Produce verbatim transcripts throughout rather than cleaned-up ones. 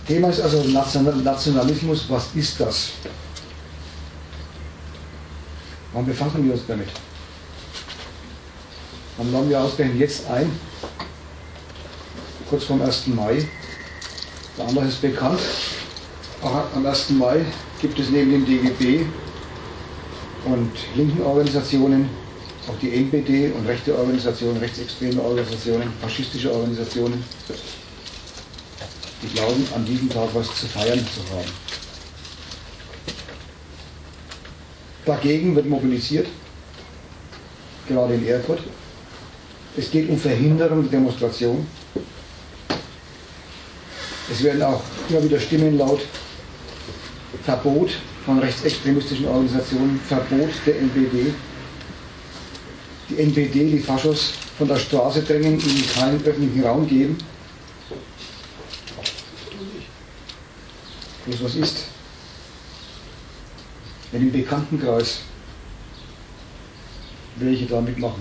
Thema ist also Nationalismus. Was ist das? Wann befassen wir uns damit? Wann laden wir ausgerechnet jetzt ein? Kurz vorm ersten Mai. Der Anlass ist bekannt. Am ersten Mai gibt es neben dem D G B und linken Organisationen auch die N P D und rechte Organisationen, rechtsextreme Organisationen, faschistische Organisationen, die glauben, an diesem Tag was zu feiern zu haben. Dagegen wird mobilisiert, gerade in Erfurt. Es geht um Verhinderung der Demonstration. Es werden auch immer wieder Stimmen laut. Verbot von rechtsextremistischen Organisationen, Verbot der N P D. Die N P D, die Faschos, von der Straße drängen, ihnen keinen öffentlichen Raum geben. Bloß was ist, wenn im Bekanntenkreis welche da mitmachen?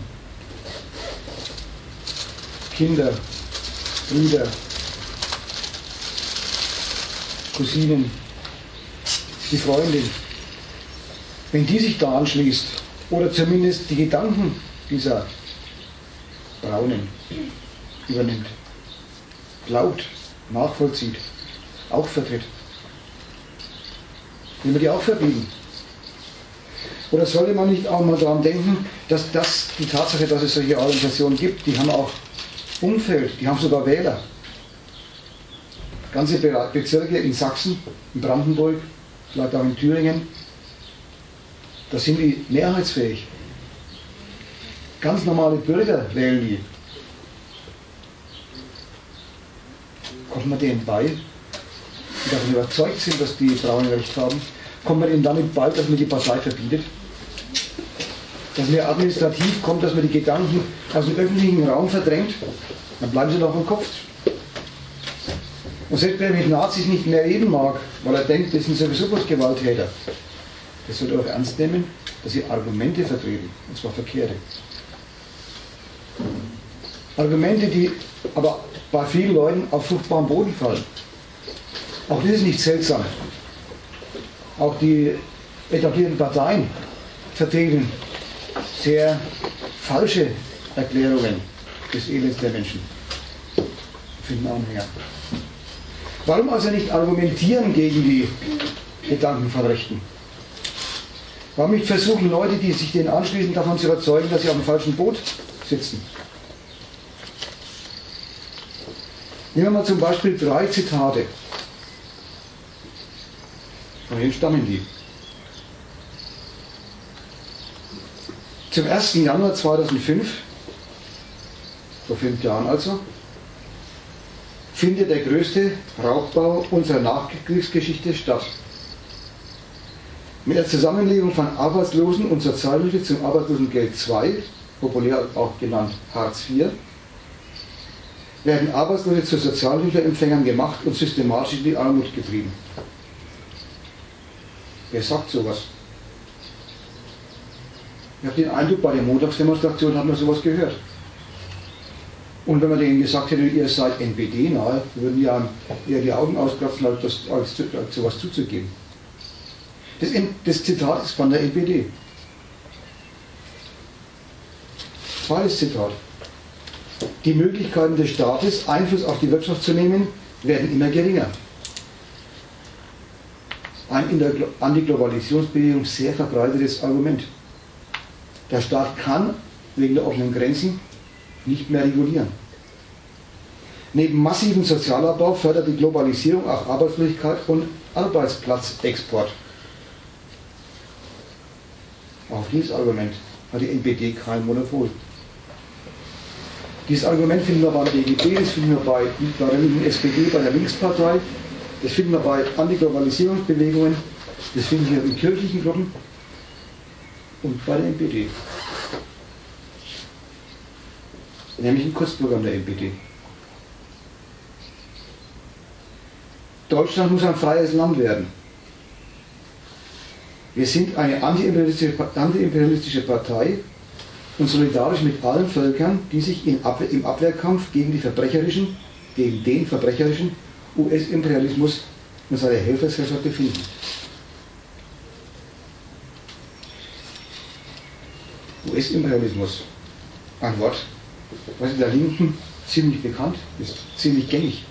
Kinder, Brüder, Cousinen, die Freundin, wenn die sich da anschließt oder zumindest die Gedanken dieser Braunen übernimmt, glaubt, nachvollzieht, auch vertritt, will man die auch verbieten? Oder sollte man nicht auch mal daran denken, dass das, die Tatsache, dass es solche Organisationen gibt, die haben auch Umfeld, die haben sogar Wähler. Ganze Bezirke in Sachsen, in Brandenburg, vielleicht auch in Thüringen, da sind die mehrheitsfähig. Ganz normale Bürger wählen die. Kommt man denen bei, die davon überzeugt sind, dass die Frauen Recht haben, kommt man ihnen damit bald, dass man die Partei verbietet? Dass man administrativ kommt, dass man die Gedanken aus dem öffentlichen Raum verdrängt, dann bleiben sie noch im Kopf. Und selbst wer mit Nazis nicht mehr reden mag, weil er denkt, das sind sowieso bloß Gewalttäter, das sollte auch ernst nehmen, dass sie Argumente vertreten, und zwar verkehrte. Argumente, die aber bei vielen Leuten auf fruchtbaren Boden fallen. Auch das ist nicht seltsam. Auch die etablierten Parteien vertreten sehr falsche Erklärungen des Elends der Menschen. Finden Anhänger. Warum also nicht argumentieren gegen die Gedanken von Rechten? Warum nicht versuchen, Leute, die sich denen anschließen, davon zu überzeugen, dass sie auf dem falschen Boot sitzen? Nehmen wir mal zum Beispiel drei Zitate. Von wem stammen die? Zum ersten Januar zweitausendfünf, vor fünf Jahren also, findet der größte Raubbau unserer Nachkriegsgeschichte statt. Mit der Zusammenlegung von Arbeitslosen- und Sozialhilfe zum Arbeitslosengeld zwei, populär auch genannt Hartz vier, werden Arbeitslose zu Sozialhilfeempfängern gemacht und systematisch in die Armut getrieben. Wer sagt sowas? Ich habe den Eindruck, bei der Montagsdemonstration hat man sowas gehört. Und wenn man denen gesagt hätte, ihr seid N P D nahe, würden die ja eher die Augen auskratzen, als, das, als, als sowas zuzugeben. Das, das Zitat ist von der N P D. Zweites Zitat. Die Möglichkeiten des Staates, Einfluss auf die Wirtschaft zu nehmen, werden immer geringer. Ein in der Antiglobalisierungsbewegung sehr verbreitetes Argument. Der Staat kann wegen der offenen Grenzen nicht mehr regulieren. Neben massivem Sozialabbau fördert die Globalisierung auch Arbeitslosigkeit und Arbeitsplatzexport. Auf dieses Argument hat die N P D kein Monopol. Dieses Argument finden wir beim D G B, das finden wir bei, bei der linken S P D, bei der Linkspartei, das finden wir bei Antiglobalisierungsbewegungen, das finden wir in kirchlichen Gruppen und bei der N P D. Nämlich im Kurzprogramm der N P D. Deutschland muss ein freies Land werden. Wir sind eine antiimperialistische, antiimperialistische Partei und solidarisch mit allen Völkern, die sich in Abwehr, im Abwehrkampf gegen die verbrecherischen, gegen den verbrecherischen U S-Imperialismus und seine Helfersherrschaft befinden? U S-Imperialismus, ein Wort, was in der Linken ziemlich bekannt ist, ziemlich gängig.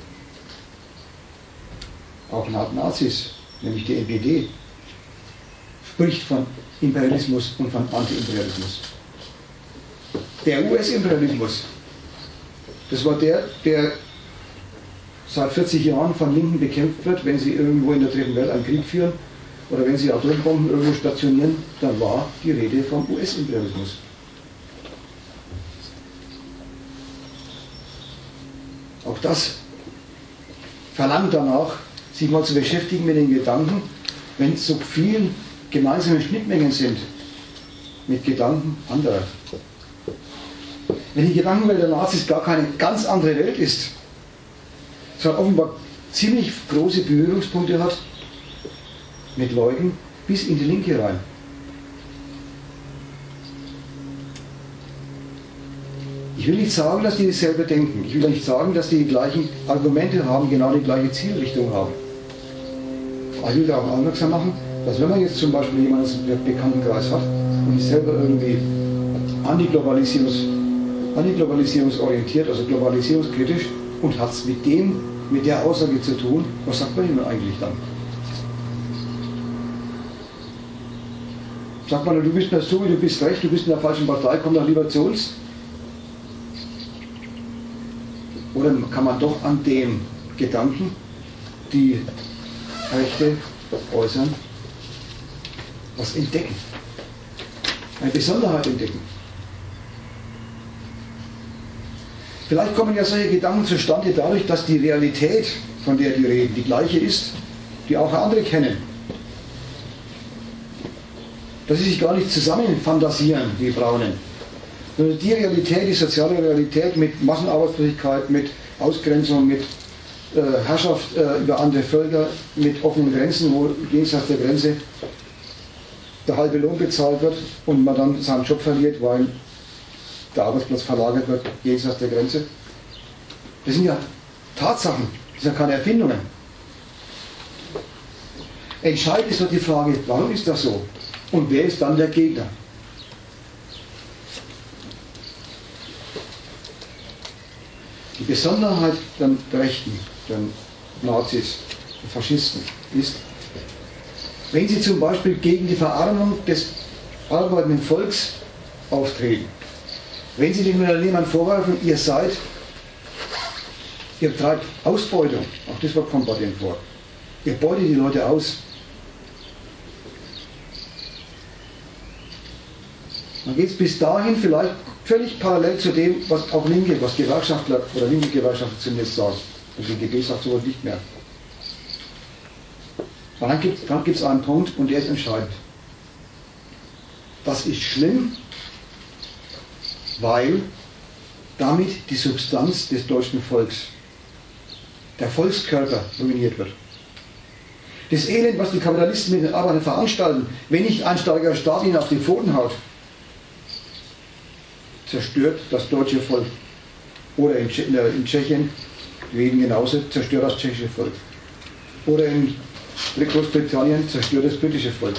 Auch Nazis, nämlich die N P D, spricht von Imperialismus und von Anti-Imperialismus. Der U S-Imperialismus, das war der, der seit vierzig Jahren von Linken bekämpft wird, wenn sie irgendwo in der Dritten Welt einen Krieg führen oder wenn sie Atombomben irgendwo stationieren, dann war die Rede vom U S-Imperialismus. Auch das verlangt danach, sich mal zu beschäftigen mit den Gedanken, wenn es so viele gemeinsame Schnittmengen sind mit Gedanken anderer. Wenn die Gedankenwelt der Nazis gar keine ganz andere Welt ist, sondern offenbar ziemlich große Berührungspunkte hat mit Leuten bis in die Linke rein. Ich will nicht sagen, dass die dasselbe denken. Ich will nicht sagen, dass die die gleichen Argumente haben, genau die gleiche Zielrichtung haben. Aber ich will darauf aufmerksam machen, dass wenn man jetzt zum Beispiel jemanden aus dem Bekanntenkreis hat und ist selber irgendwie antiglobalisierungs, antiglobalisierungsorientiert, also globalisierungskritisch und hat es mit dem, mit der Aussage zu tun, was sagt man ihm eigentlich dann? Sagt man, du bist mir so, du bist recht, du bist in der falschen Partei, komm doch lieber zu uns? Oder kann man doch an dem Gedanken, die Rechte äußern, was entdecken? Eine Besonderheit entdecken. Vielleicht kommen ja solche Gedanken zustande dadurch, dass die Realität, von der die reden, die gleiche ist, die auch andere kennen. Dass sie sich gar nicht zusammen fantasieren, die Braunen. Sondern die Realität, die soziale Realität mit Massenarbeitslosigkeit, mit Ausgrenzung, mit äh, Herrschaft äh, über andere Völker, mit offenen Grenzen, wo jenseits der Grenze der halbe Lohn bezahlt wird und man dann seinen Job verliert, weil der Arbeitsplatz verlagert wird jenseits der Grenze. Das sind ja Tatsachen, das sind ja keine Erfindungen. Entscheidend ist doch die Frage, warum ist das so? Und wer ist dann der Gegner? Die Besonderheit der Rechten, der Nazis, der Faschisten ist, wenn sie zum Beispiel gegen die Verarmung des arbeitenden Volks auftreten, wenn sie den Unternehmern vorwerfen, ihr seid, ihr treibt Ausbeutung, auch das Wort kommt bei denen vor, ihr beutet die Leute aus. Dann geht es bis dahin vielleicht völlig parallel zu dem, was auch Linke, was Gewerkschaftler oder linke Gewerkschaftler zumindest sagen. Und die G B sagt sowas nicht mehr. Aber dann gibt es einen Punkt und der ist entscheidend. Das ist schlimm, weil damit die Substanz des deutschen Volks, der Volkskörper, ruiniert wird. Das Elend, was die Kapitalisten mit den Arbeitern veranstalten, wenn nicht ein starker Staat ihnen auf die Pfoten haut, zerstört das deutsche Volk. Oder in, Tsche in Tschechien, Schweden genauso, zerstört das tschechische Volk. Oder in Großbritannien zerstört das britische Volk.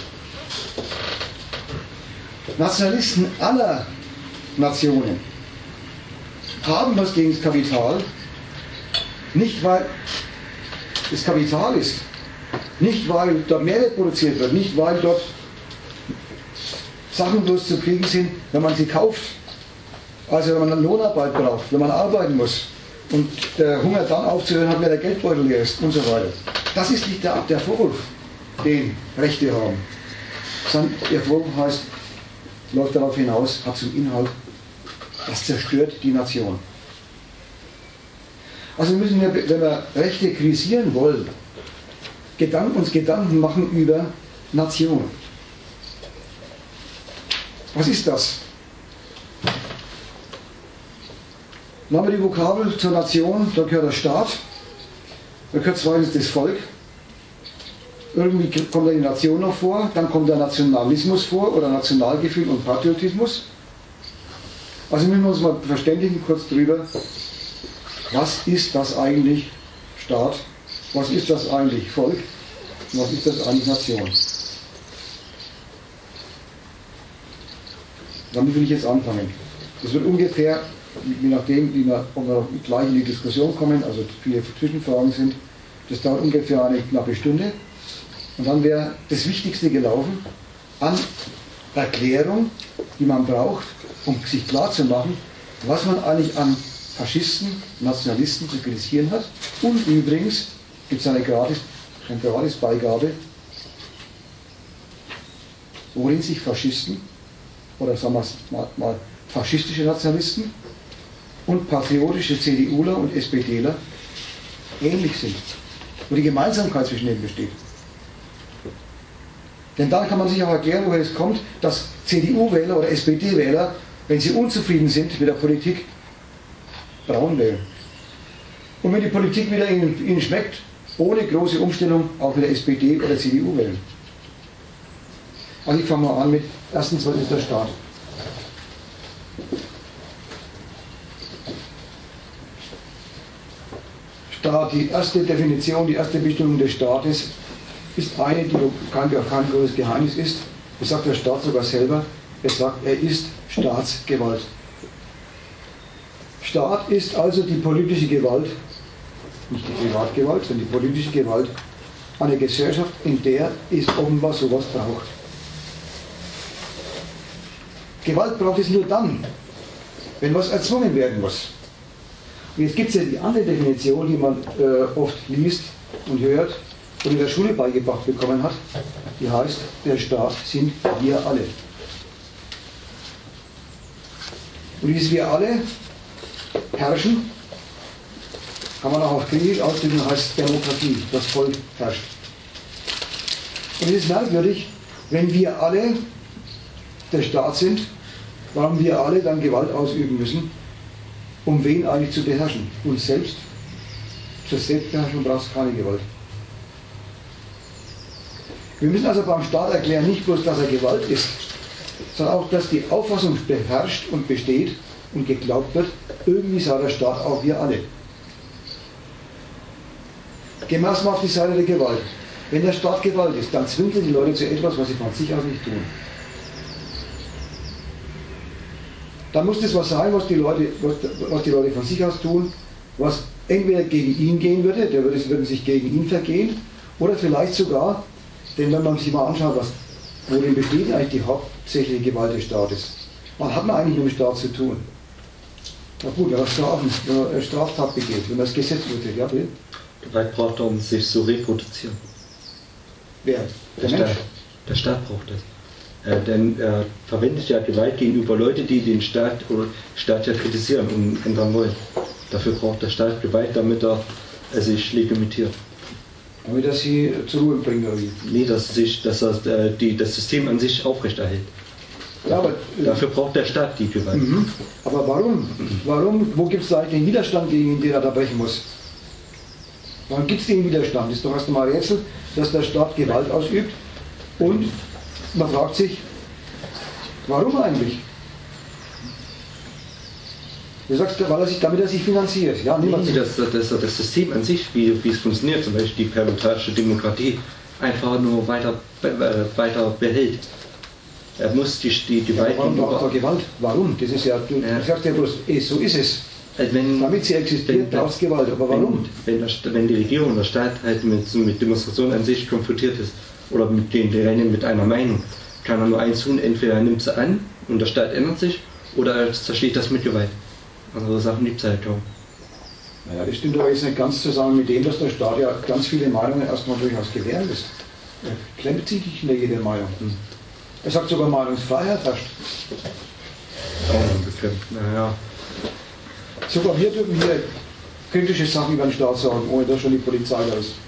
Nationalisten aller Nationen haben was gegen das Kapital, nicht weil es Kapital ist, nicht weil dort Mehrwert produziert wird, nicht weil dort Sachen bloß zu kriegen sind, wenn man sie kauft. Also wenn man eine Lohnarbeit braucht, wenn man arbeiten muss und der Hunger dann aufzuhören hat, wenn der Geldbeutel leer ist und so weiter. Das ist nicht der, der Vorwurf, den Rechte haben. Sondern der Vorwurf heißt, läuft darauf hinaus, hat zum Inhalt, das zerstört die Nation. Also müssen wir, wenn wir Rechte kritisieren wollen, Gedanken, uns Gedanken machen über Nation. Was ist das? Dann haben wir die Vokabel zur Nation, da gehört der Staat, da gehört zweitens das Volk, irgendwie kommt da die Nation noch vor, dann kommt der Nationalismus vor oder Nationalgefühl und Patriotismus. Also müssen wir uns mal verständigen kurz drüber, was ist das eigentlich Staat, was ist das eigentlich Volk, was ist das eigentlich Nation. Damit will ich jetzt anfangen. Das wird ungefähr, je nachdem, wie wir, ob wir gleich in die Diskussion kommen, also viele Zwischenfragen sind, das dauert ungefähr eine knappe Stunde. Und dann wäre das Wichtigste gelaufen an Erklärung, die man braucht, um sich klarzumachen, was man eigentlich an Faschisten, Nationalisten zu kritisieren hat. Und übrigens gibt es eine gratis, eine gratis Beigabe, worin sich Faschisten, oder sagen wir es mal, mal faschistische Nationalisten und patriotische CDUler und SPDler ähnlich sind. Wo die Gemeinsamkeit zwischen ihnen besteht. Denn dann kann man sich auch erklären, woher es kommt, dass C D U-Wähler oder S P D-Wähler, wenn sie unzufrieden sind mit der Politik, braun wählen. Und wenn die Politik wieder ihnen, ihnen schmeckt, ohne große Umstellung auch wieder S P D oder C D U wählen. Also ich fange mal an mit, erstens, was ist der Staat? Staat, die erste Definition, die erste Bestimmung des Staates ist eine, die kein, kein großes Geheimnis ist. Das sagt der Staat sogar selber. Er sagt, er ist Staatsgewalt. Staat ist also die politische Gewalt, nicht die Privatgewalt, sondern die politische Gewalt einer Gesellschaft, in der es offenbar sowas braucht. Gewalt braucht es nur dann, wenn was erzwungen werden muss. Und jetzt gibt es ja die andere Definition, die man äh, oft liest und hört und in der Schule beigebracht bekommen hat, die heißt, der Staat sind wir alle. Und dieses wir alle herrschen, kann man auch auf Griechisch ausdrücken, heißt Demokratie, das Volk herrscht. Und es ist merkwürdig, wenn wir alle der Staat sind, warum wir alle dann Gewalt ausüben müssen, um wen eigentlich zu beherrschen? Uns selbst? Zur Selbstbeherrschung brauchst du keine Gewalt. Wir müssen also beim Staat erklären, nicht bloß, dass er Gewalt ist, sondern auch, dass die Auffassung beherrscht und besteht und geglaubt wird, irgendwie sei der Staat auch wir alle. Gehen wir erstmal auf die Seite der Gewalt. Wenn der Staat Gewalt ist, dann zwingt er die Leute zu etwas, was sie von sich aus nicht tun. Dann muss das was sein, was die Leute, was, was die Leute von sich aus tun, was entweder gegen ihn gehen würde, der würde, würden sich gegen ihn vergehen, oder vielleicht sogar, denn wenn man sich mal anschaut, was, worin besteht eigentlich die hauptsächliche Gewalt des Staates? Was hat man eigentlich mit dem Staat zu tun? Na gut, wenn man Strafen, wenn man eine Straftat begeht, wenn man das Gesetz übertritt, ja bitte? Gewalt braucht er, um sich zu reproduzieren. Wer? Der, der Staat. Der Staat braucht das. Äh, denn er verwendet ja Gewalt gegenüber Leuten, die den Staat oder Staat ja kritisieren und ändern wollen. Dafür braucht der Staat Gewalt, damit er äh, sich legitimiert. Damit er sie zur Ruhe bringt, oder wie? Nee, dass, sich, dass er äh, die, das System an sich aufrechterhält. Ja, aber, dafür braucht der Staat die Gewalt. Mhm. Aber warum? Warum? Wo gibt es da den Widerstand, gegen ihn, den er da brechen muss? Warum gibt es den Widerstand? Das ist doch erst einmal ein Rätsel, dass der Staat Gewalt ausübt. Und man fragt sich, warum eigentlich? Du sagst, weil er sich, damit er sich finanziert. Ja, niemand nee, dass, dass er das System an sich, wie, wie es funktioniert, zum Beispiel die parlamentarische Demokratie, einfach nur weiter, äh, weiter behält. Er muss die, die Gewalt... Ja, warum braucht er Gewalt? Warum? Das ist ja, du ja. sagst ja bloß, eh, so ist es. Also wenn, Damit sie existiert, braucht es Gewalt. Aber warum? Wenn, wenn, der, wenn die Regierung, der Staat halt mit, mit Demonstrationen an sich konfrontiert ist, oder mit den Rennen mit einer Meinung, kann er nur eins tun, entweder er nimmt sie an und der Staat ändert sich, oder er zerschlägt das mit Gewalt. Andere Sachen gibt es halt kaum. Naja, das stimmt aber jetzt nicht ganz zusammen mit dem, dass der Staat ja ganz viele Meinungen erstmal durchaus gewähren lässt. Er klemmt sich nicht hinter jede Meinung. Hm. Er sagt sogar, Meinungsfreiheit herrscht. Auch unbekämpft, naja. Sogar wir dürfen hier kritische Sachen über den Staat sagen, ohne dass schon die Polizei da ist.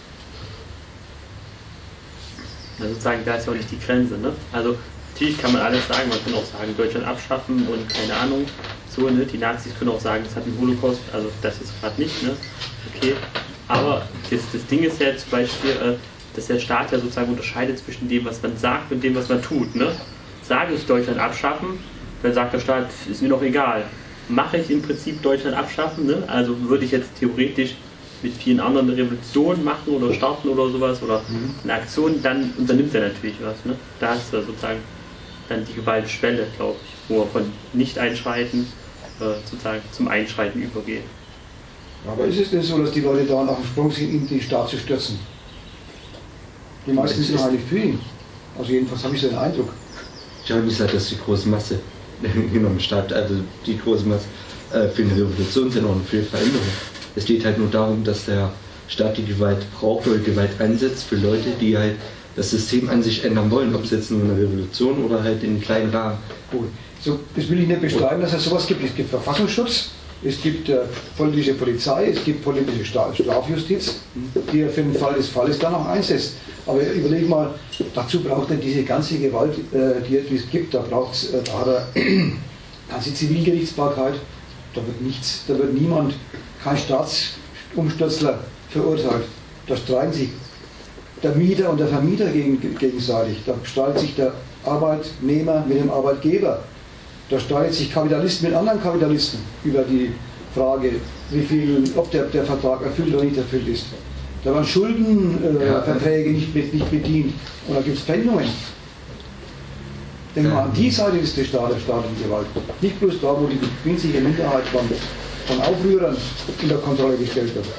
Also sozusagen, da ist ja auch nicht die Grenze, ne? Also natürlich kann man alles sagen, man kann auch sagen, Deutschland abschaffen und keine Ahnung, so, ne? Die Nazis können auch sagen, das hat den Holocaust, also das jetzt gerade nicht, ne? Okay. Aber das, das Ding ist ja zum Beispiel, äh, dass der Staat ja sozusagen unterscheidet zwischen dem, was man sagt und dem, was man tut, ne? Sage ich Deutschland abschaffen, dann sagt der Staat, ist mir doch egal. Mache ich im Prinzip Deutschland abschaffen, ne? Also würde ich jetzt theoretisch mit vielen anderen eine Revolution machen oder starten oder sowas oder Mhm. eine Aktion, dann unternimmt er natürlich was. Ne? Da ist er sozusagen dann die Gewaltschwelle, glaube ich, wo er von Nicht-Einschreiten äh, sozusagen zum Einschreiten übergeht. Aber ist es denn so, dass die Leute da auf dem Sprung sind, in den Staat zu stürzen? Die meisten Es sind ist- eigentlich für ihn. Also jedenfalls habe ich so den Eindruck. Ich habe nicht gesagt, dass die große Masse genommen statt, also die große Masse äh, für eine Revolution sind und für Veränderung. Es geht halt nur darum, dass der Staat die Gewalt braucht oder Gewalt einsetzt für Leute, die halt das System an sich ändern wollen, ob es jetzt nur eine Revolution oder halt in kleinen Rahmen. Gut. So, das will ich nicht bestreiten, dass es sowas gibt. Es gibt Verfassungsschutz, es gibt äh, politische Polizei, es gibt politische Sta- Strafjustiz, die er für den Fall des Falles dann auch einsetzt. Aber überleg mal, dazu braucht er diese ganze Gewalt, äh, die, die es gibt, da braucht es, äh, da hat er ganze Zivilgerichtsbarkeit, da wird nichts, da wird niemand, kein Staatsumstürzler verurteilt. Da streiten sich der Mieter und der Vermieter gegen, gegenseitig. Da streitet sich der Arbeitnehmer mit dem Arbeitgeber. Da streitet sich Kapitalisten mit anderen Kapitalisten über die Frage, wie viel, ob der, der Vertrag erfüllt oder nicht erfüllt ist. Da werden Schuldenverträge äh, Ja. Verträge nicht, nicht bedient und da gibt es Pfändungen. Denken wir Ja. an die Seite ist der Staat, der staatliche Gewalt. Nicht bloß da, wo die winzige Minderheit von, von Aufrührern unter Kontrolle gestellt wird.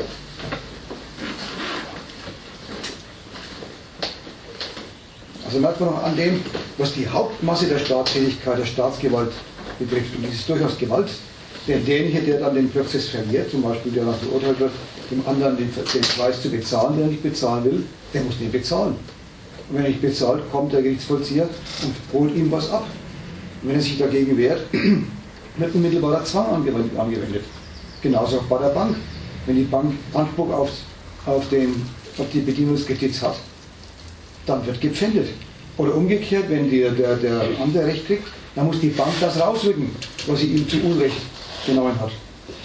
Also merkt man noch an dem, was die Hauptmasse der Staatstätigkeit, der Staatsgewalt betrifft. Und das ist durchaus Gewalt. Denn derjenige, der dann den Prozess verliert, zum Beispiel der dann verurteilt wird, dem anderen den, den Preis zu bezahlen, der nicht bezahlen will, der muss den bezahlen. Und wenn er nicht bezahlt, kommt der Gerichtsvollzieher und holt ihm was ab. Und wenn er sich dagegen wehrt, wird unmittelbarer Zwang angewendet. angewendet. Genauso auch bei der Bank. Wenn die Bank Anspruch auf, auf, den, auf die Bedienungskredits hat, dann wird gepfändet. Oder umgekehrt, wenn der, der, der andere Recht kriegt, dann muss die Bank das rausrücken, was sie ihm zu Unrecht genommen hat.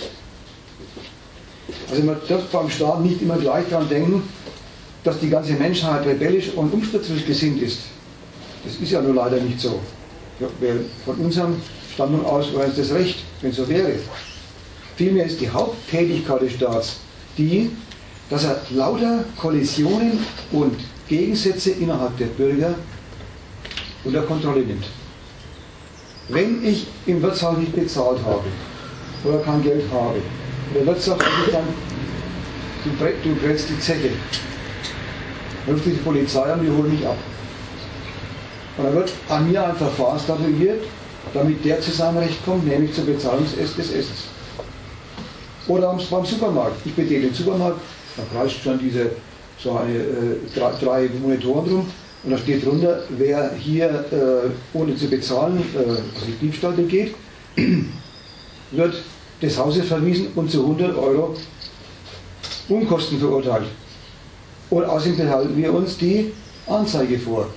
Also man darf beim Staat nicht immer gleich daran denken, dass die ganze Menschheit rebellisch und umsturzlich gesinnt ist. Das ist ja nur leider nicht so. Ja, von unserem Standpunkt aus wäre es das Recht, wenn es so wäre. Vielmehr ist die Haupttätigkeit des Staats die, dass er lauter Kollisionen und Gegensätze innerhalb der Bürger unter Kontrolle nimmt. Wenn ich im Wirtshaus nicht bezahlt habe oder kein Geld habe, der Wirt sagt dann, du, du prellst die Zeche, ruft die Polizei an, die holen mich ab. Und dann wird an mir ein Verfahren statuiert, damit der zu seinem Recht kommt, nämlich zur Bezahlung des Essens. Oder beim Supermarkt. Ich betrete den Supermarkt, da kreist schon diese so eine, äh, drei, drei Monitoren drum und da steht drunter, wer hier äh, ohne zu bezahlen, äh, also Diebstahl begeht, wird des Hauses verwiesen und zu hundert Euro Unkosten verurteilt. Und außerdem behalten wir uns die Anzeige vor.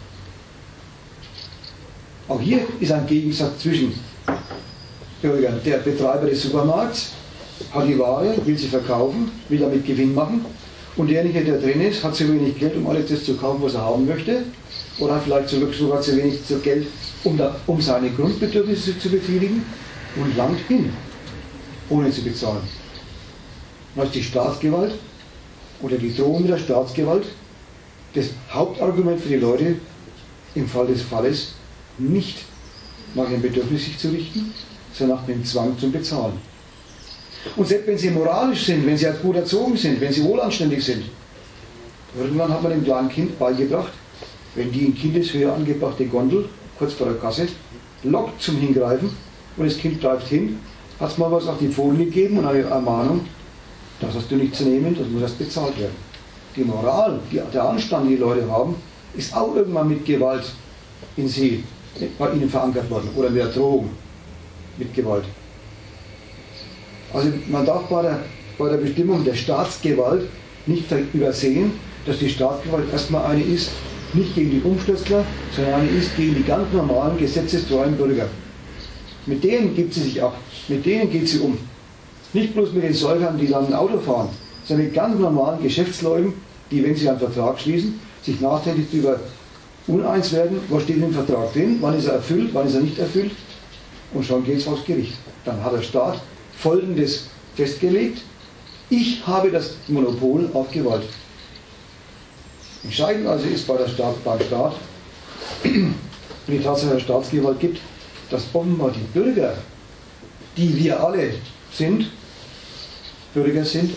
Auch hier ist ein Gegensatz zwischen Bürgern. Der Betreiber des Supermarkts hat die Ware, will sie verkaufen, will damit Gewinn machen. Und derjenige, der drin ist, hat zu wenig Geld, um alles das zu kaufen, was er haben möchte. Oder hat vielleicht sogar zu wenig Geld, um, da, um seine Grundbedürfnisse zu befriedigen und langt hin, ohne zu bezahlen. Das ist die Staatsgewalt oder die Drohung der Staatsgewalt das Hauptargument für die Leute, im Fall des Falles nicht nach dem Bedürfnis sich zu richten, sondern nach dem Zwang zum Bezahlen. Und selbst wenn sie moralisch sind, wenn sie als gut erzogen sind, wenn sie wohlanständig sind, irgendwann hat man dem kleinen Kind beigebracht, wenn die in Kindeshöhe angebrachte Gondel, kurz vor der Kasse, lockt zum Hingreifen und das Kind greift hin, hat es mal was auf die Pfoten gegeben und eine Ermahnung, das hast du nicht zu nehmen, das muss erst bezahlt werden. Die Moral, die, der Anstand, den die Leute haben, ist auch irgendwann mit Gewalt in sie, bei ihnen verankert worden oder mit der Drohung mit Gewalt. Also man darf bei der, bei der Bestimmung der Staatsgewalt nicht übersehen, dass die Staatsgewalt erstmal eine ist, nicht gegen die Umstürzler, sondern eine ist gegen die ganz normalen gesetzestreuen Bürger. Mit denen gibt sie sich ab, mit denen geht sie um. Nicht bloß mit den Säufern, die dann ein Auto fahren, sondern mit ganz normalen Geschäftsleuten, die, wenn sie einen Vertrag schließen, sich nachträglich darüber uneins werden, was steht im Vertrag drin, wann ist er erfüllt, wann ist er nicht erfüllt, und schon geht es aufs Gericht. Dann hat der Staat Folgendes festgelegt Ich habe das Monopol auf Gewalt. Entscheidend also ist bei der Staat, beim Staat, wenn die Tatsache der Staatsgewalt gibt, dass offenbar die Bürger, die wir alle sind, Bürger sind,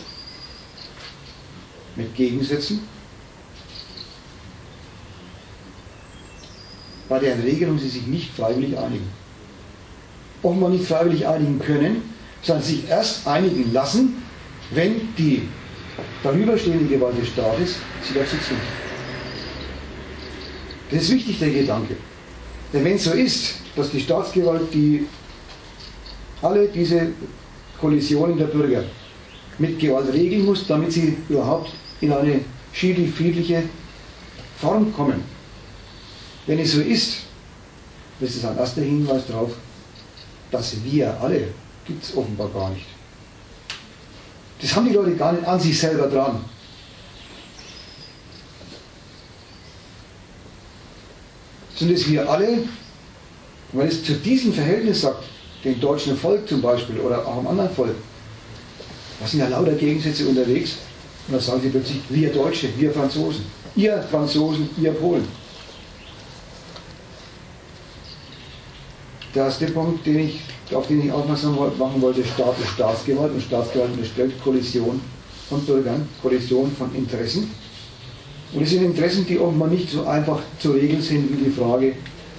mit Gegensätzen, bei deren Regelung sie sich nicht freiwillig einigen. Offenbar nicht freiwillig einigen können, sondern sich erst einigen lassen, wenn die darüberstehende Gewalt des Staates sie dazu zwingt. Das ist wichtig, der Gedanke. Denn wenn es so ist, dass die Staatsgewalt die alle diese Kollisionen der Bürger mit Gewalt regeln muss, damit sie überhaupt in eine friedliche Form kommen. Wenn es so ist, das ist ein erster Hinweis darauf, dass wir alle, gibt es offenbar gar nicht. Das haben die Leute gar nicht an sich selber dran. Sind es wir alle, wenn es zu diesem Verhältnis sagt, dem deutschen Volk zum Beispiel oder auch einem anderen Volk, da sind ja lauter Gegensätze unterwegs und da sagen sie plötzlich, wir Deutsche, wir Franzosen, ihr Franzosen, ihr Polen. Der erste Punkt, den ich, auf den ich aufmerksam machen wollte, Staat ist Staatsgewalt und Staatsgewalt unterstellt Kollision von Bürgern, Kollision von Interessen. Und es sind Interessen, die offenbar nicht so einfach zu regeln sind wie die Frage,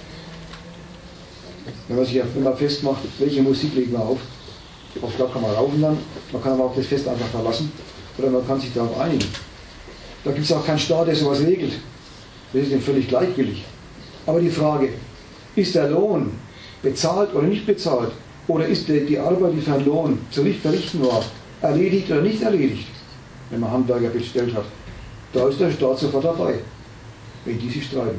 wenn man sich wenn man festmacht, welche Musik legt man auf. Auf das kann man rauchen dann, man kann aber auch das Fest einfach verlassen oder man kann sich darauf einigen. Da gibt es auch keinen Staat, der sowas regelt. Das ist ihm völlig gleichgültig. Aber die Frage, ist der Lohn bezahlt oder nicht bezahlt? Oder ist die, die Arbeit, die für einen Lohn zu verrichten war, erledigt oder nicht erledigt, wenn man Handwerker bestellt hat? Da ist der Staat sofort dabei, wenn die sich streiten.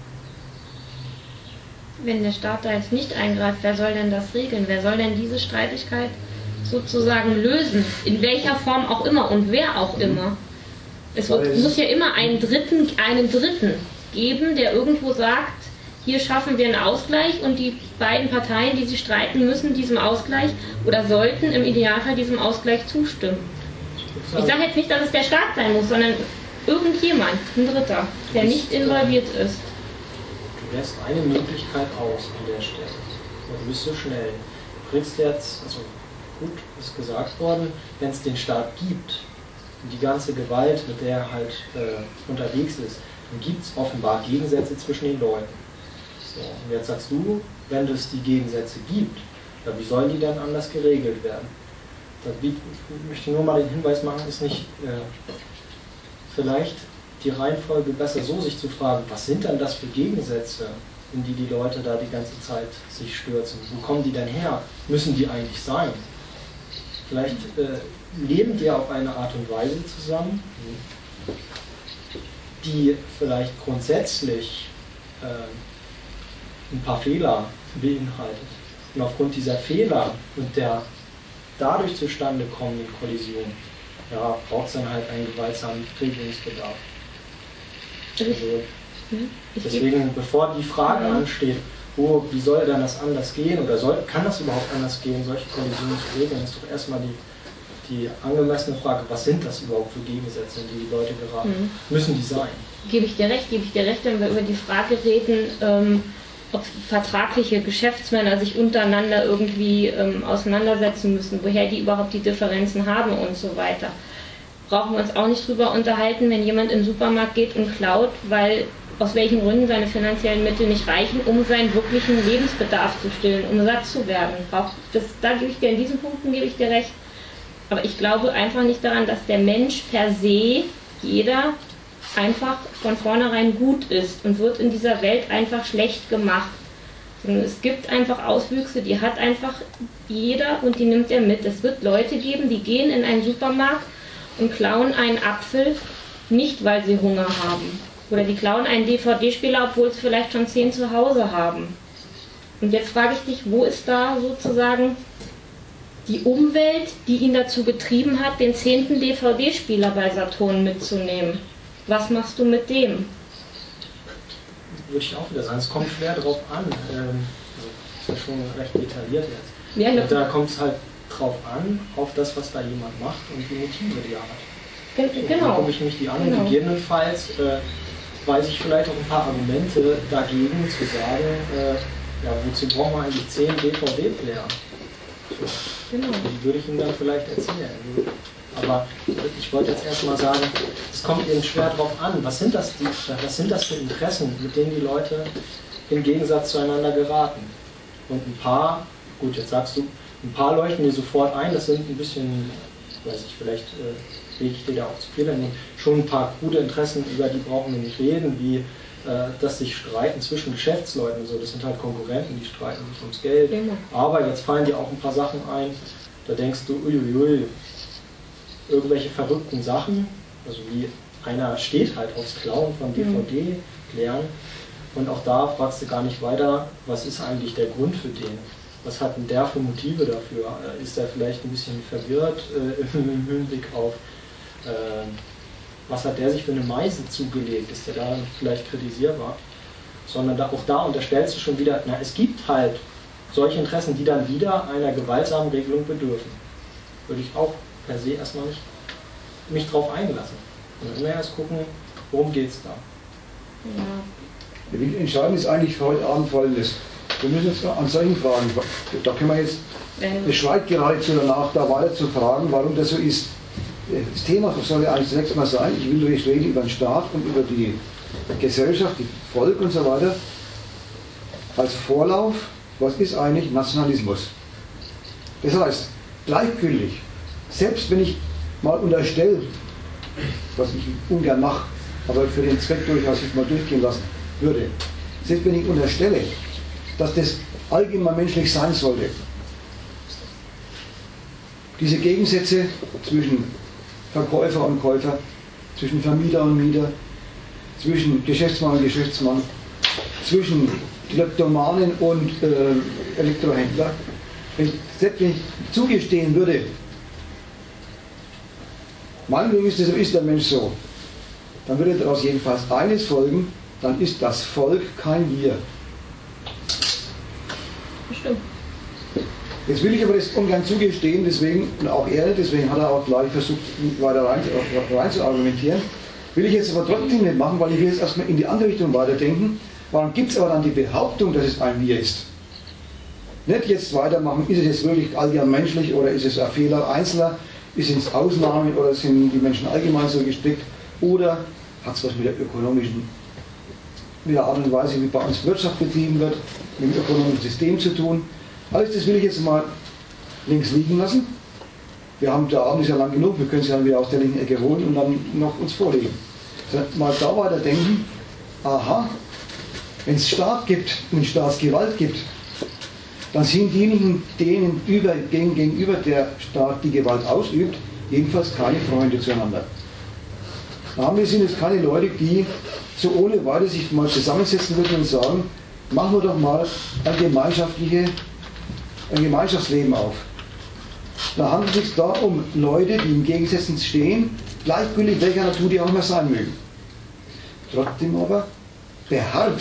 Wenn der Staat da jetzt nicht eingreift, wer soll denn das regeln? Wer soll denn diese Streitigkeit sozusagen lösen? In welcher Form auch immer und wer auch immer? Es wird, muss ja immer einen Dritten, einen Dritten geben, der irgendwo sagt, hier schaffen wir einen Ausgleich und die beiden Parteien, die sich streiten, müssen diesem Ausgleich oder sollten im Idealfall diesem Ausgleich zustimmen. Ich sage jetzt nicht, dass es der Staat sein muss, sondern irgendjemand, ein Dritter, der nicht involviert ist. Du lässt eine Möglichkeit aus an der Stelle. Du bist so schnell. Du kriegst jetzt, also gut, ist gesagt worden, wenn es den Staat gibt und die ganze Gewalt, mit der er halt äh, unterwegs ist, dann gibt es offenbar Gegensätze zwischen den Leuten. So, und jetzt sagst du, wenn es die Gegensätze gibt, ja, wie sollen die dann anders geregelt werden? Da ich möchte nur mal den Hinweis machen, ist nicht äh, vielleicht die Reihenfolge besser so, sich zu fragen, was sind denn das für Gegensätze, in die die Leute da die ganze Zeit sich stürzen? Wo kommen die denn her? Müssen die eigentlich sein? Vielleicht äh, leben die auf eine Art und Weise zusammen, die vielleicht grundsätzlich äh, ein paar Fehler beinhaltet. Und aufgrund dieser Fehler und der dadurch zustande kommenden Kollision, ja, braucht es dann halt einen gewaltsamen Regelungsbedarf. Also, deswegen, bevor die Frage ansteht, oh, wie soll dann das anders gehen oder soll, kann das überhaupt anders gehen, solche Kollisionen zu regeln, ist doch erstmal die, die angemessene Frage, was sind das überhaupt für Gegensätze, in die die Leute geraten? Mhm. Müssen die sein? Gebe ich dir recht, gebe ich dir recht, wenn wir über die Frage reden, ähm, ob vertragliche Geschäftsmänner sich untereinander irgendwie ähm, auseinandersetzen müssen, woher die überhaupt die Differenzen haben und so weiter. Brauchen wir uns auch nicht drüber unterhalten, wenn jemand in den Supermarkt geht und klaut, weil aus welchen Gründen seine finanziellen Mittel nicht reichen, um seinen wirklichen Lebensbedarf zu stillen, um satt zu werden. Das, da gebe ich dir in diesen Punkten gebe ich dir recht. Aber ich glaube einfach nicht daran, dass der Mensch per se, jeder, einfach von vornherein gut ist und wird in dieser Welt einfach schlecht gemacht. Sondern es gibt einfach Auswüchse, die hat einfach jeder und die nimmt er mit. Es wird Leute geben, die gehen in einen Supermarkt und klauen einen Apfel, nicht weil sie Hunger haben. Oder die klauen einen D V D-Spieler, obwohl sie vielleicht schon zehn zu Hause haben. Und jetzt frage ich dich, wo ist da sozusagen die Umwelt, die ihn dazu getrieben hat, den zehnten D V D-Spieler bei Saturn mitzunehmen? Was machst du mit dem? Würde ich auch wieder sagen, es kommt schwer drauf an. Ähm, also, das ist ja schon recht detailliert jetzt. Ja, da kommt es halt drauf an, auf das, was da jemand macht und die Motive, die er hat. Gen- Und Genau. dann gucke ich mich die an Genau. und gegebenenfalls äh, weiß ich vielleicht auch ein paar Argumente dagegen, zu sagen, äh, ja, wozu brauchen wir eigentlich zehn D V D-Player? Genau. Die würde ich Ihnen dann vielleicht erzählen. Aber ich wollte jetzt erstmal sagen, es kommt eben schwer drauf an, was sind das, die, was sind das für Interessen, mit denen die Leute im Gegensatz zueinander geraten. Und ein paar, gut, jetzt sagst du, ein paar leuchten mir sofort ein, das sind ein bisschen, weiß ich, vielleicht äh, lege ich dir da auch zu viel an, schon ein paar gute Interessen, über die brauchen wir nicht reden, wie äh, dass sich Streiten zwischen Geschäftsleuten und so, das sind halt Konkurrenten, die streiten sich ums Geld. Genau. Aber jetzt fallen dir auch ein paar Sachen ein, da denkst du, uiuiui, irgendwelche verrückten Sachen, also wie einer steht halt aufs Klauen von D V D-Playern und auch da fragst du gar nicht weiter, was ist eigentlich der Grund für den? Was hat denn der für Motive dafür? Ist er vielleicht ein bisschen verwirrt äh, im Hinblick auf, äh, was hat der sich für eine Meise zugelegt? Ist der da vielleicht kritisierbar? Sondern da, auch da unterstellst du schon wieder, na, es gibt halt solche Interessen, die dann wieder einer gewaltsamen Regelung bedürfen. Würde ich auch per se erstmal nicht mich drauf einlassen. Und immer erst gucken, worum geht es da. Ja. Entscheidend ist eigentlich für heute Abend Folgendes. Wir müssen jetzt an solchen Fragen, da können wir jetzt, es schreit geradezu danach, da weiter zu fragen, warum das so ist. Das Thema soll ja eigentlich zunächst mal sein, ich will reden über den Staat und über die Gesellschaft, die Volk und so weiter. Als Vorlauf, was ist eigentlich Nationalismus? Das heißt, gleichgültig, selbst wenn ich mal unterstelle, was ich ungern mache, aber für den Zweck durchaus jetzt mal durchgehen lassen würde, selbst wenn ich unterstelle, dass das allgemein menschlich sein sollte, diese Gegensätze zwischen Verkäufer und Käufer, zwischen Vermieter und Mieter, zwischen Geschäftsmann und Geschäftsmann, zwischen Kleptomanen und äh, Elektrohändler, wenn ich selbst wenn ich zugestehen würde, meinetwegen ist, das, ist der Mensch so, dann würde daraus jedenfalls eines folgen, dann ist das Volk kein Wir. Bestimmt. Jetzt will ich aber das ungern zugestehen, deswegen, und auch er, deswegen hat er auch gleich versucht, weiter rein, rein zu argumentieren. Will ich jetzt aber trotzdem nicht machen, weil ich will jetzt erstmal in die andere Richtung weiterdenken. Warum gibt es aber dann die Behauptung, dass es ein Wir ist? Nicht jetzt weitermachen, ist es jetzt wirklich allgemein menschlich oder ist es ein Fehler Einzelner, ist es Ausnahmen oder sind die Menschen allgemein so gestrickt oder hat es was mit der ökonomischen, mit der Art und Weise, wie bei uns Wirtschaft betrieben wird, mit dem ökonomischen System zu tun. Alles das will ich jetzt mal links liegen lassen. Wir haben der Abend ist ja lang genug, wir können es ja dann wieder aus der linken Ecke holen und dann noch uns vorlegen. Also mal da weiter denken, aha, wenn es Staat gibt und Staatsgewalt gibt, dann sind diejenigen, denen über, gegenüber der Staat die Gewalt ausübt, jedenfalls keine Freunde zueinander. Damit sind es keine Leute, die so ohne weiter sich mal zusammensetzen würden und sagen, machen wir doch mal ein, gemeinschaftliche, ein Gemeinschaftsleben auf. Da handelt es sich da um Leute, die im Gegensätzen stehen, gleichgültig welcher Natur die auch immer sein mögen. Trotzdem aber beharrt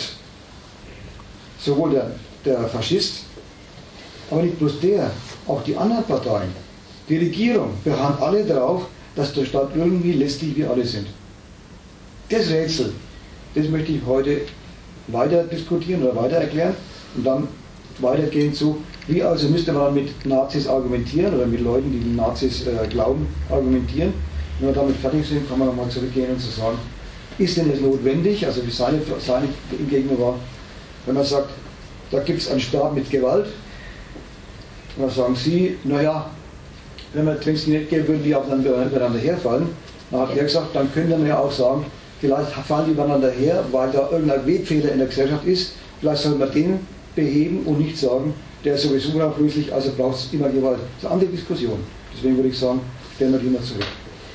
sowohl der, der Faschist, aber nicht bloß der, auch die anderen Parteien, die Regierung beharren alle darauf, dass der Staat irgendwie lästig wie alle sind. Das Rätsel, das möchte ich heute weiter diskutieren oder weiter erklären und dann weitergehen zu, wie also müsste man mit Nazis argumentieren oder mit Leuten, die den Nazis äh, glauben, argumentieren. Wenn wir damit fertig sind, kann man nochmal zurückgehen und zu sagen, ist denn es notwendig, also wie seine, seine Gegner war, wenn man sagt, da gibt es einen Staat mit Gewalt, und dann sagen sie, naja, wenn es die nicht gäbe, würden die aufeinander, übereinander herfallen. Dann hat er gesagt, dann könnte man ja auch sagen, vielleicht fallen die übereinander her, weil da irgendein Webfehler in der Gesellschaft ist, vielleicht soll man den beheben und nicht sagen, der ist sowieso unauflöslich, also braucht es immer Gewalt. Das ist eine andere Diskussion. Deswegen würde ich sagen, stellen wir die mal zurück.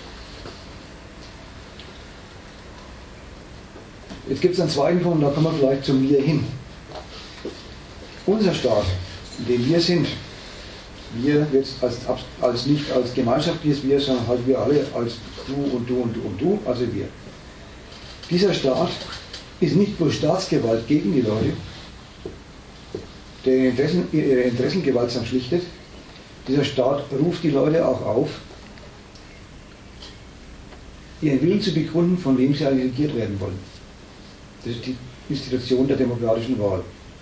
Jetzt gibt es einen zweiten Punkt, da kommen wir vielleicht zum Wir hin. Unser Staat, in dem wir sind, wir jetzt als, als nicht als gemeinschaftliches Wir, sondern halt wir alle als du und du und du und du, also wir. Dieser Staat ist nicht bloß Staatsgewalt gegen die Leute, der ihre Interessen, ihre Interessen gewaltsam schlichtet, dieser Staat ruft die Leute auch auf, ihren Willen zu bekunden, von wem sie eigentlich regiert werden wollen. Das ist die Institution der demokratischen Wahl.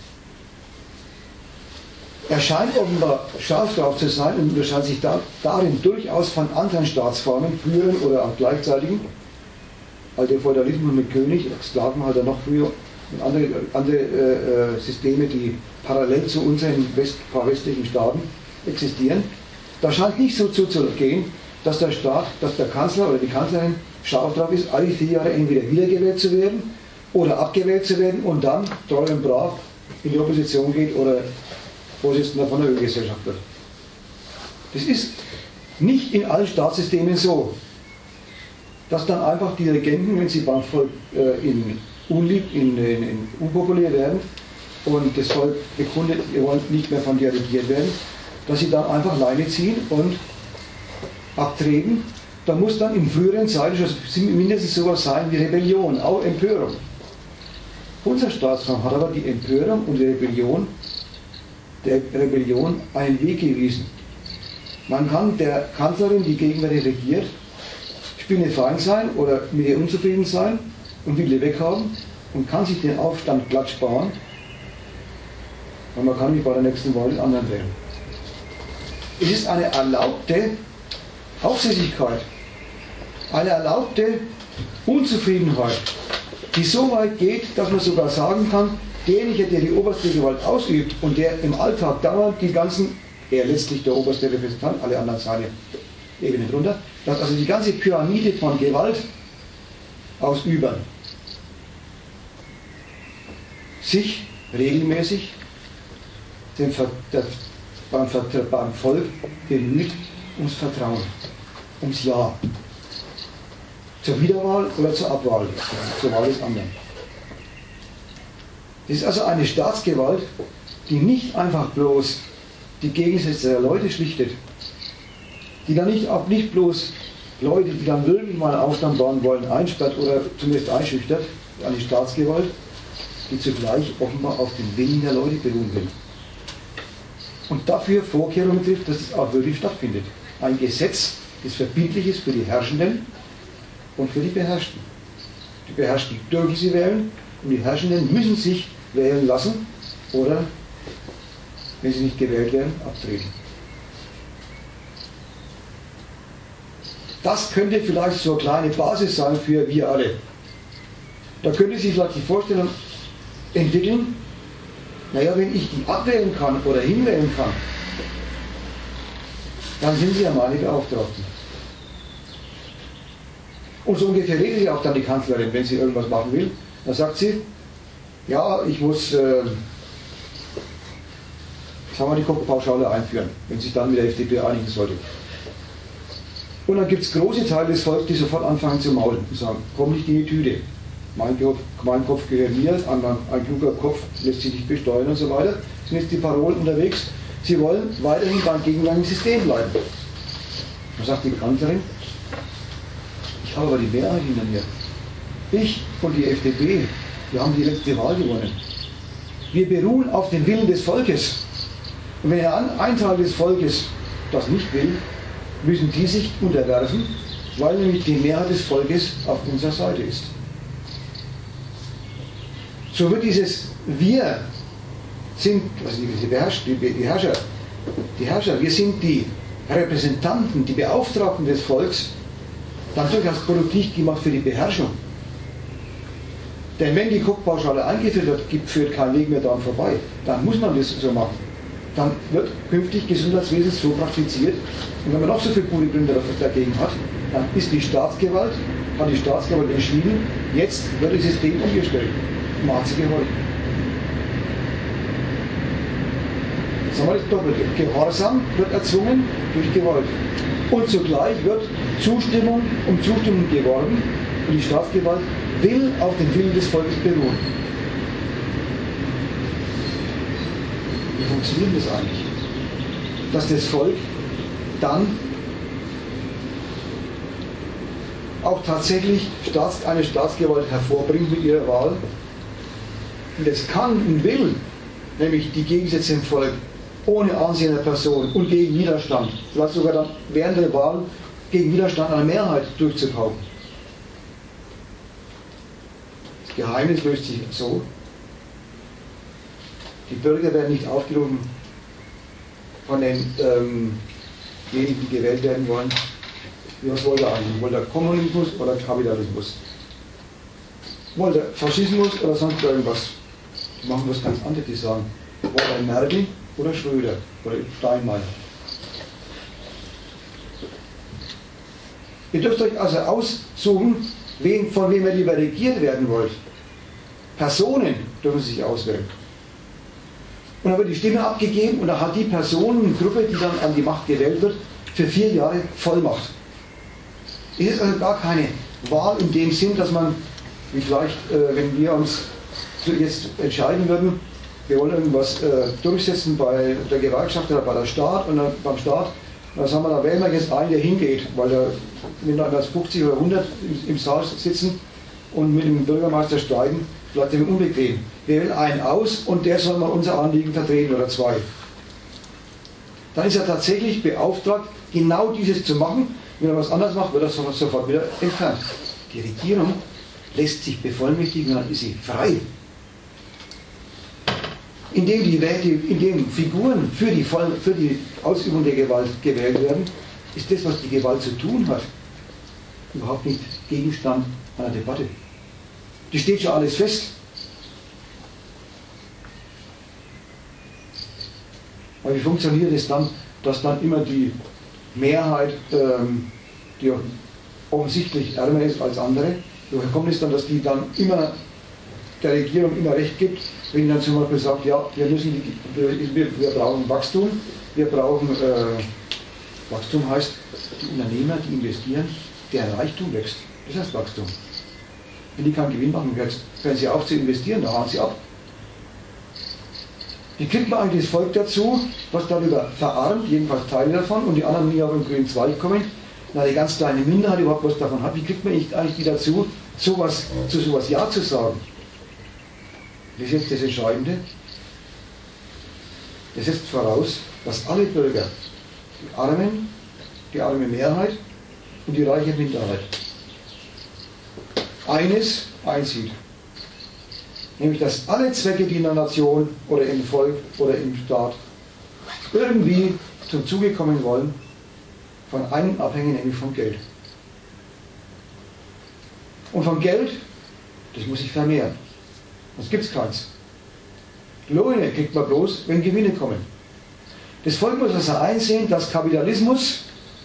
Er scheint offenbar scharf darauf zu sein und unterscheidet sich da, darin durchaus von anderen Staatsformen, früheren oder auch gleichzeitigen, also der Feudalismus mit König, Sklavenhalter noch früher, und andere, andere äh, Systeme, die parallel zu unseren West, paar westlichen Staaten existieren. Da scheint nicht so zuzugehen, dass der Staat, dass der Kanzler oder die Kanzlerin scharf drauf ist, alle vier Jahre entweder wiedergewählt zu werden oder abgewählt zu werden und dann treu und brav in die Opposition geht oder Vorsitzender von der Ölgesellschaft wird. Das ist nicht in allen Staatssystemen so, dass dann einfach die Regenten, wenn sie beim Volk äh, in unlieb, in, in, in unpopulär werden und das Volk bekundet, wir wollen nicht mehr von dir regiert werden, dass sie dann einfach Leine ziehen und abtreten. Da muss dann in früheren Zeiten schon mindestens sowas sein wie Rebellion, auch Empörung. Unser Staatsform hat aber die Empörung und die Rebellion, der Rebellion einen Weg gewiesen. Man kann der Kanzlerin, die gegenwärtig regiert, spinnefeind sein oder mit ihr unzufrieden sein und will die weghaben und kann sich den Aufstand glatt sparen, weil man kann nicht bei der nächsten Wahl den anderen wählen. Es ist eine erlaubte Aufsässigkeit, eine erlaubte Unzufriedenheit, die so weit geht, dass man sogar sagen kann, derjenige, der die oberste Gewalt ausübt und der im Alltag dauernd die ganzen, er letztlich der oberste Repräsentant, alle anderen seine Ebene drunter, dass also die ganze Pyramide von Gewaltausübern sich regelmäßig den, der, beim, beim Volk bemüht ums Vertrauen, ums Ja. Zur Wiederwahl oder zur Abwahl, zur Wahl des anderen. Das ist also eine Staatsgewalt, die nicht einfach bloß die Gegensätze der Leute schlichtet, die dann nicht, auch nicht bloß Leute, die dann wirklich mal einen Aufstand bauen wollen, einsperrt oder zumindest einschüchtert, eine Staatsgewalt, die zugleich offenbar auf den Willen der Leute beruhen will. Und dafür Vorkehrungen trifft, dass es auch wirklich stattfindet. Ein Gesetz, das verbindlich ist für die Herrschenden und für die Beherrschten. Die Beherrschten dürfen sie wählen und die Herrschenden müssen sich wählen lassen oder, wenn sie nicht gewählt werden, abtreten. Das könnte vielleicht so eine kleine Basis sein für wir alle. Da könnte sich vielleicht die Vorstellung entwickeln, naja, wenn ich die abwählen kann oder hinwählen kann, dann sind sie ja meine Beauftragten. Und so ungefähr redet ja auch dann die Kanzlerin, wenn sie irgendwas machen will. Dann sagt sie, ja, ich muss äh, sagen wir, die Kochpauschale einführen, wenn sich dann mit der F D P einigen sollte. Und dann gibt es große Teile des Volkes, die sofort anfangen zu maulen und sagen, komm nicht in die Tüte. Mein Kopf, mein Kopf gehört mir, ein, ein kluger Kopf lässt sich nicht besteuern und so weiter. Sind jetzt die Parolen unterwegs. Sie wollen weiterhin beim gegenwärtigen System bleiben. Dann sagt die Kanzlerin, ich habe aber die Mehrheit hinter mir. Ich und die F D P, wir haben die letzte Wahl gewonnen. Wir beruhen auf den Willen des Volkes. Und wenn ein Teil des Volkes das nicht will, müssen die sich unterwerfen, weil nämlich die Mehrheit des Volkes auf unserer Seite ist. So wird dieses Wir sind, also die, Beherrscher, die, die Herrscher, die Herrscher, wir sind die Repräsentanten, die Beauftragten des Volks, dann durchaus produktiv gemacht für die Beherrschung. Denn wenn die Kochpauschale eingeführt wird, gibt, führt kein Weg mehr daran vorbei. Dann muss man das so machen. Dann wird künftig Gesundheitswesen so praktiziert. Und wenn man noch so viele gute Gründe dagegen hat, dann ist die Staatsgewalt, hat die Staatsgewalt entschieden, jetzt wird das System umgestellt. Man hat sie geholfen. Jetzt haben wir das Doppelte. Gehorsam wird erzwungen durch Gewalt. Und zugleich wird Zustimmung um Zustimmung geworben und die Staatsgewalt will auf den Willen des Volkes beruhen. Wie funktioniert das eigentlich? Dass das Volk dann auch tatsächlich Staats, eine Staatsgewalt hervorbringt mit ihrer Wahl, die das kann und will, nämlich die Gegensätze im Volk ohne Ansehen der Person und gegen Widerstand, vielleicht sogar dann während der Wahl gegen Widerstand einer Mehrheit durchzukaufen. Das Geheimnis löst sich so: Die Bürger werden nicht aufgerufen von den ähm, diejenigen, die gewählt werden wollen. Was wollt ihr eigentlich? Wollt ihr Kommunismus oder Kapitalismus? Wollt ihr Faschismus oder sonst irgendwas? Die machen was ganz anderes, die sagen, wollt ihr Merkel oder Schröder oder Steinmeier? Ihr dürft euch also aussuchen, wen, von wem ihr lieber regiert werden wollt. Personen dürfen Sie sich auswählen. Und dann wird die Stimme abgegeben und dann hat die Personengruppe, die dann an die Macht gewählt wird, für vier Jahre Vollmacht. Es ist also gar keine Wahl in dem Sinn, dass man, wie vielleicht, äh, wenn wir uns jetzt entscheiden würden, wir wollen irgendwas äh, durchsetzen bei der Gewerkschaft oder bei der Staat und dann, beim Staat, dann sagen wir, da wählen wir jetzt einen, der hingeht, weil da wenn da fünfzig oder hundert im, im Saal sitzen und mit dem Bürgermeister streiten, bleibt dem unbequem. Wir wählen einen aus und der soll mal unser Anliegen vertreten oder zwei. Dann ist er tatsächlich beauftragt, genau dieses zu machen. Wenn er was anderes macht, wird er sofort wieder entfernt. Die Regierung lässt sich bevollmächtigen und dann ist sie frei. Indem, die, indem Figuren für die, für die Ausübung der Gewalt gewählt werden, ist das, was die Gewalt zu tun hat, überhaupt nicht Gegenstand einer Debatte. Die steht schon alles fest. Aber wie funktioniert es dann, dass dann immer die Mehrheit, ähm, die offensichtlich ärmer ist als andere, woher kommt es dann, dass die dann immer der Regierung immer recht gibt, wenn die dann zum Beispiel sagt, ja, wir, müssen die, wir, wir brauchen Wachstum, wir brauchen, äh, Wachstum heißt, die Unternehmer, die investieren, deren Reichtum wächst. Das heißt Wachstum. Wenn die keinen Gewinn machen, hören sie auf zu investieren, da hauen sie ab. Wie kriegt man eigentlich das Volk dazu, was darüber verarmt, jedenfalls Teile davon, und die anderen nie auf den grünen Zweig kommen? Na, die ganz kleine Minderheit überhaupt was davon hat. Wie kriegt man eigentlich die dazu, sowas, zu sowas Ja zu sagen? Das ist jetzt das Entscheidende. Das setzt voraus, dass alle Bürger, die Armen, die arme Mehrheit und die reiche Minderheit, eines einsieht. Nämlich, dass alle Zwecke, die in der Nation oder im Volk oder im Staat irgendwie zum Zuge kommen wollen, von einem abhängen, nämlich vom Geld. Und vom Geld, das muss sich vermehren. Sonst gibt es keins. Löhne kriegt man bloß, wenn Gewinne kommen. Das Volk muss also einsehen, dass Kapitalismus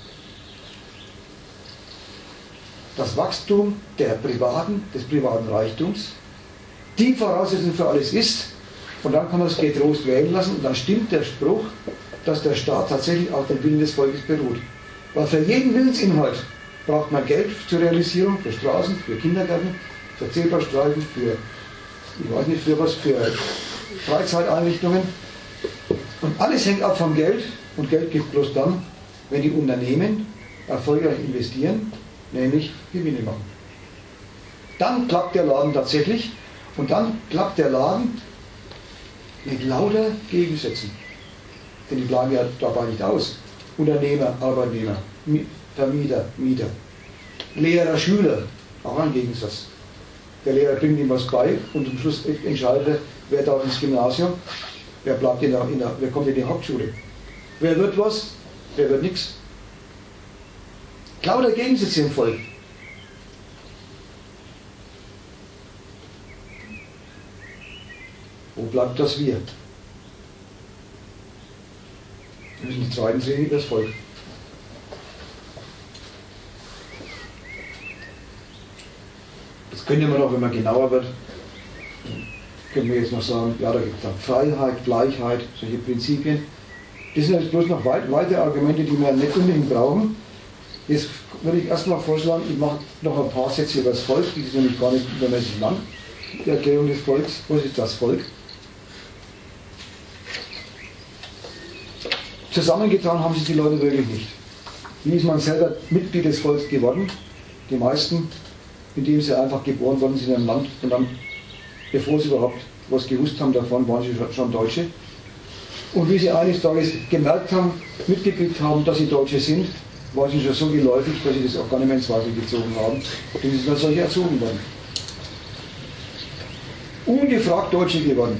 das Wachstum der privaten, des privaten Reichtums die Voraussetzung für alles ist, und dann kann man es getrost wählen lassen, und dann stimmt der Spruch, dass der Staat tatsächlich auf den Willen des Volkes beruht. Weil für jeden Willensinhalt braucht man Geld zur Realisierung, für Straßen, für Kindergärten, für Zebrastreifen, für, ich weiß nicht, für was, für Freizeiteinrichtungen. Und alles hängt ab vom Geld, und Geld gibt bloß dann, wenn die Unternehmen erfolgreich investieren, nämlich Gewinne machen. Dann klappt der Laden tatsächlich, und dann klappt der Laden mit lauter Gegensätzen. Denn die bleiben ja dabei nicht aus. Unternehmer, Arbeitnehmer, Vermieter, Mieter, Lehrer, Schüler, auch ein Gegensatz. Der Lehrer bringt ihm was bei und zum Schluss entscheidet er, wer darf ins Gymnasium, wer bleibt in der, in der, wer kommt in die Hauptschule. Wer wird was, wer wird nichts. Lauter Gegensätze im Volk. Wo bleibt das Wir? Wir müssen die zweiten sehen, das Volk. Das könnte man auch, wenn man genauer wird, können wir jetzt noch sagen, ja, da gibt es dann Freiheit, Gleichheit, solche Prinzipien. Das sind jetzt bloß noch weit, weitere Argumente, die wir nicht unbedingt brauchen. Jetzt würde ich erstmal vorschlagen, ich mache noch ein paar Sätze über das Volk, die ist nämlich gar nicht übermäßig lang. Die Erklärung des Volks, was ist das Volk? Zusammengetan haben sich die Leute wirklich nicht. Wie ist man selber Mitglied des Volkes geworden? Die meisten, indem sie einfach geboren worden sind in einem Land und dann, bevor sie überhaupt was gewusst haben davon, waren sie schon Deutsche. Und wie sie eines Tages gemerkt haben, mitgekriegt haben, dass sie Deutsche sind, war es ihnen schon so geläufig, dass sie das auch gar nicht mehr ins Zweifel gezogen haben. Und sie sind als solche erzogen worden. Ungefragt Deutsche geworden.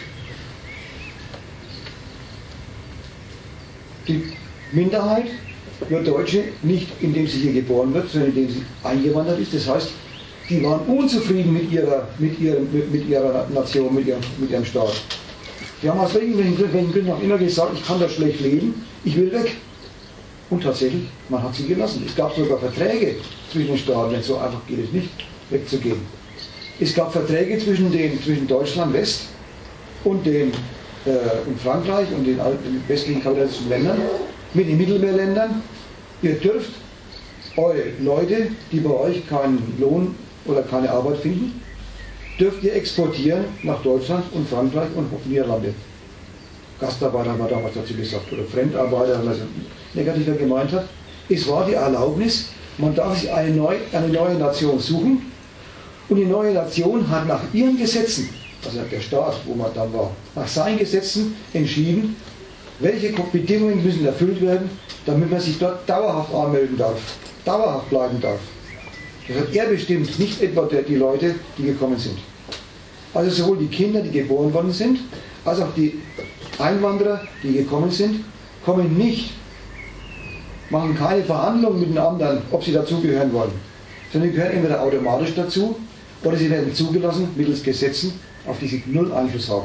Die Minderheit wird Deutsche nicht, indem sie hier geboren wird, sondern indem sie eingewandert ist. Das heißt, die waren unzufrieden mit ihrer, mit ihrem, mit, mit ihrer Nation, mit ihrem, mit ihrem Staat. Die haben aus irgendwelchen Gründen auch immer gesagt, ich kann da schlecht leben, ich will weg. Und tatsächlich, man hat sie gelassen. Es gab sogar Verträge zwischen den Staaten, denn so einfach geht es nicht, wegzugehen. Es gab Verträge zwischen, den, zwischen Deutschland West und, den, äh, und Frankreich und den alten westlichen kapitalistischen Ländern, mit den Mittelmeerländern. Ihr dürft eure Leute, die bei euch keinen Lohn oder keine Arbeit finden, dürft ihr exportieren nach Deutschland und Frankreich und Niederlande. Gastarbeiter war damals dazu gesagt, oder Fremdarbeiter, wenn man es negativer gemeint hat. Es war die Erlaubnis, man darf sich eine neue, eine neue Nation suchen, und die neue Nation hat nach ihren Gesetzen, also der Staat, wo man dann war, nach seinen Gesetzen entschieden, welche Bedingungen müssen erfüllt werden, damit man sich dort dauerhaft anmelden darf, dauerhaft bleiben darf. Das hat er bestimmt, nicht etwa der, die Leute, die gekommen sind. Also sowohl die Kinder, die geboren worden sind, als auch die Einwanderer, die gekommen sind, kommen nicht, machen keine Verhandlungen mit den anderen, ob sie dazugehören wollen, sondern sie gehören entweder automatisch dazu oder sie werden zugelassen mittels Gesetzen, auf die sie null Einfluss haben.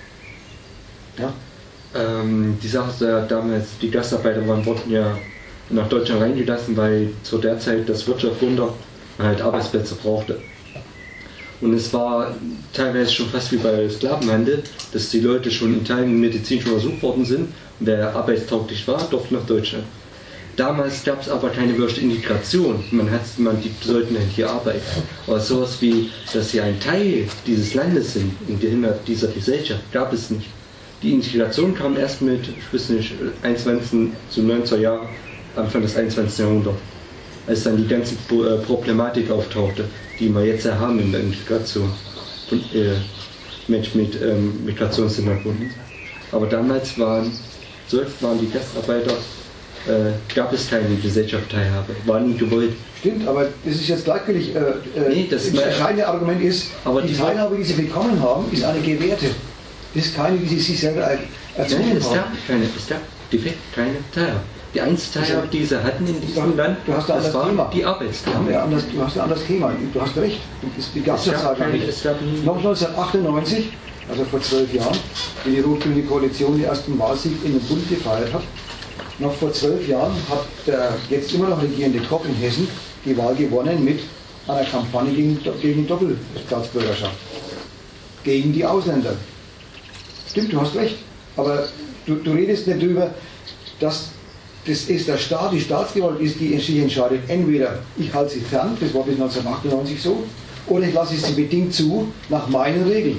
Ja? Ähm, die Sache ist ja damals, die Gastarbeiter waren, wurden ja nach Deutschland reingelassen, weil zu der Zeit das Wirtschaftswunder halt Arbeitsplätze brauchte. Und es war teilweise schon fast wie bei Sklavenhandel, dass die Leute schon in Teilen medizinisch untersucht worden sind und wer arbeitstauglich war, durfte nach Deutschland. Damals gab es aber keine wirkliche Integration. Man hat, man, die sollten halt hier arbeiten. Aber sowas wie, dass sie ein Teil dieses Landes sind, innerhalb dieser Gesellschaft, gab es nicht. Die Integration kam erst mit, ich weiß nicht, einundzwanzigsten zu neunziger Jahren, Anfang des einundzwanzigsten Jahrhunderts, als dann die ganze Problematik auftauchte, die wir jetzt ja haben in der Integration von äh, Menschen mit ähm, Migrationshintergrund. Aber damals waren, zwölf waren die Gastarbeiter, äh, gab es keine Gesellschaftsteilhabe, war nie gewollt. Stimmt, aber das ist jetzt gleichgültig. Äh, nee, das, das entscheidende Argument ist, aber die, die Teilhabe, die sie bekommen haben, ist eine gewährte. Das ist keine, die sie sich selber erzwungen haben. Es gab keine, es gab defekt keine Teilhabe. Die einzige Teilhabe, die sie hatten in diesem Land, du hast da das war Thema. die Arbeitsteilhabe. Ja, anders, du hast ein anderes Thema, du hast recht. Die gab es ja gar nicht. Noch neunzehnhundertachtundneunzig, also vor zwölf Jahren, wenn die rot-grüne Koalition den ersten Wahlsieg in den Bund gefeiert hat, noch vor zwölf Jahren hat der jetzt immer noch regierende Koch in Hessen die Wahl gewonnen mit einer Kampagne gegen, gegen Doppelstaatsbürgerschaft. Gegen die Ausländer. Stimmt, du hast recht. Aber du, du redest nicht darüber, dass das ist der Staat, die Staatsgewalt ist, die sich entscheidet. Entweder ich halte sie fern, das war bis neunzehnhundertachtundneunzig so, oder ich lasse sie bedingt zu, nach meinen Regeln.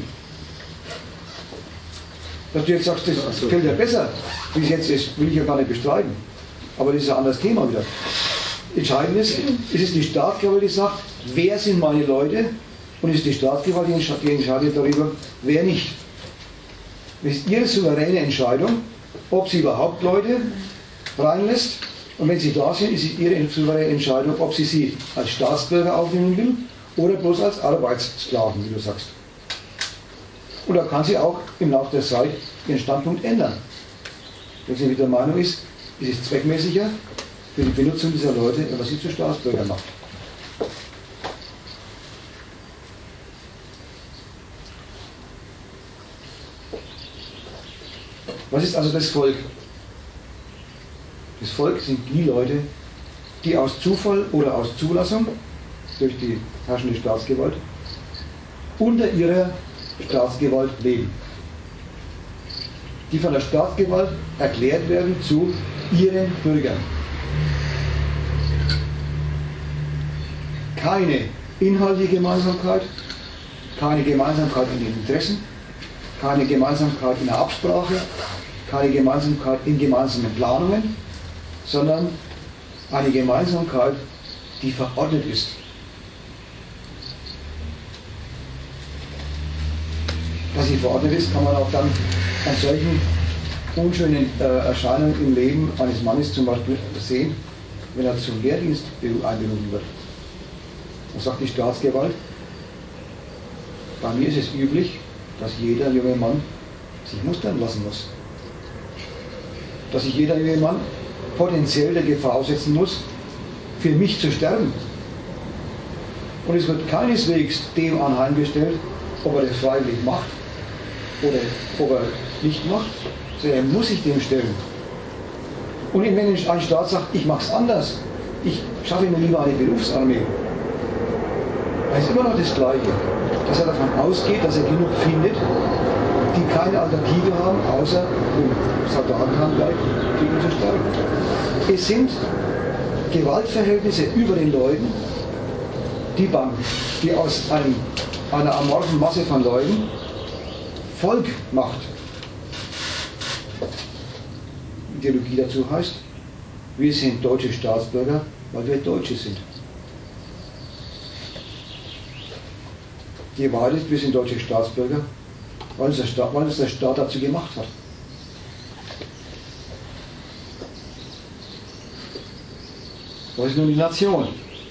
Dass du jetzt sagst, das so. fällt ja besser, wie es jetzt ist, will ich ja gar nicht bestreiten. Aber das ist ein anderes Thema wieder. Entscheidend ist, es ist die Staatsgewalt, die sagt, wer sind meine Leute, und es ist die Staatsgewalt, die entscheidet darüber, wer nicht. Es ist ihre souveräne Entscheidung, ob sie überhaupt Leute reinlässt, und wenn sie da sind, ist es ihre souveräne Entscheidung, ob sie sie als Staatsbürger aufnehmen will oder bloß als Arbeitssklaven, wie du sagst. Und da kann sie auch im Laufe der Zeit ihren Standpunkt ändern. Wenn sie wieder der Meinung ist, ist es zweckmäßiger für die Benutzung dieser Leute, wenn man sie zu Staatsbürgern macht. Was ist also das Volk? Das Volk sind die Leute, die aus Zufall oder aus Zulassung durch die herrschende Staatsgewalt unter ihrer Staatsgewalt leben. Die von der Staatsgewalt erklärt werden zu ihren Bürgern. Keine inhaltliche Gemeinsamkeit, keine Gemeinsamkeit in den Interessen, keine Gemeinsamkeit in der Absprache, keine Gemeinsamkeit in gemeinsamen Planungen, sondern eine Gemeinsamkeit, die verordnet ist. Dass sie verordnet ist, kann man auch dann an solchen unschöne äh, Erscheinung im Leben eines Mannes zum Beispiel sehen, wenn er zum Wehrdienst einberufen wird. Was sagt die Staatsgewalt? Bei mir ist es üblich, dass jeder junge Mann sich mustern lassen muss. Dass sich jeder junge Mann potenziell der Gefahr aussetzen muss, für mich zu sterben. Und es wird keineswegs dem anheimgestellt, ob er das freiwillig macht oder ob er nicht macht, sondern er muss sich dem stellen. Und wenn ein Staat sagt, ich mache es anders, ich schaffe mir lieber eine Berufsarmee, dann ist immer noch das Gleiche, dass er davon ausgeht, dass er genug findet, die keine Alternative haben, außer im Soldatenhandwerk gegen zu sterben. Es sind Gewaltverhältnisse über den Leuten, die, beim, die aus einem, einer amorphen Masse von Leuten Volk macht. Ideologie dazu heißt, wir sind deutsche Staatsbürger, weil wir Deutsche sind. Die Wahrheit ist, wir sind deutsche Staatsbürger, weil es der Staat, weil es der Staat dazu gemacht hat. Was ist nun die Nation?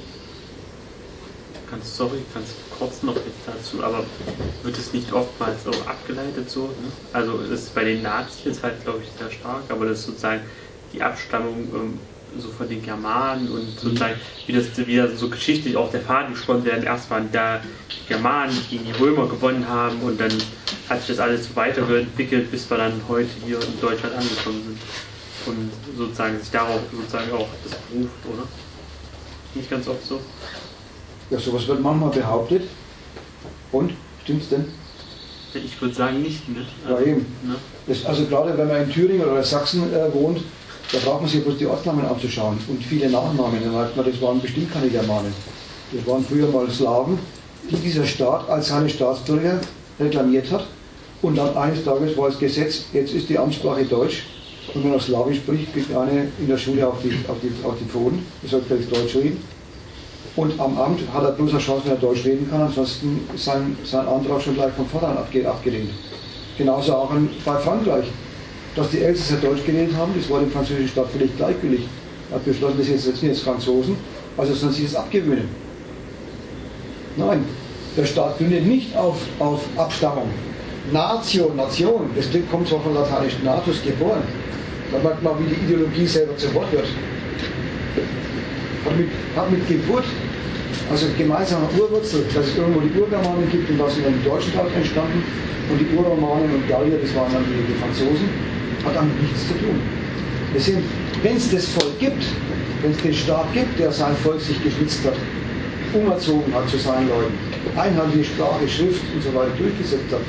Ganz, sorry, ganz kurz noch dazu, aber wird es nicht oftmals so abgeleitet so? Ne? Also ist bei den Nazis halt, glaube ich, sehr stark, aber das ist sozusagen die Abstammung ähm, so von den Germanen und sozusagen, wie das wieder so geschichtlich auch der Faden gesponnen werden. Erst waren da die Germanen, die gegen die Römer gewonnen haben und dann hat sich das alles so weiterentwickelt, bis wir dann heute hier in Deutschland angekommen sind. Und sozusagen sich darauf sozusagen auch das beruft, oder? Nicht ganz oft so? Ja, sowas wird manchmal behauptet. Und? Stimmt's denn? Ich würde sagen nicht. Ne? Also, ja, eben. Ne? Das, also gerade wenn man in Thüringen oder Sachsen äh, wohnt, da braucht man sich bloß die Ortsnamen anzuschauen und viele Nachnamen. Dann merkt man, das waren bestimmt keine Germanen. Das waren früher mal Slawen, die dieser Staat als seine Staatsbürger reklamiert hat. Und dann eines Tages war das Gesetz, jetzt ist die Amtssprache Deutsch. Und wenn er Slawisch spricht, kriegt einer in der Schule auf die, auf die, auf die Pfoten. Er soll gleich Deutsch reden. Und am Amt hat er bloß eine Chance, wenn er Deutsch reden kann, ansonsten ist sein, sein Antrag schon gleich von vornherein abgelehnt. Genauso auch in, bei Frankreich. Dass die Elsässer Deutsch geredet haben, das war dem französischen Staat völlig gleichgültig. Er hat beschlossen, das jetzt, jetzt sind jetzt Franzosen, also sollen sie das abgewöhnen. Nein, der Staat gründet nicht auf, auf Abstammung. Nation, Nation, das kommt zwar von lateinisch natus, geboren. Da merkt man, wie die Ideologie selber zu Wort wird. Hat mit, hat mit Geburt, also gemeinsamer Urwurzel, dass es irgendwo die Urgermanen gibt und das in einem deutschen Staat entstanden und die Urromanen und Gallier, das waren dann die, die Franzosen, hat damit nichts zu tun. Wenn es das Volk gibt, wenn es den Staat gibt, der sein Volk sich geschützt hat, umerzogen hat zu seinen Leuten, einheitliche Sprache, Schrift und so weiter durchgesetzt hat,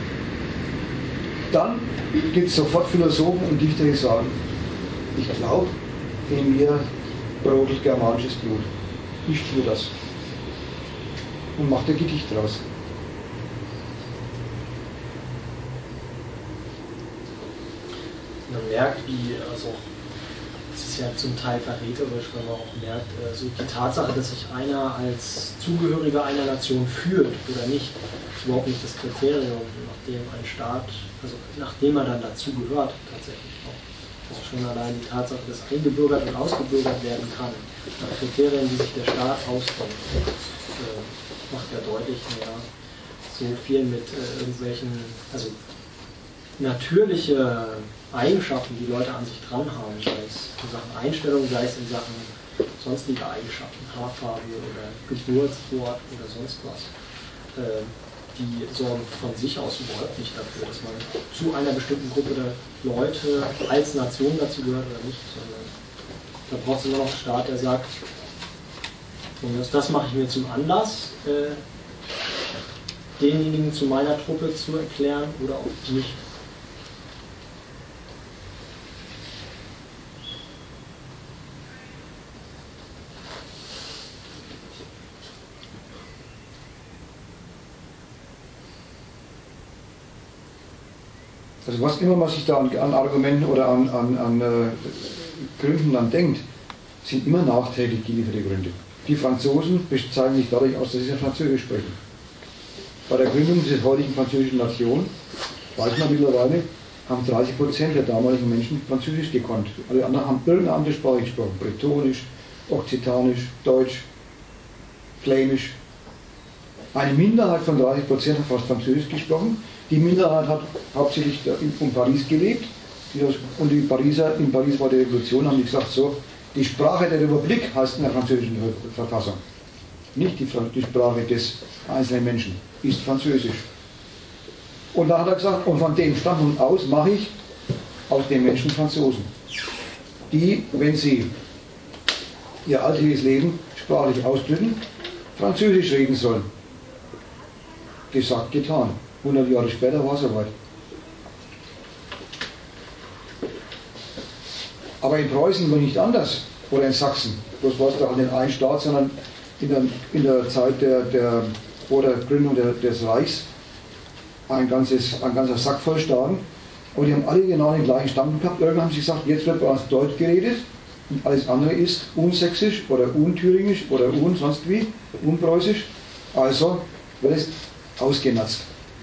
dann gibt es sofort Philosophen und Dichter, die sagen, ich glaube, in mir brodelt germanisches Blut. Ich spüre das. Und macht ein Gedicht draus. Man merkt, wie, also es ist ja zum Teil verräterisch, wenn man auch merkt, also die Tatsache, dass sich einer als Zugehöriger einer Nation fühlt oder nicht, ist überhaupt nicht das Kriterium, nachdem ein Staat, also nachdem er dann dazugehört, tatsächlich auch. Also schon allein die Tatsache, dass eingebürgert und ausgebürgert werden kann, nach Kriterien, die sich der Staat ausdenkt, äh, macht ja deutlich, naja, so viel mit äh, irgendwelchen, also natürliche Eigenschaften, die Leute an sich dran haben, sei es in Sachen Einstellung, sei es in Sachen sonstige Eigenschaften, Haarfarbe oder Geburtsort oder sonst was, äh, die sorgen von sich aus überhaupt nicht dafür, dass man zu einer bestimmten Gruppe der Leute als Nation dazu gehört oder nicht, sondern da braucht es immer noch einen Staat, der sagt, und das, das mache ich mir zum Anlass, äh, denjenigen zu meiner Truppe zu erklären oder auch nicht. Also was immer man sich da an, an Argumenten oder an, an, an äh, Gründen dann denkt, sind immer nachträglich gelieferte Gründe. Die Franzosen zeigen sich dadurch aus, dass sie ja Französisch sprechen. Bei der Gründung dieser heutigen französischen Nation, weiß man mittlerweile, haben dreißig Prozent der damaligen Menschen Französisch gekonnt. Alle anderen haben irgendeine andere Sprache gesprochen. Bretonisch, Okzitanisch, Deutsch, Flämisch. Eine Minderheit von dreißig Prozent hat fast Französisch gesprochen. Die Minderheit hat hauptsächlich in Paris gelebt. Und die Pariser, in Paris war die Revolution, haben die gesagt, so, die Sprache der Republik heißt in der französischen Verfassung. Nicht die, die Sprache des einzelnen Menschen, ist Französisch. Und da hat er gesagt, und von dem Standpunkt aus mache ich aus den Menschen Franzosen, die, wenn sie ihr alltägliches Leben sprachlich ausdrücken, Französisch reden sollen. Gesagt, getan. hundert Jahre später war es soweit. Aber in Preußen war nicht anders, oder in Sachsen. Bloß war es doch nicht ein Staat, sondern in der, in der Zeit der, der, vor der Gründung der, des Reichs ein, ganzes, ein ganzer Sack voll Staaten. Und die haben alle genau den gleichen Standpunkt gehabt. Irgendwann haben sie gesagt, jetzt wird bei uns Deutsch geredet und alles andere ist unsächsisch oder unthüringisch oder un sonst wie, unpreußisch. Also wird es ausgemerzt.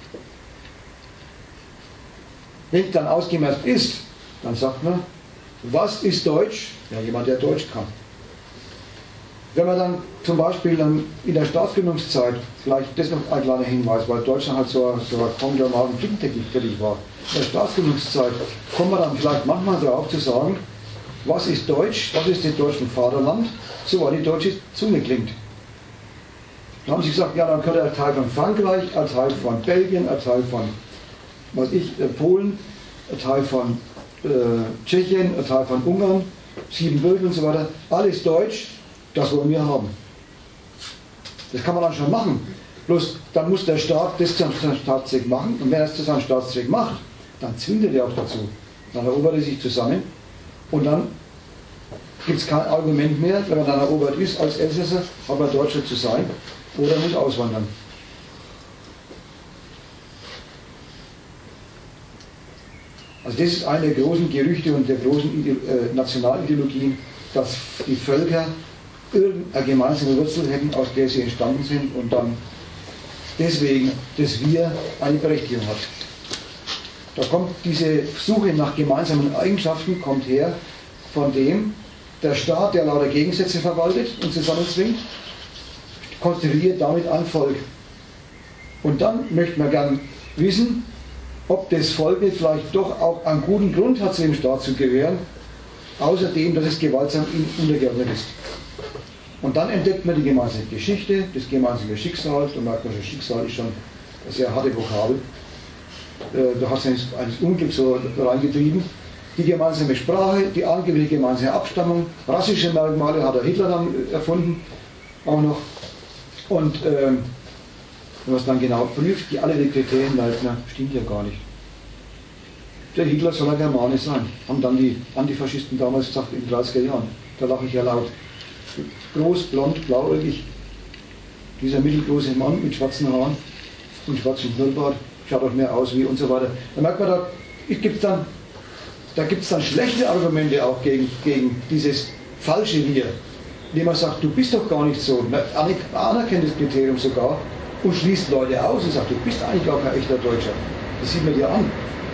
Wenn es dann ausgemerzt ist, dann sagt man, was ist Deutsch? Ja, jemand, der Deutsch kann. Wenn man dann zum Beispiel dann in der Staatsgründungszeit, vielleicht das noch ein kleiner Hinweis, weil Deutschland halt so, so ein konglomerat flickenteppich war. In der Staatsgründungszeit kommt man dann vielleicht manchmal darauf zu sagen, was ist Deutsch, was ist das deutsche Vaterland, so war die deutsche Zunge klingt. Dann haben sie gesagt, ja, dann könnte ein Teil von Frankreich, ein Teil von Belgien, ein Teil von, was ich, Polen, ein Teil von äh, Tschechien, ein Teil von Ungarn, Siebenbürgen und so weiter, alles Deutsch, das wollen wir haben. Das kann man dann schon machen. Bloß dann muss der Staat das zu seinem Staatszweck machen und wenn er es zu seinem Staatszweck macht, dann zwingt er auch dazu. Dann erobert er sich zusammen und dann gibt es kein Argument mehr, wenn man dann erobert ist als Elsässer, aber Deutscher zu sein oder muss auswandern. Also das ist eine der großen Gerüchte und der großen Ide äh, Nationalideologien, dass die Völker irgendeine gemeinsame Wurzel hätten, aus der sie entstanden sind und dann deswegen das Wir eine Berechtigung hat. Da kommt diese Suche nach gemeinsamen Eigenschaften kommt her von dem, der Staat, der lauter Gegensätze verwaltet und zusammenzwingt, konstituiert damit ein Volk. Und dann möchte man gern wissen, ob das Volk vielleicht doch auch einen guten Grund hat, zu dem Staat zu gehören, außerdem, dass es gewaltsam untergeordnet ist. Und dann entdeckt man die gemeinsame Geschichte, das gemeinsame Schicksal, da merkt man schon, Schicksal ist schon eine sehr harte Vokabel, äh, da hat es eines Unglück so reingetrieben, die gemeinsame Sprache, die angebliche gemeinsame Abstammung, rassische Merkmale hat der Hitler dann erfunden, auch noch, und ähm, wenn man es dann genau prüft, die alle die Kriterien Leitner, stimmt ja gar nicht. Der Hitler soll ein Germane sein, haben dann die Antifaschisten damals gesagt in den dreißiger Jahren, da lache ich ja laut. Groß, blond, blauäugig, dieser mittelgroße Mann mit schwarzen Haaren und schwarzem Schnurrbart, schaut auch mehr aus wie und so weiter. Da merkt man, da gibt es dann, da gibt's dann schlechte Argumente auch gegen, gegen dieses falsche Wir, indem man sagt, du bist doch gar nicht so, man anerkennt das Kriterium sogar und schließt Leute aus und sagt, du bist eigentlich gar kein echter Deutscher. Das sieht man dir an.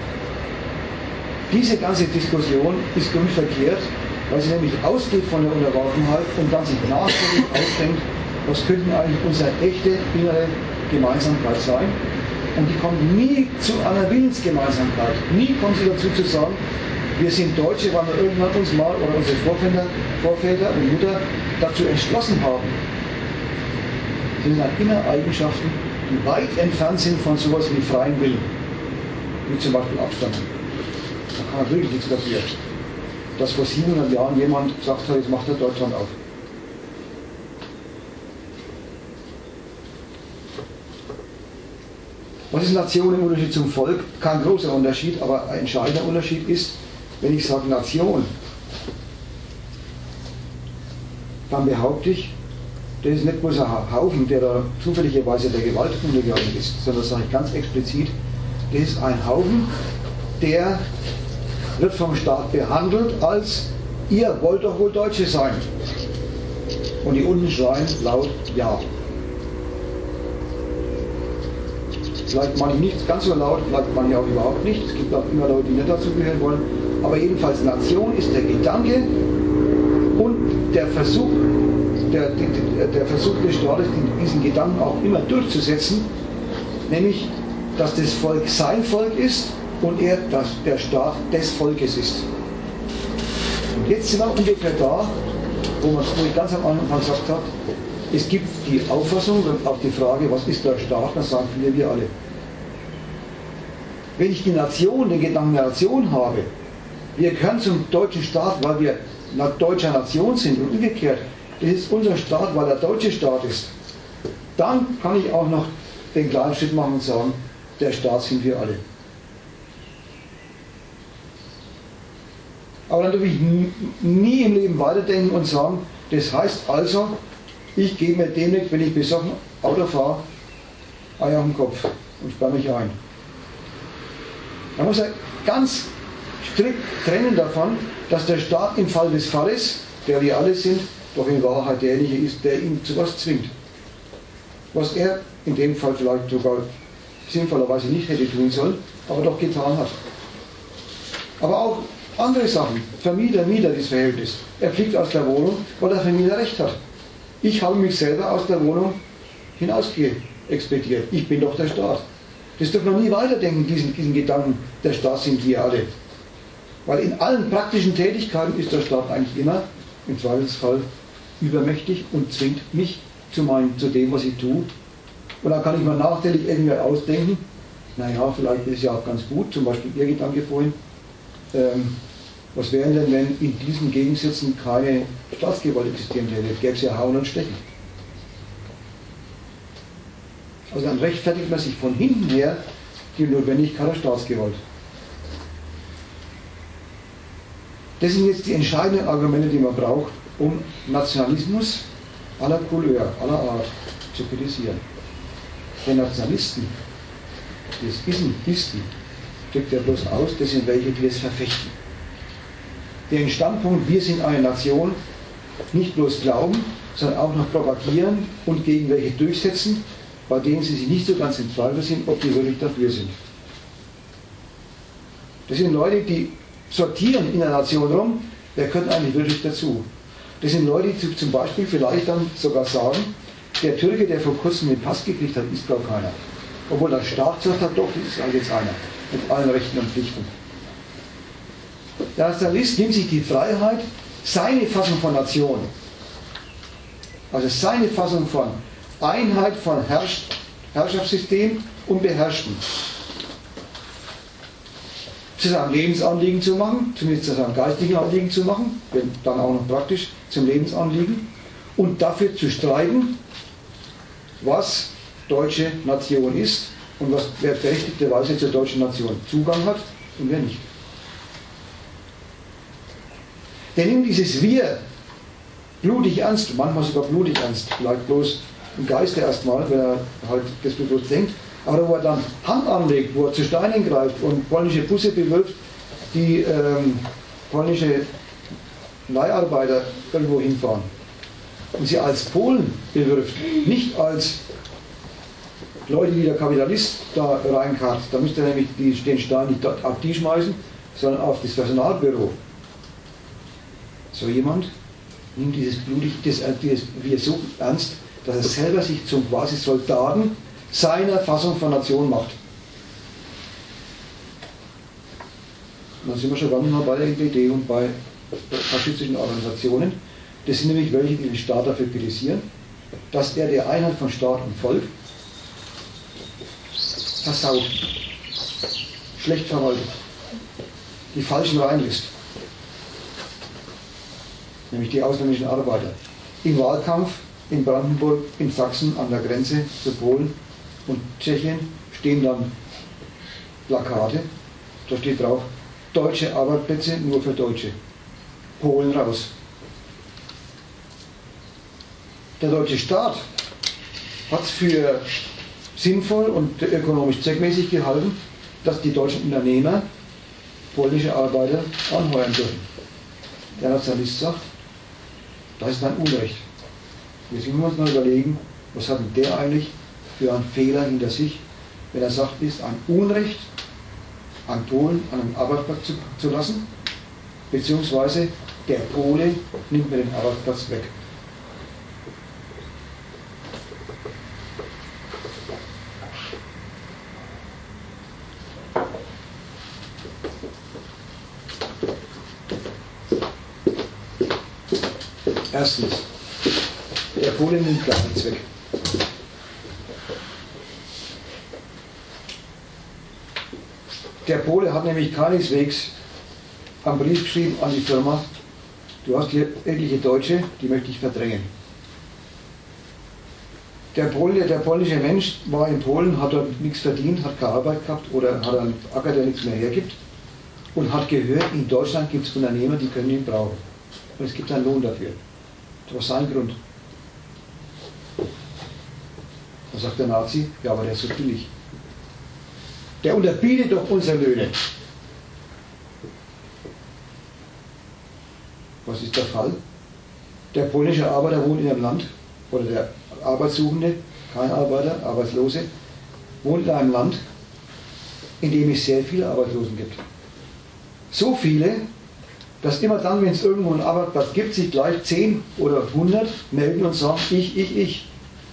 Diese ganze Diskussion ist grundverkehrt, weil sie nämlich ausgeht von der Unterworfenheit und dann sich nachdenklich ausdenkt, was könnte eigentlich unsere echte innere Gemeinsamkeit sein. Und die kommt nie zu einer Willensgemeinsamkeit. Nie kommt sie dazu zu sagen, wir sind Deutsche, weil wir irgendwann uns mal oder unsere Vorväter, Vorväter und Mutter dazu entschlossen haben. Das sind dann immer Eigenschaften, die weit entfernt sind von sowas wie freien Willen, wie zum Beispiel Abstammung. Da kann man wirklich nichts dafür. Dass vor siebenhundert Jahren jemand gesagt hat, jetzt macht er Deutschland auf. Was ist Nation im Unterschied zum Volk? Kein großer Unterschied, aber ein entscheidender Unterschied ist, wenn ich sage Nation, dann behaupte ich, das ist nicht bloß ein Haufen, der da zufälligerweise der Gewalt untergeordnet ist, sondern das sage ich ganz explizit, das ist ein Haufen, der wird vom Staat behandelt als, ihr wollt doch wohl Deutsche sein. Und die unten schreien laut Ja. Vielleicht manche nicht ganz so laut, vielleicht manche auch überhaupt nicht. Es gibt auch immer Leute, die nicht dazugehören wollen. Aber jedenfalls Nation ist der Gedanke und der Versuch, der, der, der Versuch des Staates, diesen Gedanken auch immer durchzusetzen, nämlich, dass das Volk sein Volk ist und er dass der Staat des Volkes ist. Und jetzt sind wir ungefähr da, wo man wo ich ganz am Anfang gesagt habe, es gibt die Auffassung und auch die Frage, was ist der Staat, dann sagen viele, wir alle. Wenn ich die Nation, den Gedanken der Nation habe, wir gehören zum deutschen Staat, weil wir eine deutsche Nation sind und umgekehrt, das ist unser Staat, weil er deutsche Staat ist, dann kann ich auch noch den kleinen Schritt machen und sagen, der Staat sind wir alle. Aber dann darf ich nie im Leben weiterdenken und sagen, das heißt also, ich gehe mir demnächst, wenn ich besoffen Auto fahre, Eier auf den Kopf und sperre mich ein. Man muss ja ganz strikt trennen davon, dass der Staat im Fall des Falles, der wir alle sind, doch in Wahrheit derjenige ist, der ihn zu was zwingt. Was er in dem Fall vielleicht sogar sinnvollerweise nicht hätte tun sollen, aber doch getan hat. Aber auch andere Sachen, Vermieter, Mieter, das Verhältnis. Er fliegt aus der Wohnung, weil der Vermieter recht hat. Ich habe mich selber aus der Wohnung hinausgeexpediert. Ich bin doch der Staat. Das darf man nie weiterdenken, diesen, diesen Gedanken, der Staat sind wir alle. Weil in allen praktischen Tätigkeiten ist der Staat eigentlich immer, im Zweifelsfall, übermächtig und zwingt mich zu, meinem, zu dem, was ich tue. Und dann kann ich mir nachträglich irgendwie ausdenken, naja, vielleicht ist es ja auch ganz gut, zum Beispiel Ihr Gedanke vorhin, ähm, was wäre denn, wenn in diesen Gegensätzen keine Staatsgewalt existieren hätte? Gäbe es ja Hauen und Stechen. Also dann rechtfertigt man sich von hinten her die Notwendigkeit der Staatsgewalt. Das sind jetzt die entscheidenden Argumente, die man braucht, um Nationalismus aller Couleur, aller Art zu kritisieren. Der Nationalisten, das Isen, Isten, drückt ja bloß aus, das sind welche, die es verfechten. Den Standpunkt, wir sind eine Nation, nicht bloß glauben, sondern auch noch propagieren und gegen welche durchsetzen, bei denen sie sich nicht so ganz im Zweifel sind, ob die wirklich dafür sind. Das sind Leute, die sortieren in der Nation rum, wer gehört eigentlich wirklich dazu. Das sind Leute, die zum Beispiel vielleicht dann sogar sagen, der Türke, der vor kurzem den Pass gekriegt hat, ist gar keiner. Obwohl der Staat sagt hat, doch, das ist halt jetzt einer, mit allen Rechten und Pflichten. Der Nationalist nimmt sich die Freiheit, seine Fassung von Nation, also seine Fassung von Einheit von Herrsch Herrschaftssystem und Beherrschen, zu seinem Lebensanliegen zu machen, zumindest zu seinem geistigen Anliegen zu machen, wenn dann auch noch praktisch zum Lebensanliegen, und dafür zu streiten, was deutsche Nation ist und was wer berechtigterweise zur deutschen Nation Zugang hat und wer nicht. Der nimmt dieses Wir blutig ernst, manchmal sogar blutig ernst, vielleicht bloß im Geiste erstmal, wenn er halt das bloß denkt, aber wo er dann Hand anlegt, wo er zu Steinen greift und polnische Busse bewirft, die ähm, polnische Leiharbeiter irgendwo hinfahren und sie als Polen bewirft, nicht als Leute, die der Kapitalist da reinkarrt, da müsste er nämlich die, den Stein nicht dort auf die schmeißen, sondern auf das Personalbüro. So jemand nimmt dieses blutig, das, dieses Wir so ernst, dass er selber sich zum quasi Soldaten seiner Fassung von Nation macht. Und dann sind wir schon ganz mal bei der N P D und bei faschistischen Organisationen. Das sind nämlich welche, die den Staat dafür kritisieren, dass er der Einheit von Staat und Volk versaut, schlecht verwaltet, die Falschen reinlässt. Nämlich die ausländischen Arbeiter. Im Wahlkampf in Brandenburg, in Sachsen an der Grenze zu Polen und Tschechien stehen dann Plakate, da steht drauf, deutsche Arbeitsplätze nur für Deutsche, Polen raus. Der deutsche Staat hat es für sinnvoll und ökonomisch zweckmäßig gehalten, dass die deutschen Unternehmer polnische Arbeiter anheuern dürfen. Der Nationalist sagt, das ist ein Unrecht. Jetzt müssen wir uns mal überlegen, was hat denn der eigentlich für einen Fehler hinter sich, wenn er sagt, es ist ein Unrecht, an Polen an einen Arbeitsplatz zu, zu lassen, beziehungsweise der Pole nimmt mir den Arbeitsplatz weg. Erstens, der Pole nimmt gar nichts weg. Der Pole hat nämlich keineswegs einen Brief geschrieben an die Firma, du hast hier etliche Deutsche, die möchte ich verdrängen. Der, Pole, der polnische Mensch war in Polen, hat dort nichts verdient, hat keine Arbeit gehabt oder hat einen Acker, der nichts mehr hergibt und hat gehört, in Deutschland gibt es Unternehmer, die können ihn brauchen. Und es gibt einen Lohn dafür. Das war sein Grund. Da sagt der Nazi, ja, aber der ist so billig. Der unterbietet doch unsere Löhne. Was ist der Fall? Der polnische Arbeiter wohnt in einem Land, oder der Arbeitssuchende, kein Arbeiter, Arbeitslose, wohnt in einem Land, in dem es sehr viele Arbeitslosen gibt. So viele, dass immer dann, wenn es irgendwo einen Arbeitsplatz gibt, sich gleich zehn oder hundert melden und sagen, ich, ich, ich.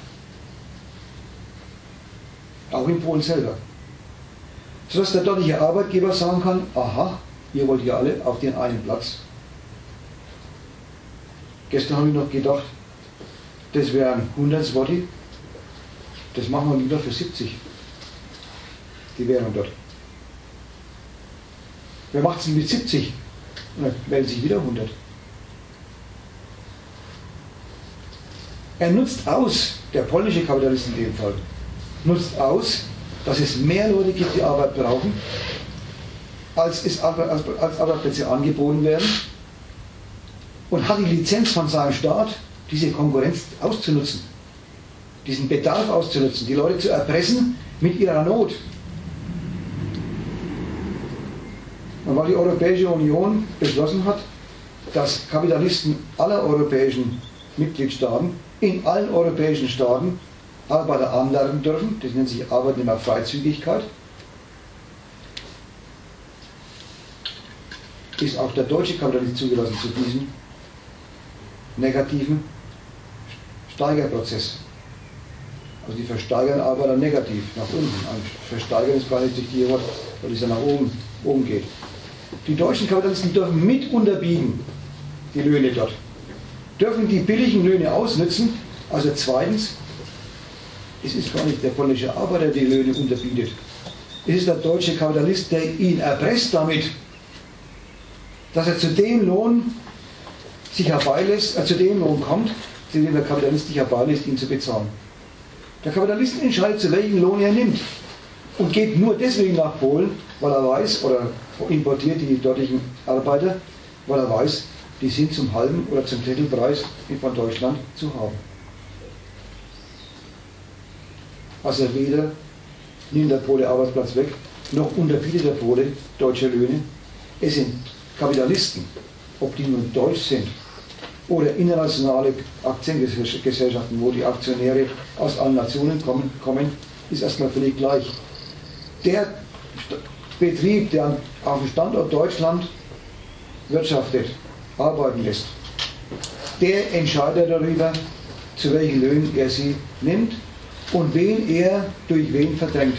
Auch in Polen selber. Sodass der dortige Arbeitgeber sagen kann, aha, ihr wollt ja alle auf den einen Platz. Gestern habe ich noch gedacht, das wären hundert Zloty, das machen wir wieder für siebzig. Die Währung dort. Wer macht es denn mit siebzig? Und dann melden sich wieder hundert. Er nutzt aus, der polnische Kapitalist in dem Fall, nutzt aus, dass es mehr Leute gibt, die Arbeit brauchen, als, es, als, als Arbeitsplätze angeboten werden, und hat die Lizenz von seinem Staat, diese Konkurrenz auszunutzen, diesen Bedarf auszunutzen, die Leute zu erpressen mit ihrer Not. Und weil die Europäische Union beschlossen hat, dass Kapitalisten aller europäischen Mitgliedstaaten in allen europäischen Staaten Arbeiter anlernen dürfen, das nennt sich Arbeitnehmerfreizügigkeit, ist auch der deutsche Kapitalist zugelassen zu diesem negativen Steigerprozess. Also die versteigern Arbeiter negativ nach unten. Versteigern ist gar nicht das richtige Wort, weil es ja nach oben, oben geht. Die deutschen Kapitalisten dürfen mit unterbieten die Löhne dort. Dürfen die billigen Löhne ausnutzen. Also zweitens, es ist gar nicht der polnische Arbeiter, der die Löhne unterbietet. Es ist der deutsche Kapitalist, der ihn erpresst damit, dass er zu dem Lohn sich herbeilässt, äh, zu dem Lohn kommt, zu dem der Kapitalist sich herbeilässt, ihn zu bezahlen. Der Kapitalist entscheidet, zu welchem Lohn er nimmt und geht nur deswegen nach Polen, weil er weiß, oder importiert die dortigen Arbeiter, weil er weiß, die sind zum halben oder zum Drittelpreis von Deutschland zu haben. Also weder nimmt der Pole Arbeitsplatz weg, noch unterbietet der Pole deutsche Löhne. Es sind Kapitalisten, ob die nun deutsch sind oder internationale Aktiengesellschaften, wo die Aktionäre aus allen Nationen kommen, kommen, ist erstmal völlig gleich. Der Betrieb, der auf dem Standort Deutschland wirtschaftet, arbeiten lässt, der entscheidet darüber, zu welchen Löhnen er sie nimmt und wen er durch wen verdrängt.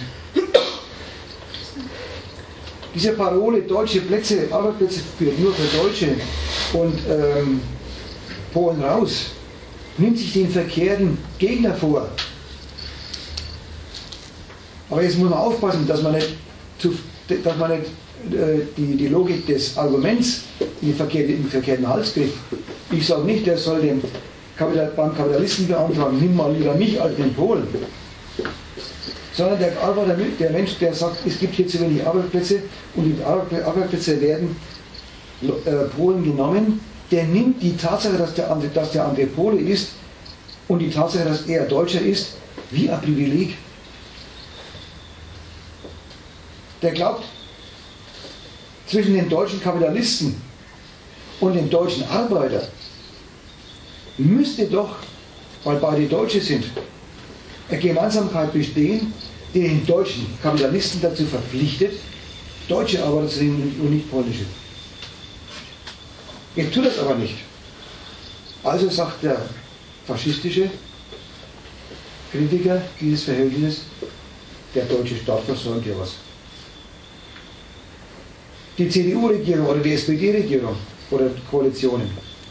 Diese Parole, deutsche Plätze, Arbeitsplätze für, nur für Deutsche und ähm, Polen raus, nimmt sich den verkehrten Gegner vor. Aber jetzt muss man aufpassen, dass man nicht, zu, dass man nicht äh, die, die Logik des Arguments in den, verkehrten, in den verkehrten Hals kriegt. Ich sage nicht, der soll den Kapital, beim Kapitalisten beantragen, nimm mal lieber mich als den Polen. Sondern der Arbeiter, der Mensch, der sagt, es gibt hier zu wenig Arbeitsplätze und die Arbeitsplätze werden äh, Polen genommen, der nimmt die Tatsache, dass der, andere, dass der andere Pole ist und die Tatsache, dass er Deutscher ist, wie ein Privileg. Der glaubt, zwischen den deutschen Kapitalisten und den deutschen Arbeiter müsste doch, weil beide Deutsche sind, eine Gemeinsamkeit bestehen, den deutschen Kapitalisten dazu verpflichtet, deutsche Arbeiter zu nehmen und nicht polnische. Er tut das aber nicht. Also sagt der faschistische Kritiker dieses Verhältnisses, der deutsche Staat versäumt ja was. Die C D U-Regierung oder die S P D-Regierung oder Koalitionen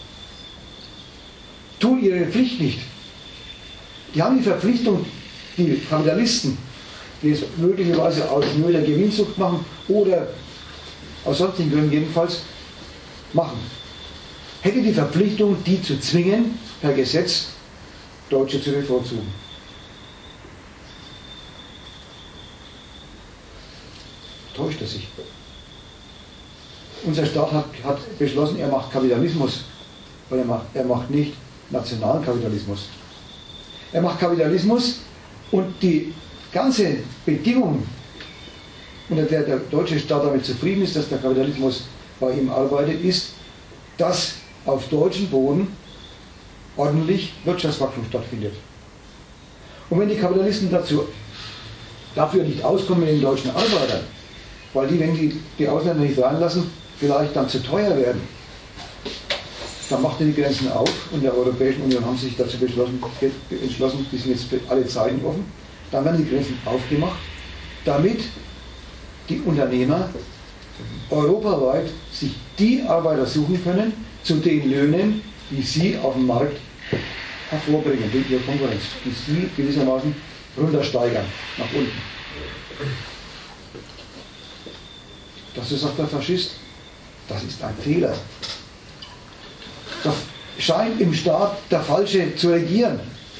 tun ihre Pflicht nicht. Die haben die Verpflichtung, die Kapitalisten, die es möglicherweise aus nur der Gewinnsucht machen oder aus sonstigen Gründen jedenfalls machen, hätte die Verpflichtung, die zu zwingen, per Gesetz Deutsche zu bevorzugen. Täuscht er sich. Unser Staat hat, hat beschlossen, er macht Kapitalismus, weil er macht, er macht nicht nationalen Kapitalismus. Er macht Kapitalismus und die ganze Bedingung, unter der der deutsche Staat damit zufrieden ist, dass der Kapitalismus bei ihm arbeitet, ist, dass auf deutschem Boden ordentlich Wirtschaftswachstum stattfindet. Und wenn die Kapitalisten dazu, dafür nicht auskommen mit den deutschen Arbeitern, weil die, wenn die die Ausländer nicht reinlassen, vielleicht dann zu teuer werden, dann macht er die Grenzen auf und in der Europäischen Union haben sie sich dazu beschlossen, entschlossen, die sind jetzt für alle Zeiten offen, dann werden die Grenzen aufgemacht, damit die Unternehmer europaweit sich die Arbeiter suchen können, zu den Löhnen, die sie auf dem Markt hervorbringen, durch ihre Konkurrenz, die sie gewissermaßen runtersteigern, nach unten. Das ist auch der Faschist. Das ist ein Fehler. Da scheint im Staat der Falsche zu regieren.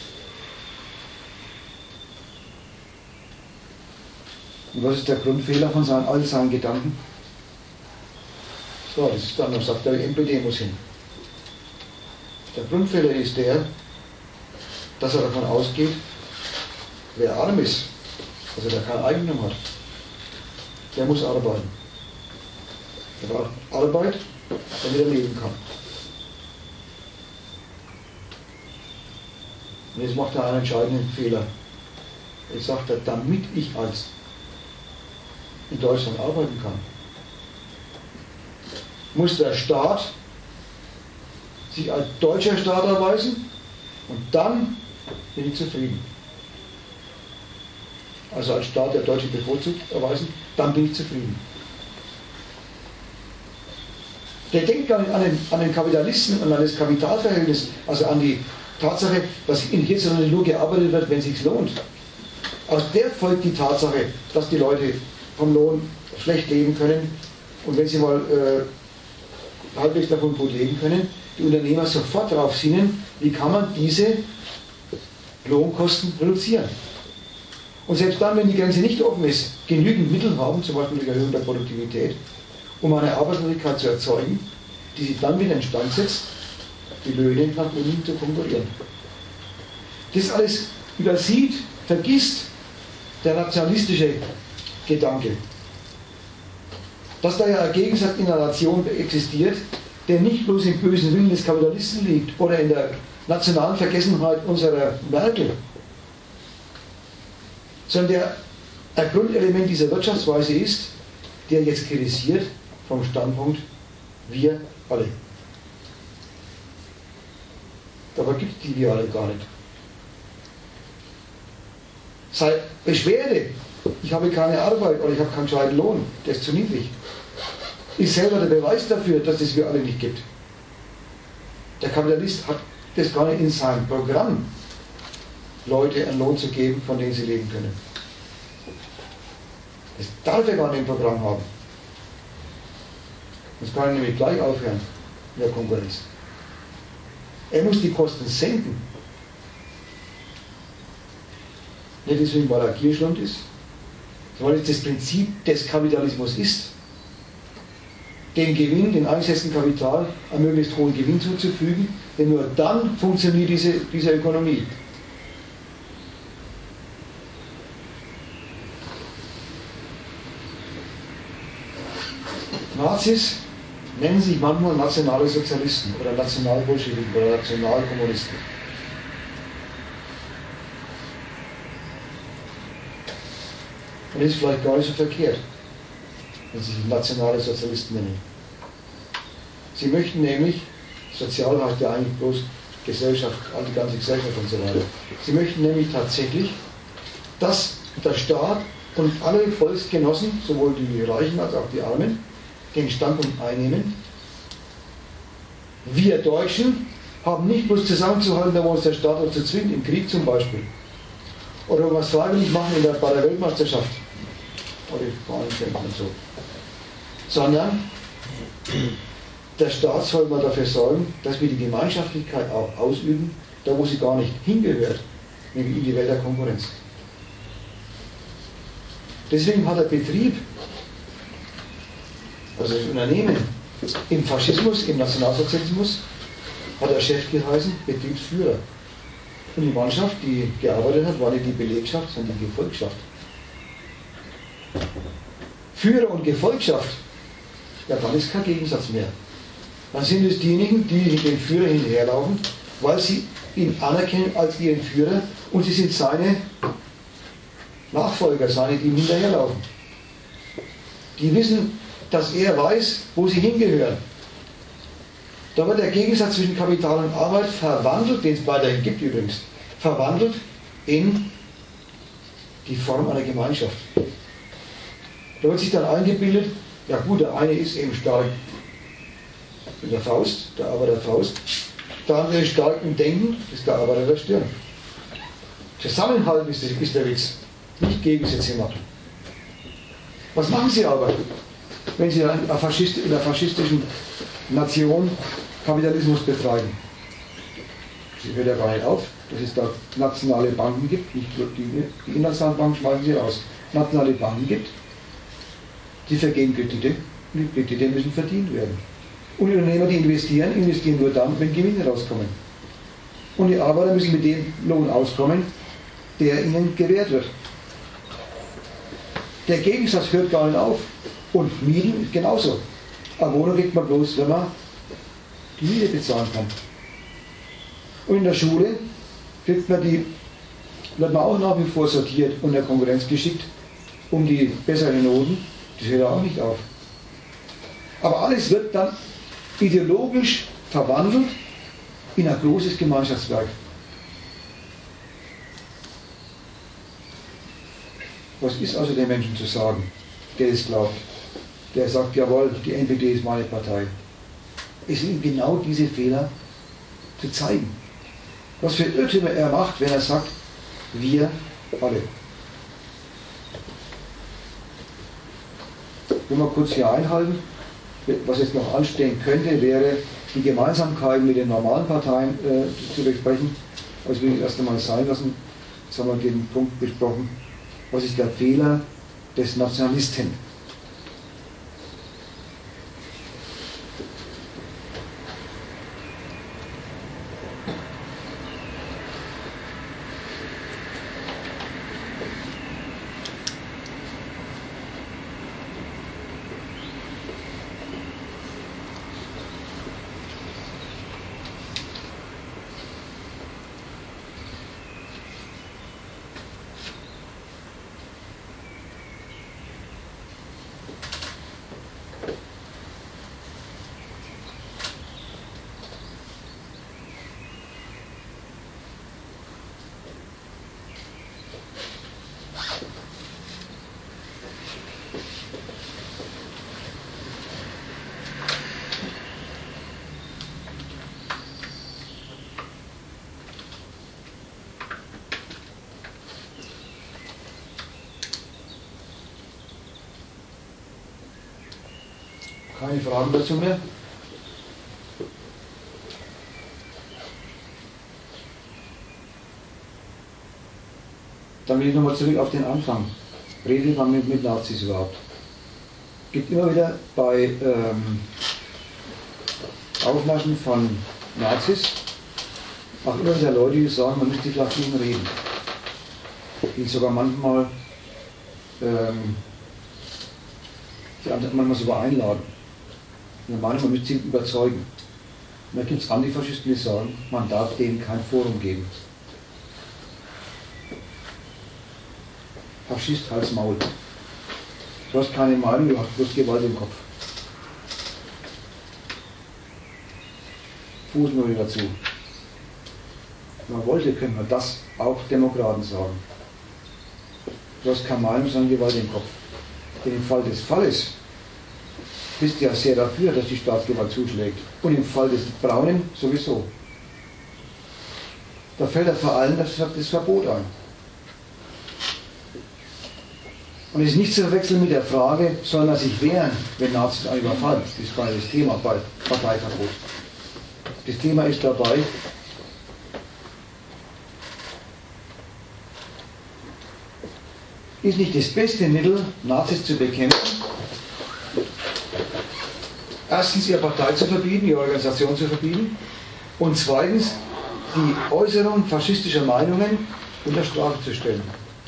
Und was ist der Grundfehler von seinen, all seinen Gedanken? So, das ist dann noch, sagt der M P D muss hin. Der Grundfehler ist der, dass er davon ausgeht, wer arm ist, also der kein Eigentum hat, der muss arbeiten. Er braucht Arbeit, damit er leben kann. Und jetzt macht er einen entscheidenden Fehler. Jetzt sagt er, damit ich als in Deutschland arbeiten kann, muss der Staat sich als deutscher Staat erweisen und dann bin ich zufrieden. Also als Staat, der Deutsche bevorzugt erweisen, dann bin ich zufrieden. Der denkt gar nicht an den, an den Kapitalisten und an das Kapitalverhältnis, also an die Tatsache, dass in hierzulande nur gearbeitet wird, wenn es sich lohnt. Aus der folgt die Tatsache, dass die Leute vom Lohn schlecht leben können und wenn sie mal äh, halbwegs davon gut leben können, die Unternehmer sofort darauf sinnen, wie kann man diese Lohnkosten reduzieren. Und selbst dann, wenn die Grenze nicht offen ist, genügend Mittel haben, zum Beispiel durch Erhöhung der Produktivität, um eine Arbeitslosigkeit zu erzeugen, die sich dann wieder instand setzt, die Löhne nach unten zu konkurrieren. Das alles übersieht, vergisst der nationalistische Gedanke. Dass da ja ein Gegensatz in der Nation existiert, der nicht bloß im bösen Willen des Kapitalisten liegt oder in der nationalen Vergessenheit unserer Merkel, sondern der ein Grundelement dieser Wirtschaftsweise ist, der jetzt kritisiert vom Standpunkt wir alle. Dabei gibt es die wir alle gar nicht. Sei Beschwerde, ich habe keine Arbeit oder ich habe keinen gescheiten Lohn, der ist zu niedrig, ist selber der Beweis dafür, dass es wir alle nicht gibt. Der Kapitalist hat das gar nicht in seinem Programm, Leute einen Lohn zu geben, von denen sie leben können. Das darf er gar nicht im Programm haben. Das kann er nämlich gleich aufhören in der Konkurrenz. Er muss die Kosten senken. Nicht deswegen, weil er Gierschlund ist, sondern weil es das Prinzip des Kapitalismus ist, den Gewinn, den eingesetzten Kapital, einen möglichst hohen Gewinn zuzufügen, denn nur dann funktioniert diese, diese Ökonomie. Nazis nennen sich manchmal nationale Sozialisten oder Nationalbolschewiken oder Nationalkommunisten. Und das ist vielleicht gar nicht so verkehrt, wenn sie sich nationale Sozialisten nennen. Sie möchten nämlich, sozial heißt ja eigentlich bloß Gesellschaft, die ganze Gesellschaft und so weiter. Sie möchten nämlich tatsächlich, dass der Staat und alle Volksgenossen, sowohl die Reichen als auch die Armen, den Standpunkt einnehmen: Wir Deutschen haben nicht bloß zusammenzuhalten, da wo uns der Staat dazu zwingt, im Krieg zum Beispiel. Oder was freiwillig machen in der, bei der Weltmeisterschaft. Oder Vereinsdenken und so. Sondern der Staat soll mal dafür sorgen, dass wir die Gemeinschaftlichkeit auch ausüben, da wo sie gar nicht hingehört, nämlich in die Welt der Konkurrenz. Deswegen hat der Betrieb, also das Unternehmen, im Faschismus, im Nationalsozialismus, hat der Chef geheißen Betriebsführer. Und die Mannschaft, die gearbeitet hat, war nicht die Belegschaft, sondern die Gefolgschaft. Führer und Gefolgschaft, ja, dann ist kein Gegensatz mehr. Dann sind es diejenigen, die den Führer hinterherlaufen, weil sie ihn anerkennen als ihren Führer und sie sind seine Nachfolger, seine, die ihm hinterherlaufen. Die wissen, dass er weiß, wo sie hingehören. Da wird der Gegensatz zwischen Kapital und Arbeit verwandelt, den es weiterhin gibt übrigens, verwandelt in die Form einer Gemeinschaft. Da wird sich dann eingebildet, ja gut, der eine ist eben stark in der Faust, der Arbeiter Faust, der andere ist stark im Denken, das ist der Arbeiter der Stirn. Zusammenhalten ist, ist der Witz, nicht Gegensätze machen. Was machen sie aber, wenn sie in einer faschistischen Nation Kapitalismus betreiben? Sie hört ja gar nicht auf, dass es da nationale Banken gibt, nicht die, die internationalen Banken schmeißen sie raus, nationale Banken gibt, die vergeben Kredite und die Kredite müssen verdient werden. Und die Unternehmer, die investieren, investieren nur dann, wenn Gewinne rauskommen. Und die Arbeiter müssen mit dem Lohn auskommen, der ihnen gewährt wird. Der Gegensatz hört gar nicht auf. Und Mieten ist genauso. Eine Wohnung kriegt man bloß, wenn man die Miete bezahlen kann. Und in der Schule kriegt man die, wird man auch nach wie vor sortiert und der Konkurrenz geschickt, um die besseren Noten. Das hört auch nicht auf. Aber alles wird dann ideologisch verwandelt in ein großes Gemeinschaftswerk. Was ist also dem Menschen zu sagen, der es glaubt? Der sagt, jawohl, die N P D ist meine Partei. Es sind ihm genau diese Fehler zu zeigen. Was für Irrtümer er macht, wenn er sagt, wir alle. Wenn wir kurz hier einhalten, was jetzt noch anstehen könnte, wäre die Gemeinsamkeiten mit den normalen Parteien äh, zu besprechen. Also will ich erst einmal sein lassen. Jetzt haben wir den Punkt besprochen. Was ist der Fehler des Nationalisten? Keine Fragen dazu mehr? Dann will ich nochmal zurück auf den Anfang. Reden wir mit, mit Nazis überhaupt. Es gibt immer wieder bei ähm, Aufmaschen von Nazis auch immer wieder Leute, die sagen, man müsste vielleicht mit ihnen reden. Die sogar manchmal ähm, die manchmal sogar einladen. Wir meinen, man müsste sie überzeugen. Und da gibt es Antifaschisten, die sagen, man darf denen kein Forum geben. Faschist, Hals, Maul. Du hast keine Meinung, du hast bloß Gewalt im Kopf. Fußnote dazu. Man wollte, können wir das auch Demokraten sagen. Du hast keine Meinung, sondern Gewalt im Kopf. Denn im Fall des Falles bist du ja sehr dafür, dass die Staatsgewalt zuschlägt. Und im Fall des Braunen sowieso. Da fällt er vor allem das, das Verbot an. Und es ist nicht zu verwechseln mit der Frage, soll man sich wehren, wenn Nazis einen überfallen? Das ist bei das Thema bei Parteiverbot. Das Thema ist dabei, ist nicht das beste Mittel, Nazis zu bekämpfen, erstens ihre Partei zu verbieten, ihre Organisation zu verbieten und zweitens die Äußerung faschistischer Meinungen unter Strafe zu stellen.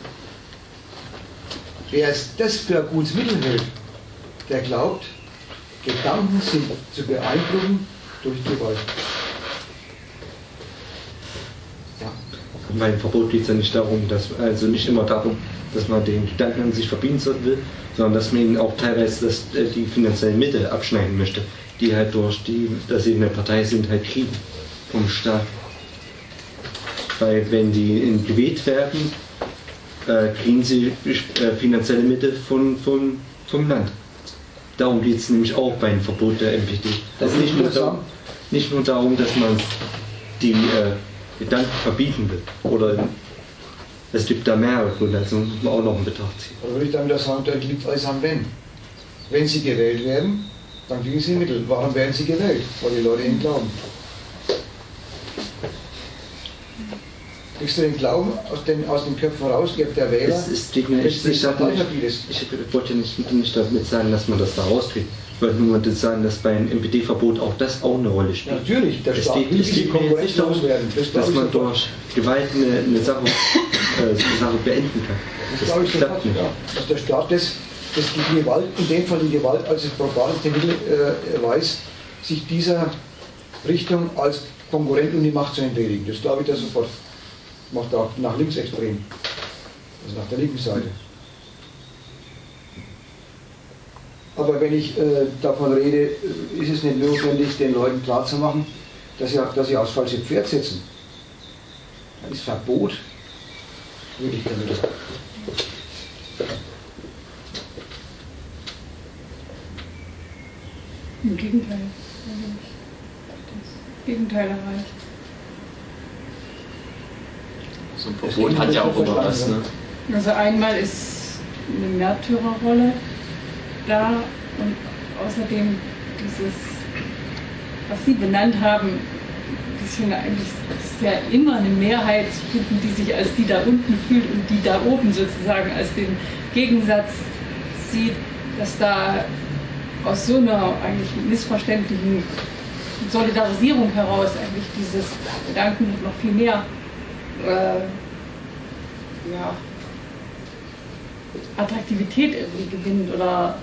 Wer es das für ein gutes Mittel hält, der glaubt, Gedanken sind zu beeindrucken durch Gewalt. Ja. Beim Verbot geht es ja nicht darum, dass, also nicht immer darum, dass man den Gedanken an sich verbieten will, sondern dass man ihnen auch teilweise das, die finanziellen Mittel abschneiden möchte, die halt durch die, dass sie in der Partei sind, halt kriegen vom Staat. Weil wenn die gewählt werden, äh, kriegen sie äh, finanzielle Mittel von, von, vom Land. Darum geht es nämlich auch beim Verbot der M P D. Es ist nicht nur, darum, nicht nur darum, dass man die äh, Gedanken verbieten will. Oder es gibt da mehrere Gründe, also muss man auch noch in Betracht ziehen. Aber würde ich dann wieder sagen, da liegt alles am Wenn. Wenn sie gewählt werden, dann kriegen sie Mittel. Warum werden sie gewählt? Weil die Leute ihnen glauben. Kriegst du den Glauben aus den, aus den Köpfen raus, gibt der Wähler? Es, es geht mir echt nicht, ich, ich wollte nicht, nicht damit sagen, dass man das da rauskriegt. Ich wollte nur damit sagen, dass beim M P D-Verbot auch das auch eine Rolle spielt. Ja, natürlich, der Staat es geht, es geht mir nicht darum, das dass man durch Gewalt eine, eine, Sache, äh, eine Sache beenden kann. Das, das glaube ich sofort, ja. Dass der Staat das, das die Gewalt, in dem Fall die Gewalt als das probateste Mittel äh, weiß, sich dieser Richtung als Konkurrent um die Macht zu entledigen. Das glaube ich da sofort. Macht auch nach linksextrem, also nach der linken Seite. Aber wenn ich äh, davon rede, ist es nicht notwendig, den Leuten klarzumachen, dass sie, dass sie aufs falsche Pferd setzen. Dann ist Verbot wirklich kein Mittel. Im Gegenteil. Das Gegenteil erreicht. So ein Verbot hat ja auch immer was, ne? Also einmal ist eine Märtyrerrolle da und außerdem dieses, was Sie benannt haben, das ist ja eigentlich das ist ja immer eine Mehrheit finden, die sich als die da unten fühlt und die da oben sozusagen als den Gegensatz sieht, dass da aus so einer eigentlich missverständlichen Solidarisierung heraus eigentlich dieses Gedanken noch viel mehr Äh, ja, Attraktivität irgendwie gewinnt oder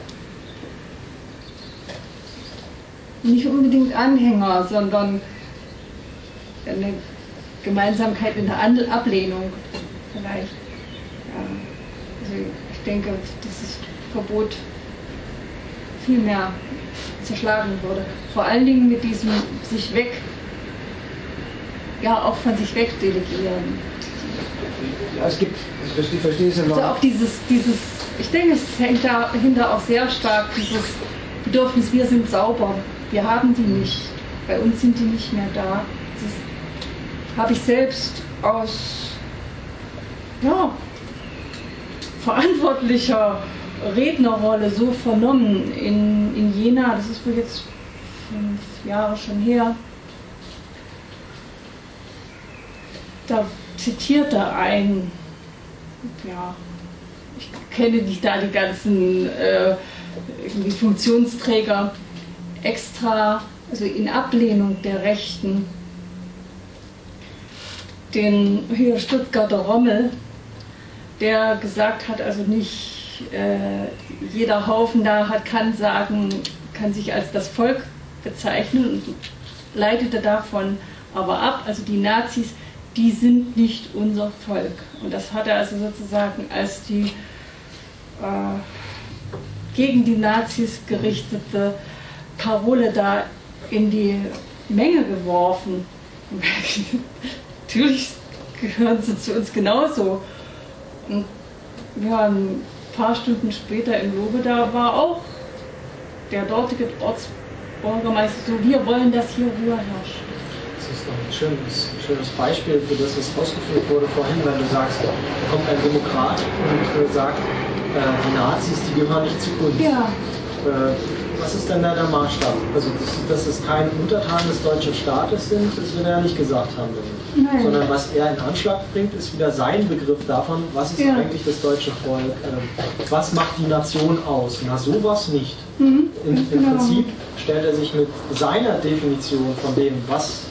nicht unbedingt Anhänger, sondern eine Gemeinsamkeit in der Ablehnung vielleicht. Ja, also ich denke, dass das Verbot viel mehr zerschlagen würde. Vor allen Dingen mit diesem sich weg ja, auch von sich weg delegieren. Ja, es gibt, ich verstehe es ja noch. Also auch dieses, dieses, ich denke, es hängt dahinter auch sehr stark dieses Bedürfnis, wir sind sauber, wir haben die nicht, bei uns sind die nicht mehr da. Das habe ich selbst aus ja, verantwortlicher Rednerrolle so vernommen in, in Jena, das ist wohl jetzt fünf Jahre schon her. Da zitierte ein, ja, ich kenne nicht da die ganzen äh, irgendwie Funktionsträger, extra, also in Ablehnung der Rechten, den hier Stuttgarter Rommel, der gesagt hat, also nicht äh, jeder Haufen da hat, kann sagen, kann sich als das Volk bezeichnen und leitete davon aber ab, also die Nazis, die sind nicht unser Volk. Und das hat er also sozusagen als die äh, gegen die Nazis gerichtete Parole da in die Menge geworfen. Natürlich gehören sie zu uns genauso. Und ja, ein paar Stunden später in Lobe, da war auch der dortige Ortsbürgermeister so, wir wollen, dass hier Ruhe herrscht. Das ist doch ein schönes, schönes Beispiel für das, was ausgeführt wurde vorhin, wenn du sagst, da kommt ein Demokrat und äh, sagt, äh, die Nazis, die gehören nicht zu uns. Ja. Äh, was ist denn da der Maßstab? Also, dass, dass es keine Untertanen des deutschen Staates sind, das will er ja nicht gesagt haben. Nein. Sondern was er in Anschlag bringt, ist wieder sein Begriff davon, was ist ja. eigentlich das deutsche Volk, äh, was macht die Nation aus? Na, sowas nicht. Mhm. In, Im genau. Prinzip stellt er sich mit seiner Definition von dem, was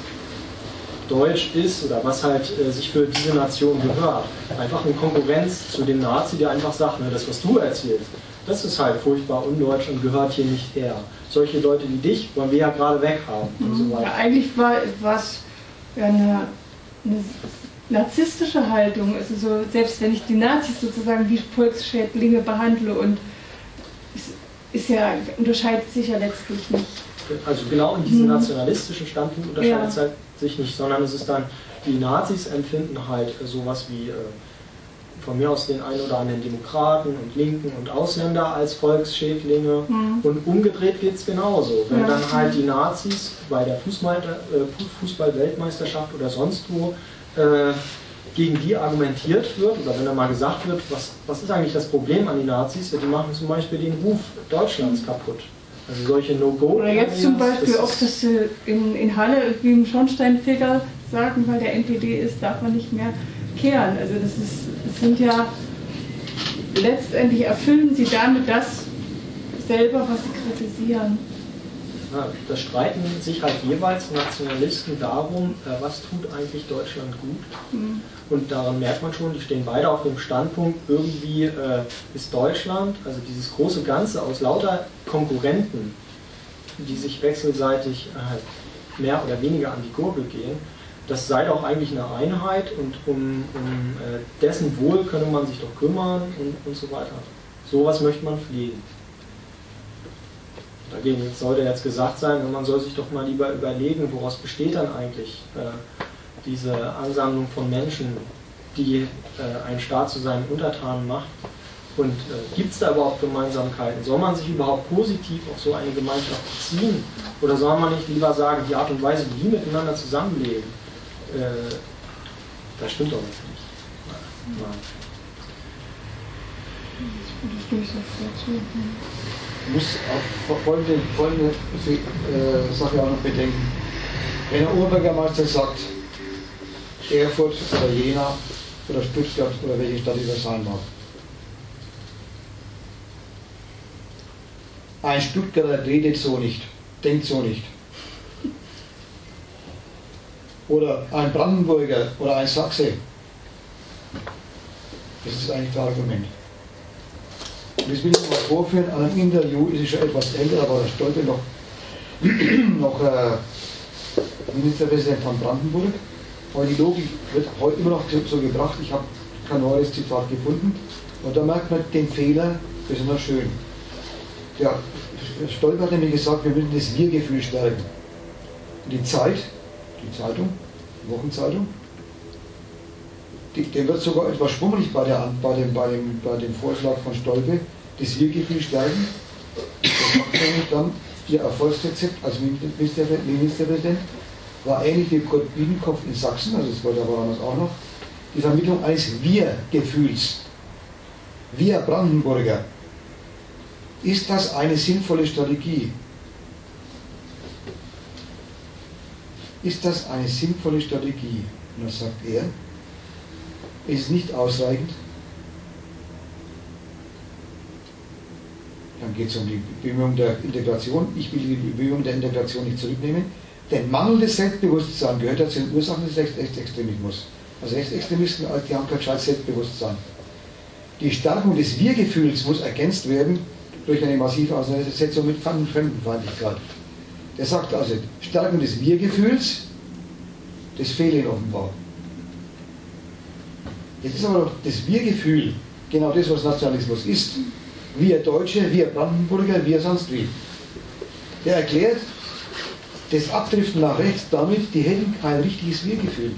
Deutsch ist oder was halt äh, sich für diese Nation gehört, einfach in Konkurrenz zu dem Nazi, der einfach sagt, ne, das, was du erzählst, das ist halt furchtbar undeutsch und gehört hier nicht her. Solche Leute wie dich wollen wir ja gerade weghaben Mhm. und so weiter. Ja, eigentlich war es ja eine, eine narzisstische Haltung. Also so, selbst wenn ich die Nazis sozusagen wie Volksschädlinge behandle und es ist ja, unterscheidet sich ja letztlich nicht. Also genau in diesem Mhm. nationalistischen Standpunkt unterscheidet ja. es halt sich nicht, sondern es ist dann, die Nazis empfinden halt sowas wie äh, von mir aus den ein oder anderen Demokraten und Linken und Ausländer als Volksschädlinge mhm. und umgedreht geht es genauso. Wenn ja. dann halt die Nazis bei der Fußball-Weltmeisterschaft oder sonst wo äh, gegen die argumentiert wird oder wenn dann mal gesagt wird, was, was ist eigentlich das Problem an die Nazis, ja, die machen zum Beispiel den Ruf Deutschlands kaputt. Also solche No-Go. Oder jetzt zum Beispiel das auch, dass sie in, in Halle irgendwie einen Schornsteinfeger sagen, weil der N P D ist, darf man nicht mehr kehren. Also das, ist, das sind ja, letztendlich erfüllen sie damit das selber, was sie kritisieren. Ja, da streiten sich halt jeweils Nationalisten darum, äh, was tut eigentlich Deutschland gut. Mhm. Und daran merkt man schon, die stehen beide auf dem Standpunkt, irgendwie äh, ist Deutschland, also dieses große Ganze aus lauter Konkurrenten, die sich wechselseitig äh, mehr oder weniger an die Gurgel gehen, das sei doch eigentlich eine Einheit und um, um äh, dessen Wohl könne man sich doch kümmern und, und so weiter. Sowas möchte man pflegen. Dagegen sollte jetzt gesagt sein, man soll sich doch mal lieber überlegen, woraus besteht dann eigentlich äh, diese Ansammlung von Menschen, die äh, einen Staat zu seinen Untertanen macht. Und äh, gibt es da überhaupt Gemeinsamkeiten? Soll man sich überhaupt positiv auf so eine Gemeinschaft beziehen? Oder soll man nicht lieber sagen, die Art und Weise, wie die miteinander zusammenleben, äh, das stimmt doch jetzt nicht. Nein. Ich muss auch folgende, folgende äh, Sache auch noch bedenken. Wenn der Oberbürgermeister sagt, Erfurt oder Jena oder Stuttgart oder welche Stadt es sein mag. Ein Stuttgarter redet so nicht, denkt so nicht. Oder ein Brandenburger oder ein Sachse. Das ist eigentlich das Argument. Und das will ich mal vorführen, an einem Interview, ist es schon etwas älter, da war der Stolpe noch, noch äh, Ministerpräsident von Brandenburg. Aber die Logik wird heute immer noch so gebracht, ich habe kein neues Zitat gefunden. Und da merkt man den Fehler besonders schön. Der Stolpe hat nämlich gesagt, wir müssen das Wir-Gefühl stärken. Und die Zeit, die Zeitung, die Wochenzeitung, die, der wird sogar etwas schwummelig bei, der, bei, dem, bei, dem, bei dem Vorschlag von Stolpe, das Wir-Gefühl stärken. Das macht nämlich dann ihr Erfolgsrezept als Ministerpräsident, war ähnlich wie Kurt Biedenkopf in Sachsen, also das war da damals auch noch, die Vermittlung eines Wir-Gefühls. Wir Brandenburger. Ist das eine sinnvolle Strategie? Ist das eine sinnvolle Strategie? Und dann sagt er, es ist nicht ausreichend. Dann geht es um die Bemühungen der Integration. Ich will die Bemühungen der Integration nicht zurücknehmen. Denn mangelndes Selbstbewusstsein gehört ja zu den Ursachen des Rechtsextremismus. Also Rechtsextremisten, die haben kein gescheites Selbstbewusstsein. Die Stärkung des Wir-Gefühls muss ergänzt werden durch eine massive Auseinandersetzung mit Fremdenfeindlichkeit. Der sagt also, Stärkung des Wir-Gefühls, das fehlt ihnen offenbar. Jetzt ist aber doch das Wir-Gefühl genau das, was Nationalismus ist. wir Deutsche, wir Brandenburger, wir sonst wie. Der erklärt das Abdriften nach rechts damit, die hätten kein richtiges Wir-Gefühl.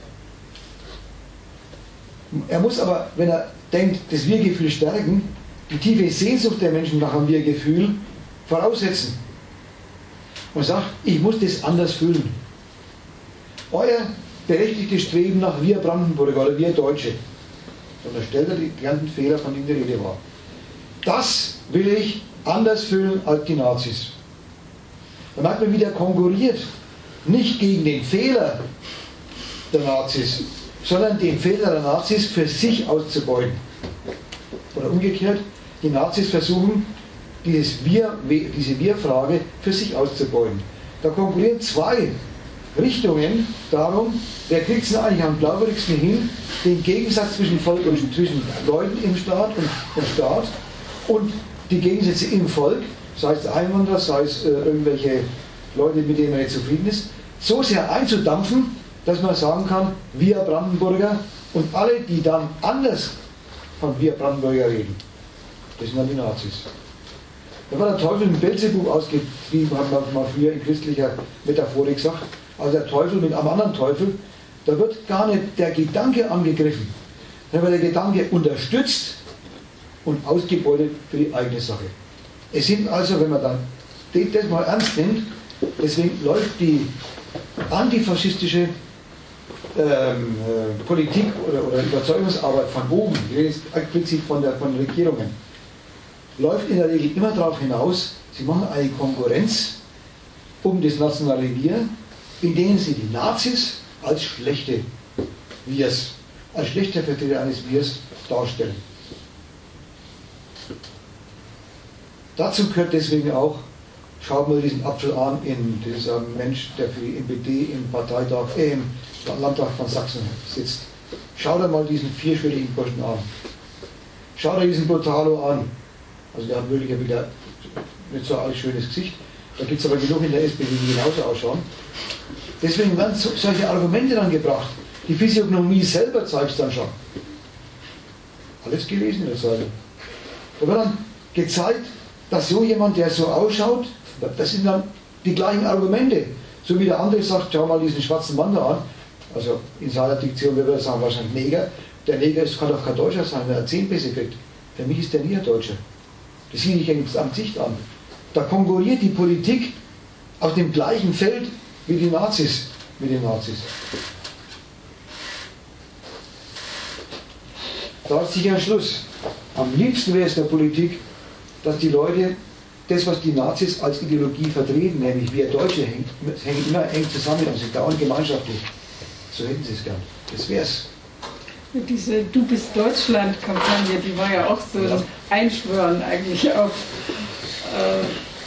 Er muss aber, wenn er denkt, das Wir-Gefühl stärken, die tiefe Sehnsucht der Menschen nach einem Wir-Gefühl voraussetzen. Und sagt, ich muss das anders fühlen. Euer berechtigtes Streben nach wir Brandenburger oder wir Deutsche, so unterstellt er die ganzen Fehler, von denen die Rede war. Das will ich anders fühlen als die Nazis. Da merkt man, wie der konkurriert. Nicht gegen den Fehler der Nazis, sondern den Fehler der Nazis für sich auszubeuten. Oder umgekehrt, die Nazis versuchen, dieses Wir, diese Wir-Frage für sich auszubeuten. Da konkurrieren zwei Richtungen darum, wer kriegt es eigentlich am glaubwürdigsten hin, den Gegensatz zwischen Volk und zwischen Leuten im Staat und dem Staat und die Gegensätze im Volk, sei es Einwanderer, sei es äh, irgendwelche Leute, mit denen man nicht zufrieden ist, so sehr einzudampfen, dass man sagen kann, wir Brandenburger und alle, die dann anders von wir Brandenburger reden, das sind dann die Nazis. Da war der Teufel mit Beelzebub ausgetrieben, hat man mal früher in christlicher Metaphorik gesagt. Also der Teufel mit einem anderen Teufel, da wird gar nicht der Gedanke angegriffen, da wird der Gedanke unterstützt und ausgebeutet für die eigene Sache. Es sind also, wenn man dann das mal ernst nimmt, deswegen läuft die antifaschistische ähm, äh, Politik oder, oder Überzeugungsarbeit von oben, ich rede jetzt explizit von, der, von Regierungen, läuft in der Regel immer darauf hinaus, sie machen eine Konkurrenz um das nationale Wir, in denen sie die Nazis als schlechte Wirs, als schlechter Vertreter eines Wirs darstellen. Dazu gehört deswegen auch, schaut mal diesen Apfel an, in dieser Mensch, der für die N P D im Parteitag, äh, im Landtag von Sachsen sitzt. Schaut er mal diesen vierschwelligen Burschen an. Schaut er diesen Brutalo an. Also der hat wirklich wieder nicht so ein schönes Gesicht. Da gibt es aber genug in der S P D, die genauso ausschauen. Deswegen werden so, solche Argumente dann gebracht. Die Physiognomie selber zeigt es dann schon. Alles gelesen in der Zeitung. Da wird dann gezeigt, dass so jemand, der so ausschaut, das sind dann die gleichen Argumente. So wie der andere sagt, schau mal diesen schwarzen Mann da an. Also in seiner Diktion würde er sagen, wahrscheinlich Neger. Der Neger ist, kann doch kein Deutscher sein, wenn er zehn Pässe kriegt. Für mich ist der nie ein Deutscher. Das sieht ich am Gesicht an. Da konkurriert die Politik auf dem gleichen Feld wie die Nazis mit den Nazis. Da ist sicher ein Schluss. Am liebsten wäre es der Politik, dass die Leute das, was die Nazis als Ideologie vertreten, nämlich wir Deutsche, hängen, hängen immer eng zusammen und sind dauernd gemeinschaftlich. So hätten sie es gern. Das wär's. Diese Du bist Deutschland-Kampagne, die war ja auch so ein Einschwören eigentlich auf äh,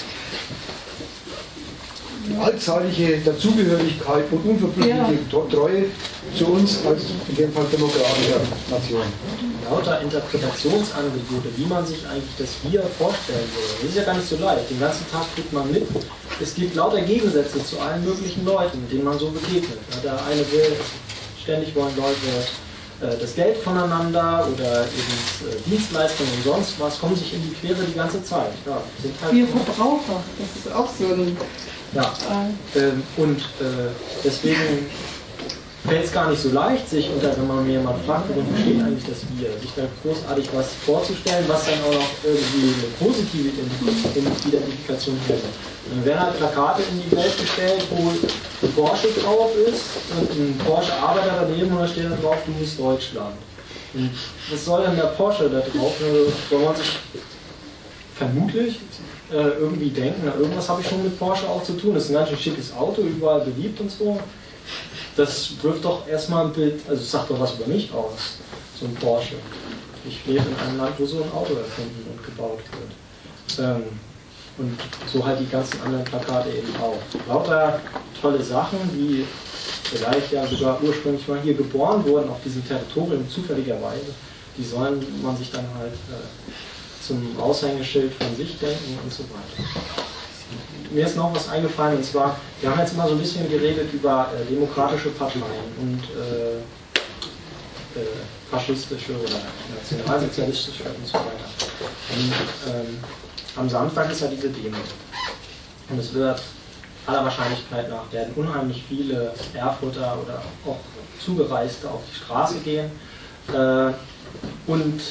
allzeitige Dazugehörigkeit und unverbrüchliche ja. Treue zu uns als in dem Fall demokratischer Nation. Lauter Interpretationsangebote, wie man sich eigentlich das Wir vorstellen würde. Das ist ja gar nicht so leicht. Den ganzen Tag kriegt man mit. Es gibt lauter Gegensätze zu allen möglichen Leuten, denen man so begegnet. Der eine will, ständig wollen Leute das Geld voneinander oder eben Dienstleistungen und sonst was, kommen sich in die Quere die ganze Zeit. Ja, sind halt wir Verbraucher, das ist auch so ein... Ja, ähm, und äh, deswegen fällt es gar nicht so leicht, sich, unter, wenn man mir jemand fragt, worin besteht eigentlich das Wir, sich da großartig was vorzustellen, was dann auch noch irgendwie eine positive Identifikation hätte. Dann werden halt Plakate in die Welt gestellt, wo ein Porsche drauf ist und ein Porsche-Arbeiter daneben und da steht dann drauf, du bist Deutschland. Und was soll denn der Porsche da drauf? Also, soll man sich vermutlich äh, irgendwie denken, na, irgendwas habe ich schon mit Porsche auch zu tun. Das ist ein ganz schön schickes Auto, überall beliebt und so. Das wirft doch erstmal ein Bild, also sagt doch was über mich aus, so ein Porsche. Ich lebe in einem Land, wo so ein Auto erfunden und gebaut wird. Ähm, und so halt die ganzen anderen Plakate eben auch. Lauter tolle Sachen, die vielleicht ja sogar ursprünglich mal hier geboren wurden, auf diesem Territorium zufälligerweise, die sollen man sich dann halt äh, zum Aushängeschild von sich denken und so weiter. Mir ist noch was eingefallen, und zwar, wir haben jetzt immer so ein bisschen geredet über äh, demokratische Parteien und äh, äh, faschistische oder nationalsozialistische und so weiter. Und, ähm, am Samstag ist ja diese Demo. Und es wird aller Wahrscheinlichkeit nach werden unheimlich viele Erfurter oder auch Zugereiste auf die Straße gehen äh, und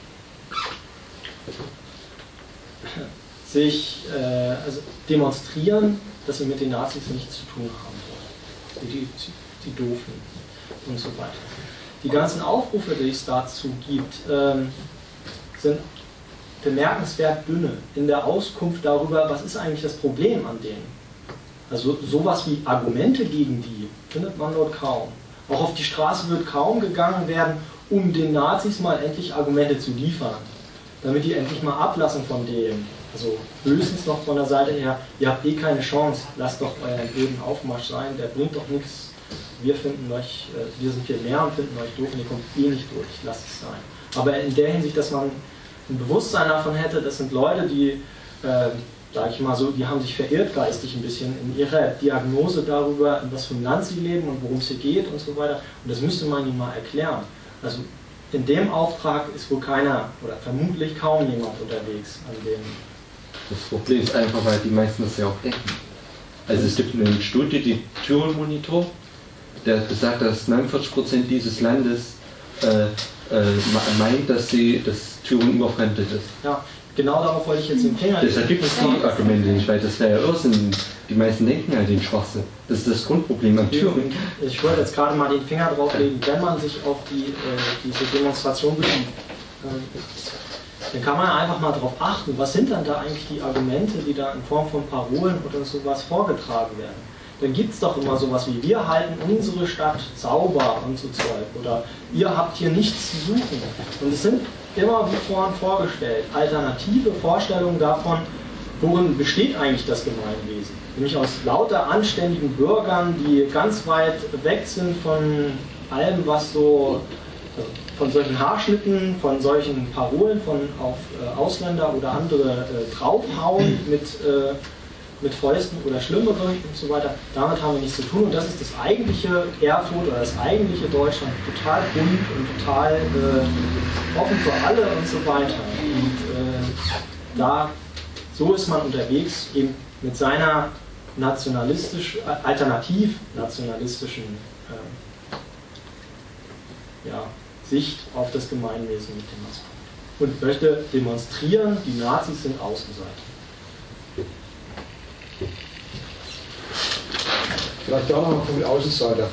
sich äh, also demonstrieren, dass sie mit den Nazis nichts zu tun haben wollen. Die, die, die Doofen und so weiter. Die ganzen Aufrufe, die es dazu gibt, ähm, sind bemerkenswert dünne in der Auskunft darüber, was ist eigentlich das Problem an denen. Also sowas wie Argumente gegen die findet man dort kaum. Auch auf die Straße wird kaum gegangen werden, um den Nazis mal endlich Argumente zu liefern, damit die endlich mal ablassen von dem. Also höchstens noch von der Seite her, ihr habt eh keine Chance, lasst doch euren blöden Aufmarsch sein, der bringt doch nichts. Wir finden euch, wir sind viel mehr und finden euch doof und ihr kommt eh nicht durch, lasst es sein. Aber in der Hinsicht, dass man ein Bewusstsein davon hätte, das sind Leute, die, äh, sag ich mal so, die haben sich verirrt geistig ein bisschen in ihrer Diagnose darüber, in was für ein Land sie leben und worum es hier geht und so weiter. Und das müsste man ihnen mal erklären. Also in dem Auftrag ist wohl keiner oder vermutlich kaum jemand unterwegs an dem. Das Problem ist einfach, weil die meisten das ja auch denken. Also es gibt eine Studie, die Tyrol Monitor, der besagt, dass neunundvierzig Prozent dieses Landes äh, äh, meint, dass sie das Thüringen überfremdet ist. Ja, genau darauf wollte ich jetzt den Finger. Deshalb gibt es die Argumente nicht, weil das wäre ja Irrsinn. Die meisten denken halt den Schwachsinn. Das ist das Grundproblem an Thüringen. Ich wollte jetzt gerade mal den Finger drauf legen, wenn man sich auf die, äh, diese Demonstration bezieht, äh, dann kann man einfach mal darauf achten, was sind dann da eigentlich die Argumente, die da in Form von Parolen oder sowas vorgetragen werden. Dann gibt es doch immer sowas wie, wir halten unsere Stadt sauber und so Zeug. Oder ihr habt hier nichts zu suchen. Und es sind immer, wie vorhin vorgestellt, alternative Vorstellungen davon, worin besteht eigentlich das Gemeinwesen. Nämlich aus lauter anständigen Bürgern, die ganz weit weg sind von allem, was so, von solchen Haarschnitten, von solchen Parolen, von auf äh, Ausländer oder andere äh, draufhauen mit äh, mit Fäusten oder Schlimmeren und so weiter, damit haben wir nichts zu tun und das ist das eigentliche Erfurt oder das eigentliche Deutschland, total bunt und total äh, offen für alle und so weiter. Und äh, da, so ist man unterwegs eben mit seiner nationalistisch, alternativ nationalistischen äh, ja, Sicht auf das Gemeinwesen, mit dem man es kommt. Und möchte demonstrieren, die Nazis sind Außenseiter. Vielleicht auch noch mal von Außenseiter.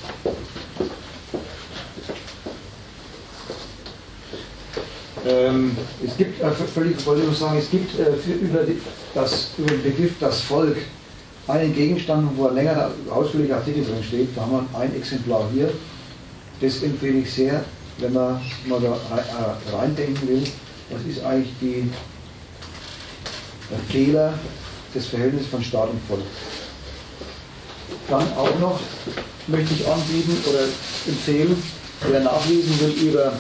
Ähm, es gibt, äh, völlig wollte ich nur sagen, es gibt äh, für, über, die, das, über den Begriff das Volk einen Gegenstand, wo ein längerer, ausführlicher Artikel drin steht. Da haben wir ein Exemplar hier. Das empfehle ich sehr, wenn man mal da äh, reindenken will. Was ist eigentlich die, der Fehler des Verhältnisses von Staat und Volk? Dann auch noch möchte ich anbieten oder empfehlen, wer nachlesen will über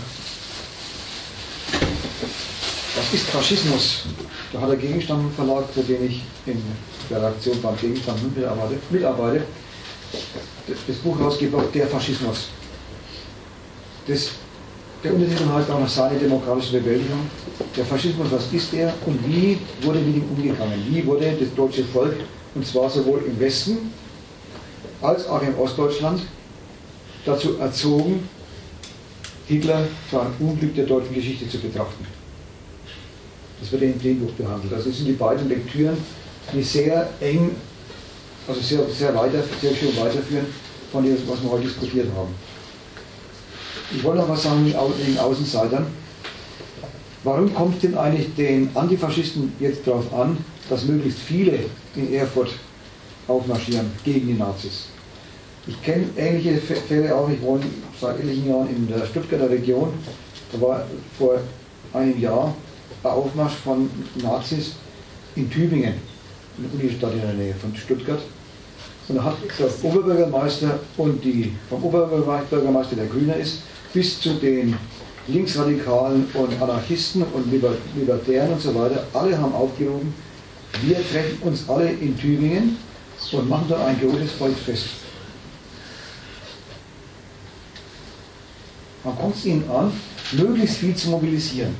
was ist Faschismus. Da hat der Gegenstand Verlag, für den ich in der Redaktion beim Gegenstand mitarbeite, mitarbeite das Buch rausgebracht, der Faschismus. Das, der Untertitel heißt auch noch seine demokratische Bewältigung. Der Faschismus, was ist er und wie wurde mit ihm umgegangen? Wie wurde das deutsche Volk, und zwar sowohl im Westen als auch in Ostdeutschland, dazu erzogen, Hitler für ein Unglück der deutschen Geschichte zu betrachten. Das wird in dem Buch behandelt. Also das sind die beiden Lektüren, die sehr eng, also sehr, sehr, weiter, sehr schön weiterführen von dem, was wir heute diskutiert haben. Ich wollte noch was sagen wegen Außenseitern. Warum kommt es denn eigentlich den Antifaschisten jetzt darauf an, dass möglichst viele in Erfurt aufmarschieren gegen die Nazis? Ich kenne ähnliche Fälle auch, ich wohne seit etlichen Jahren in der Stuttgarter Region. Da war vor einem Jahr ein Aufmarsch von Nazis in Tübingen, in der Unistadt in der Nähe von Stuttgart. Und da hat der Oberbürgermeister und die vom Oberbürgermeister, der Grüner ist, bis zu den Linksradikalen und Anarchisten und Libertären und so weiter, alle haben aufgerufen, wir treffen uns alle in Tübingen und machen da ein großes Volksfest. Man kommt es ihnen an, möglichst viel zu mobilisieren.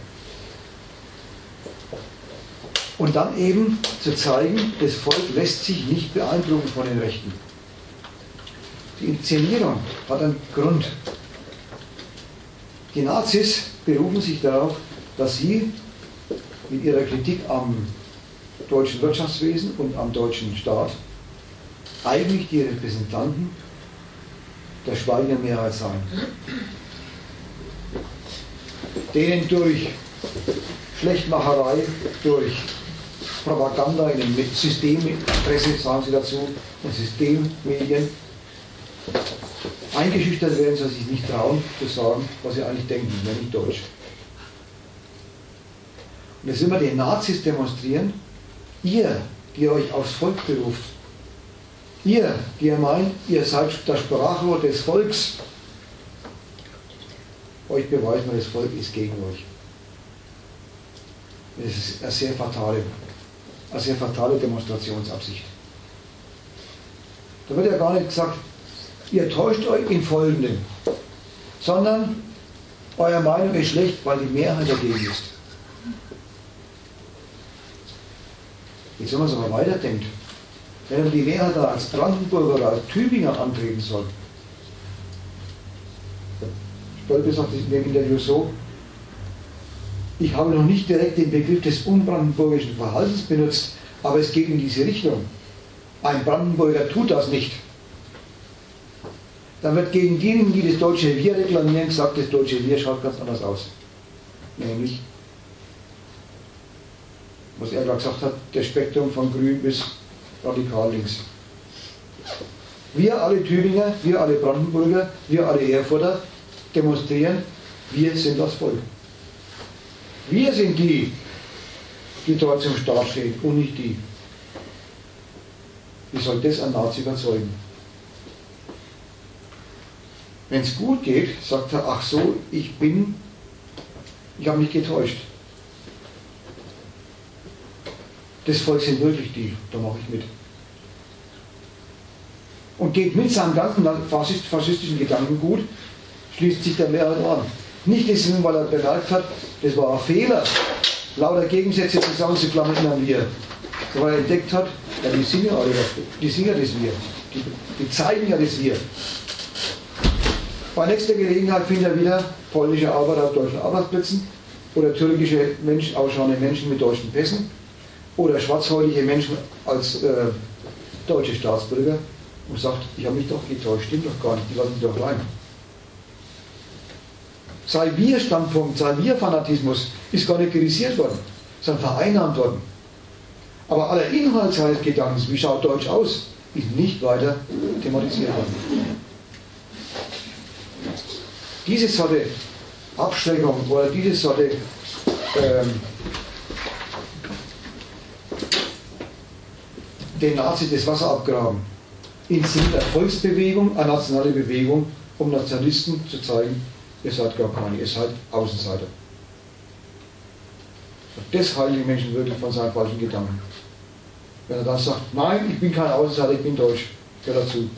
Und dann eben zu zeigen, das Volk lässt sich nicht beeindrucken von den Rechten. Die Inszenierung hat einen Grund. Die Nazis berufen sich darauf, dass sie mit ihrer Kritik am deutschen Wirtschaftswesen und am deutschen Staat eigentlich die Repräsentanten der schweigenden Mehrheit seien. Denen durch Schlechtmacherei, durch Propaganda in den Systempresse, sagen sie dazu, und Systemmedien eingeschüchtert werden, dass sie sich nicht trauen zu sagen, was sie eigentlich denken, nämlich Deutsch. Und das will man den Nazis demonstrieren, ihr, die euch aufs Volk beruft, ihr, die ihr meint, ihr seid das Sprachrohr des Volks, euch beweist man, das Volk ist gegen euch. Das ist eine sehr fatale, eine sehr fatale Demonstrationsabsicht. Da wird ja gar nicht gesagt, ihr täuscht euch in Folgendem, sondern eure Meinung ist schlecht, weil die Mehrheit dagegen ist. Jetzt, wenn man es aber weiterdenkt, wenn man die Mehrheit da als Brandenburger oder als Tübinger antreten soll, Stolpe sagt in dem Interview so, ich habe noch nicht direkt den Begriff des unbrandenburgischen Verhaltens benutzt, aber es geht in diese Richtung. Ein Brandenburger tut das nicht. Dann wird gegen diejenigen, die das deutsche Wir reklamieren, gesagt, das deutsche Wir schaut ganz anders aus. Nämlich, was er da gesagt hat, das Spektrum von grün bis radikal links. Wir alle Tübinger, wir alle Brandenburger, wir alle Erfurter demonstrieren, wir sind das Volk. Wir sind die, die dort zum Staat stehen und nicht die. Wie soll das ein Nazi überzeugen? Wenn es gut geht, sagt er, ach so, ich bin, ich habe mich getäuscht. Das Volk sind wirklich die, da mache ich mit. Und geht mit seinem ganzen faschistischen Gedankengut, schließt sich der Mehrheit an. Nicht deswegen, weil er bemerkt hat, das war ein Fehler, lauter Gegensätze zusammenzuklammern in einem Wir. Weil er entdeckt hat, ja, die sind ja alle das, die sind ja das Wir. Die, die zeigen ja das Wir. Bei nächster Gelegenheit findet er wieder polnische Arbeiter auf deutschen Arbeitsplätzen oder türkische Menschen, ausschauende Menschen mit deutschen Pässen oder schwarzhäutige Menschen als äh, deutsche Staatsbürger und sagt, ich habe mich doch getäuscht, stimmt doch gar nicht, die lassen mich doch rein. Sein Wir-Standpunkt, sein Wir-Fanatismus ist gar nicht kritisiert worden, sondern vereinnahmt worden. Aber aller Inhalt seines Gedankens, wie schaut Deutsch aus, ist nicht weiter thematisiert worden. Diese Sorte Abschreckung oder diese Sorte ähm, den Nazis das Wasser abgraben, inszeniert eine Volksbewegung, eine nationale Bewegung, um Nationalisten zu zeigen, ihr seid gar keine, ihr seid Außenseiter. Und das heilt die Menschen wirklich von seinen falschen Gedanken. Wenn er dann sagt, nein, ich bin kein Außenseiter, ich bin deutsch, gehört dazu.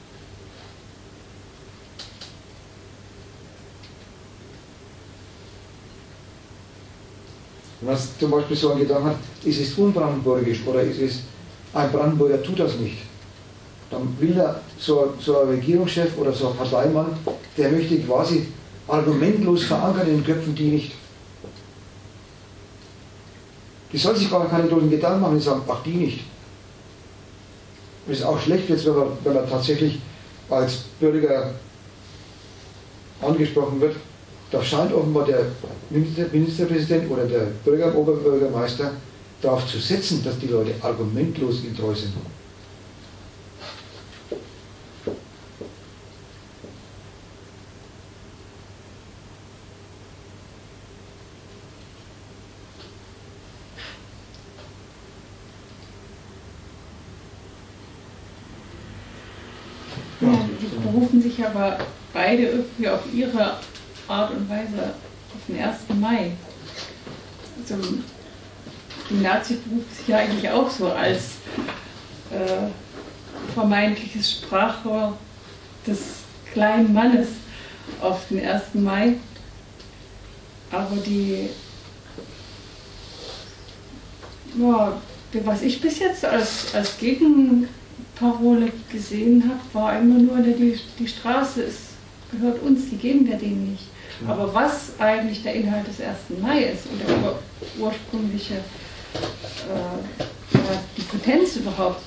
Wenn man zum Beispiel so einen Gedanken hat, ist es unbrandenburgisch oder ist es ein Brandenburger tut das nicht, dann will er so, so ein Regierungschef oder so ein Parteimann, der möchte quasi argumentlos verankern in den Köpfen die nicht. Die sollen sich gar keine großen Gedanken machen und sagen, ach die nicht. Das ist auch schlecht jetzt, wenn man, wenn man tatsächlich als Bürger angesprochen wird. Da scheint offenbar der Minister, Ministerpräsident oder der Bürger, Oberbürgermeister darauf zu setzen, dass die Leute argumentlos ihm treu sind. Ja, die berufen sich aber beide irgendwie auf ihre Art und Weise auf den ersten Mai. Also die Nazis berufen sich ja eigentlich auch so als äh, vermeintliches Sprachrohr des kleinen Mannes. auf den ersten Mai. Aber die, ja, was ich bis jetzt als, als Gegenparole gesehen habe, war immer nur, die, die Straße ist, gehört uns, die geben wir denen nicht. Ja. Aber was eigentlich der Inhalt des ersten Mai ist und der ur, ursprüngliche, äh, ja, die Potenz überhaupt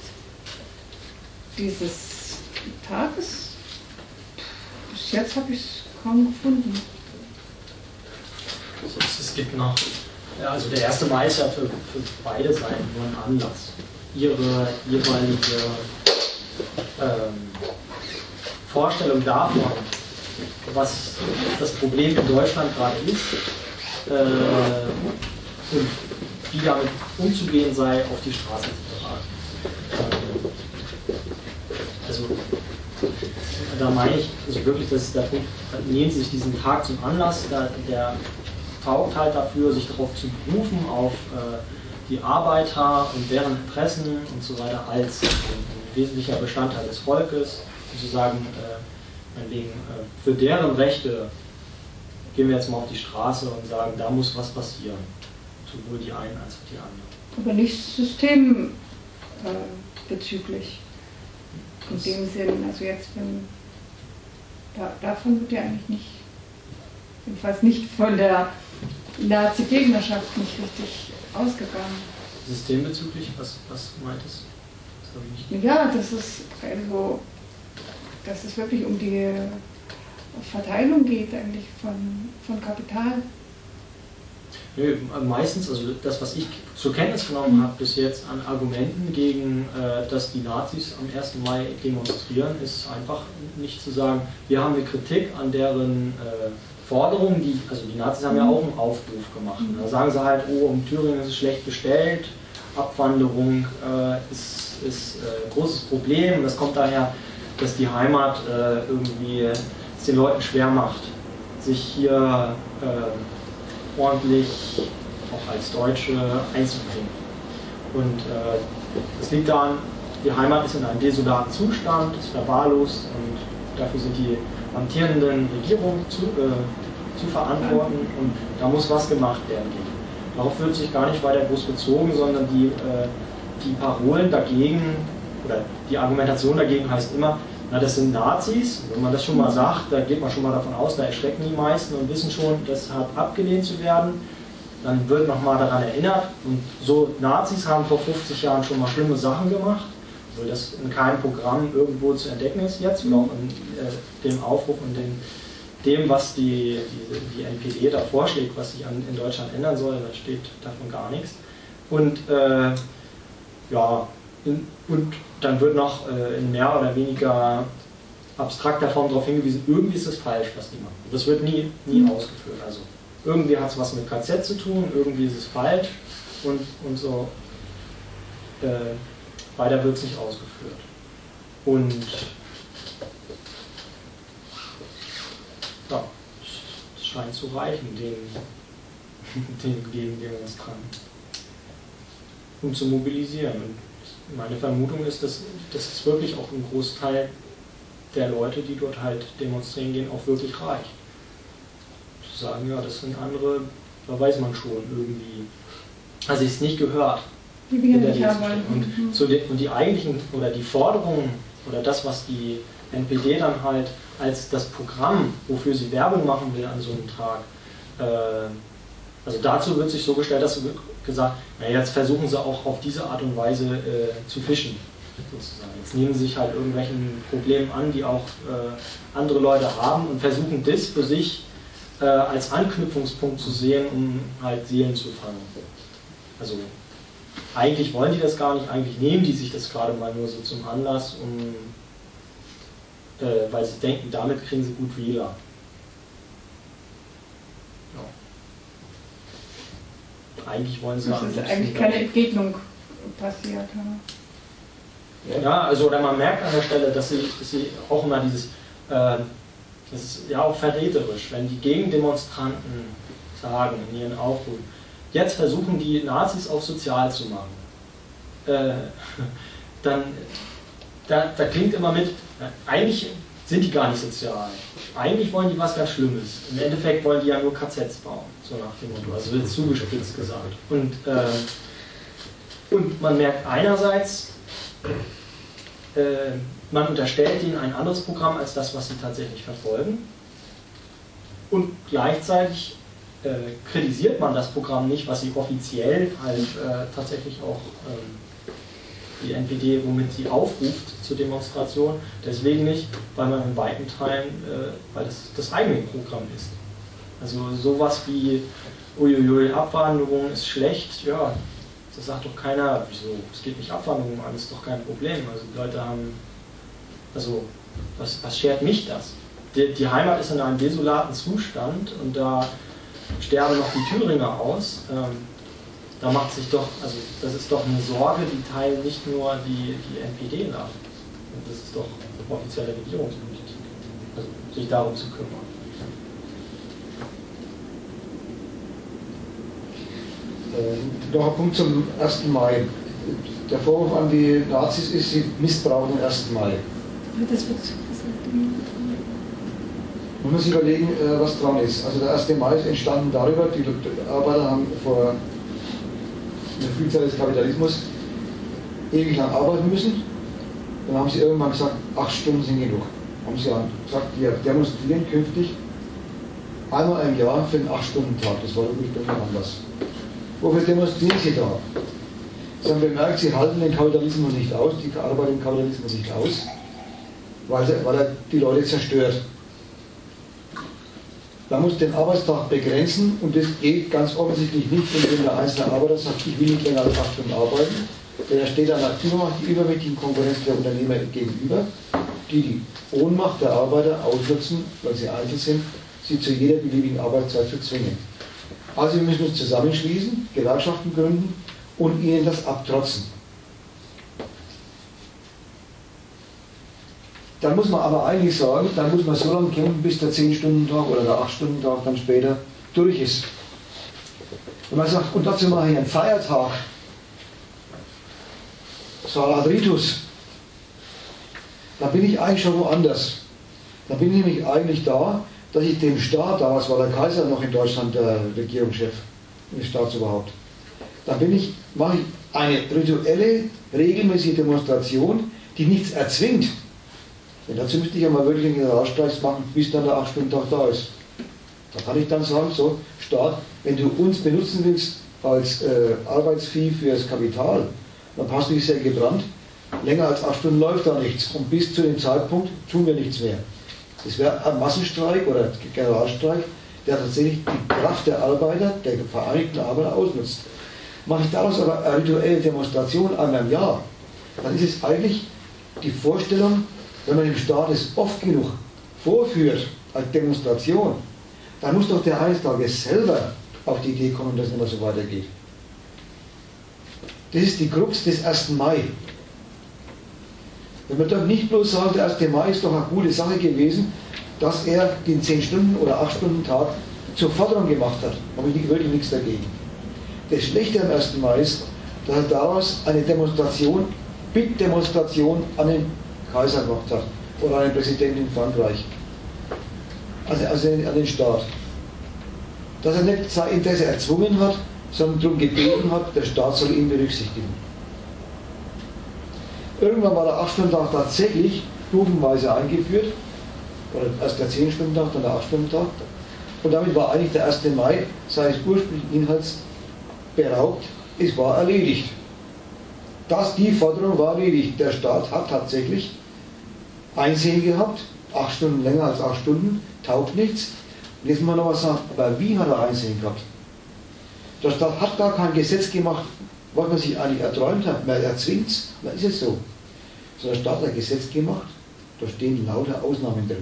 dieses Tages, bis jetzt habe ich es kaum gefunden. Es gibt noch, also der erste Mai ist ja für, für beide Seiten nur ein Anlass, ihre jeweilige ähm, Vorstellung davon, was das Problem in Deutschland gerade ist äh, und wie damit umzugehen sei, auf die Straße zu tragen. Also da meine ich also wirklich, dass der Punkt, nehmen Sie sich diesen Tag zum Anlass, da, der taugt halt dafür, sich darauf zu berufen, auf äh, die Arbeiter und deren Interessen und so weiter als ein, ein wesentlicher Bestandteil des Volkes und zu sagen, äh, meinetwegen, äh, für deren Rechte gehen wir jetzt mal auf die Straße und sagen, da muss was passieren, sowohl die einen als auch die anderen. Aber nicht systembezüglich. Äh, in dem Sinn, also jetzt, wenn, da, davon wird ja eigentlich nicht, jedenfalls nicht von der Nazi-Gegnerschaft nicht richtig ausgegangen. Systembezüglich, was, was meintest du? Das nicht... Ja, das ist also, dass es wirklich um die Verteilung geht eigentlich von, von Kapital. Nö, meistens, also das, was ich zur Kenntnis genommen habe bis jetzt an Argumenten gegen, äh, dass die Nazis am ersten Mai demonstrieren, ist einfach nicht zu sagen, wir haben eine Kritik an deren äh, Forderungen, die, also die Nazis haben ja auch einen Aufruf gemacht. Da sagen sie halt, oh, um Thüringen ist es schlecht bestellt, Abwanderung äh, ist, ist äh, großes Problem. Das kommt daher, dass die Heimat äh, irgendwie es den Leuten schwer macht, sich hier äh, ordentlich auch als Deutsche einzubringen. Und äh, das liegt daran, die Heimat ist in einem desolaten Zustand, ist verwahrlost und dafür sind die amtierenden Regierungen zu, äh, zu verantworten und da muss was gemacht werden. Darauf wird sich gar nicht weiter groß bezogen, sondern die, äh, die Parolen dagegen oder die Argumentation dagegen heißt immer, na, das sind Nazis. Wenn man das schon mal sagt, da geht man schon mal davon aus, da erschrecken die meisten und wissen schon, das hat abgelehnt zu werden. Dann wird nochmal daran erinnert. Und so Nazis haben vor fünfzig Jahren schon mal schlimme Sachen gemacht, obwohl das in keinem Programm irgendwo zu entdecken ist jetzt, oder auch in äh, dem Aufruf und in dem, was die, die, die N P D da vorschlägt, was sich an, in Deutschland ändern soll, da steht davon gar nichts. Und äh, ja, in, und dann wird noch äh, in mehr oder weniger abstrakter Form darauf hingewiesen, irgendwie ist es falsch, was die machen. Das wird nie, nie mhm. ausgeführt. Also irgendwie hat es was mit K Z zu tun, irgendwie ist es falsch und, und so äh, weiter wird es nicht ausgeführt. Und ja, es scheint zu reichen, den, den Gegendemonstranten, um zu mobilisieren. Und meine Vermutung ist, dass, dass es wirklich auch ein Großteil der Leute, die dort halt demonstrieren gehen, auch wirklich reicht. Zu sagen, ja, das sind andere, da weiß man schon irgendwie. Also ich es nicht gehört. Die wir nicht haben wollen. Und, zu den, und die eigentlichen, oder die Forderungen, oder das, was die N P D dann halt als das Programm, wofür sie Werbung machen will an so einem Tag, äh, also dazu wird sich so gestellt, dass wird gesagt, na jetzt versuchen sie auch auf diese Art und Weise äh, zu fischen, sozusagen. Jetzt nehmen sie sich halt irgendwelchen Problemen an, die auch äh, andere Leute haben und versuchen das für sich äh, als Anknüpfungspunkt zu sehen, um halt Seelen zu fangen. Also eigentlich wollen die das gar nicht, eigentlich nehmen die sich das gerade mal nur so zum Anlass, um, äh, weil sie denken, damit kriegen sie gut Wähler. Ja. Eigentlich wollen sie... Das ist eigentlich keine Entgegnung passiert. Ja. Ja, also oder man merkt an der Stelle, dass sie, dass sie auch immer dieses, äh, das ist ja auch verräterisch, wenn die Gegendemonstranten sagen in ihren Aufrufen, jetzt versuchen die Nazis auf sozial zu machen, äh, dann da, da klingt immer mit, eigentlich sind die gar nicht sozial. Eigentlich wollen die was ganz Schlimmes. Im Endeffekt wollen die ja nur K Zs bauen, so nach dem Motto. Also wird zugespitzt gesagt. Und, äh, und man merkt einerseits, äh, man unterstellt ihnen ein anderes Programm als das, was sie tatsächlich verfolgen. Und gleichzeitig äh, kritisiert man das Programm nicht, was sie offiziell halt äh, tatsächlich auch ähm, die N P D, womit sie aufruft zur Demonstration, deswegen nicht, weil man in weiten Teilen, äh, weil das das eigene Programm ist. Also sowas wie, uiuiui, Abwanderung ist schlecht, ja, das sagt doch keiner, wieso, es geht nicht Abwanderung an, das ist doch kein Problem. Also die Leute haben, also was, was schert mich das? Die, die Heimat ist in einem desolaten Zustand und da sterben noch die Thüringer aus. Ähm, Da macht sich doch, also das ist doch eine Sorge, die teilen nicht nur die, die N P D-Ler. Und das ist doch offizielle Regierungspolitik, also sich darum zu kümmern. Äh, noch ein Punkt zum ersten Mai. Der Vorwurf an die Nazis ist, sie missbrauchen den ersten Mai. Das wird gesagt. Man muss sich überlegen, äh, was dran ist. Also der erste Mai ist entstanden darüber, die Arbeiter haben vor in der Frühzeit des Kapitalismus ewig lang arbeiten müssen. Dann haben sie irgendwann gesagt, acht Stunden sind genug. Haben sie gesagt, wir demonstrieren künftig einmal im Jahr für einen acht Stunden Tag. Das war ursprünglich anders. Wofür demonstrieren sie da? Sie haben bemerkt, sie halten den Kapitalismus nicht aus, die arbeiten den Kapitalismus nicht aus, weil, sie, weil er die Leute zerstört. Man muss den Arbeitstag begrenzen und das geht ganz offensichtlich nicht, indem der einzelne Arbeiter sagt, ich will nicht länger als acht Stunden arbeiten, denn er steht einer übermächtigen Konkurrenz der Unternehmer gegenüber, die die Ohnmacht der Arbeiter ausnutzen, weil sie einzeln sind, sie zu jeder beliebigen Arbeitszeit zu zwingen. Also wir müssen uns zusammenschließen, Gewerkschaften gründen und ihnen das abtrotzen. Dann muss man aber eigentlich sagen, dann muss man so lange kämpfen, bis der zehn-Stunden-Tag oder der acht-Stunden-Tag dann später durch ist. Wenn man sagt, und dazu mache ich einen Feiertag, Saladritus, dann bin ich eigentlich schon woanders. Dann bin ich nämlich eigentlich da, dass ich dem Staat, damals war der Kaiser noch in Deutschland der Regierungschef, des Staatsoberhaupt, dann bin ich, mache ich eine rituelle, regelmäßige Demonstration, die nichts erzwingt. Denn dazu müsste ich ja mal wirklich einen Generalstreik machen, bis dann der acht-Stunden-Tag da ist. Da kann ich dann sagen, so, Staat, wenn du uns benutzen willst als äh, Arbeitsvieh für das Kapital, dann hast du dich sehr gebrannt, länger als acht Stunden läuft da nichts und bis zu dem Zeitpunkt tun wir nichts mehr. Das wäre ein Massenstreik oder Generalstreik, der tatsächlich die Kraft der Arbeiter, der vereinigten Arbeiter ausnutzt. Mache ich daraus aber eine rituelle Demonstration einmal im Jahr, dann ist es eigentlich die Vorstellung, wenn man dem Staat es oft genug vorführt als Demonstration, dann muss doch der eines Tages selber auf die Idee kommen, dass es nicht mehr so weitergeht. Das ist die Krux des ersten Mai. Wenn man doch nicht bloß sagt, der erste Mai ist doch eine gute Sache gewesen, dass er den zehn-Stunden- oder acht-Stunden-Tag zur Forderung gemacht hat, habe ich wirklich nichts dagegen. Das Schlechte am ersten Mai ist, dass er daraus eine Demonstration, Bittdemonstration an den Kaiser gemacht hat oder an den Präsidenten in Frankreich, also, also an den Staat. Dass er nicht sein Interesse erzwungen hat, sondern darum gebeten hat, der Staat soll ihn berücksichtigen. Irgendwann war der acht-Stunden-Tag tatsächlich stufenweise eingeführt, oder erst der zehn-Stunden-Tag, dann der acht-Stunden-Tag, und damit war eigentlich der erste Mai seines ursprünglichen Inhalts beraubt, es war erledigt. Das, die Forderung war erledigt. Der Staat hat tatsächlich Einsehen gehabt, acht Stunden länger als acht Stunden, taugt nichts. Und jetzt muss man noch was sagen, aber wie hat er Einsehen gehabt? Der Staat hat gar kein Gesetz gemacht, was man sich eigentlich erträumt hat, man erzwingt es, dann ist es so. So, der Staat hat ein Gesetz gemacht, da stehen lauter Ausnahmen drin.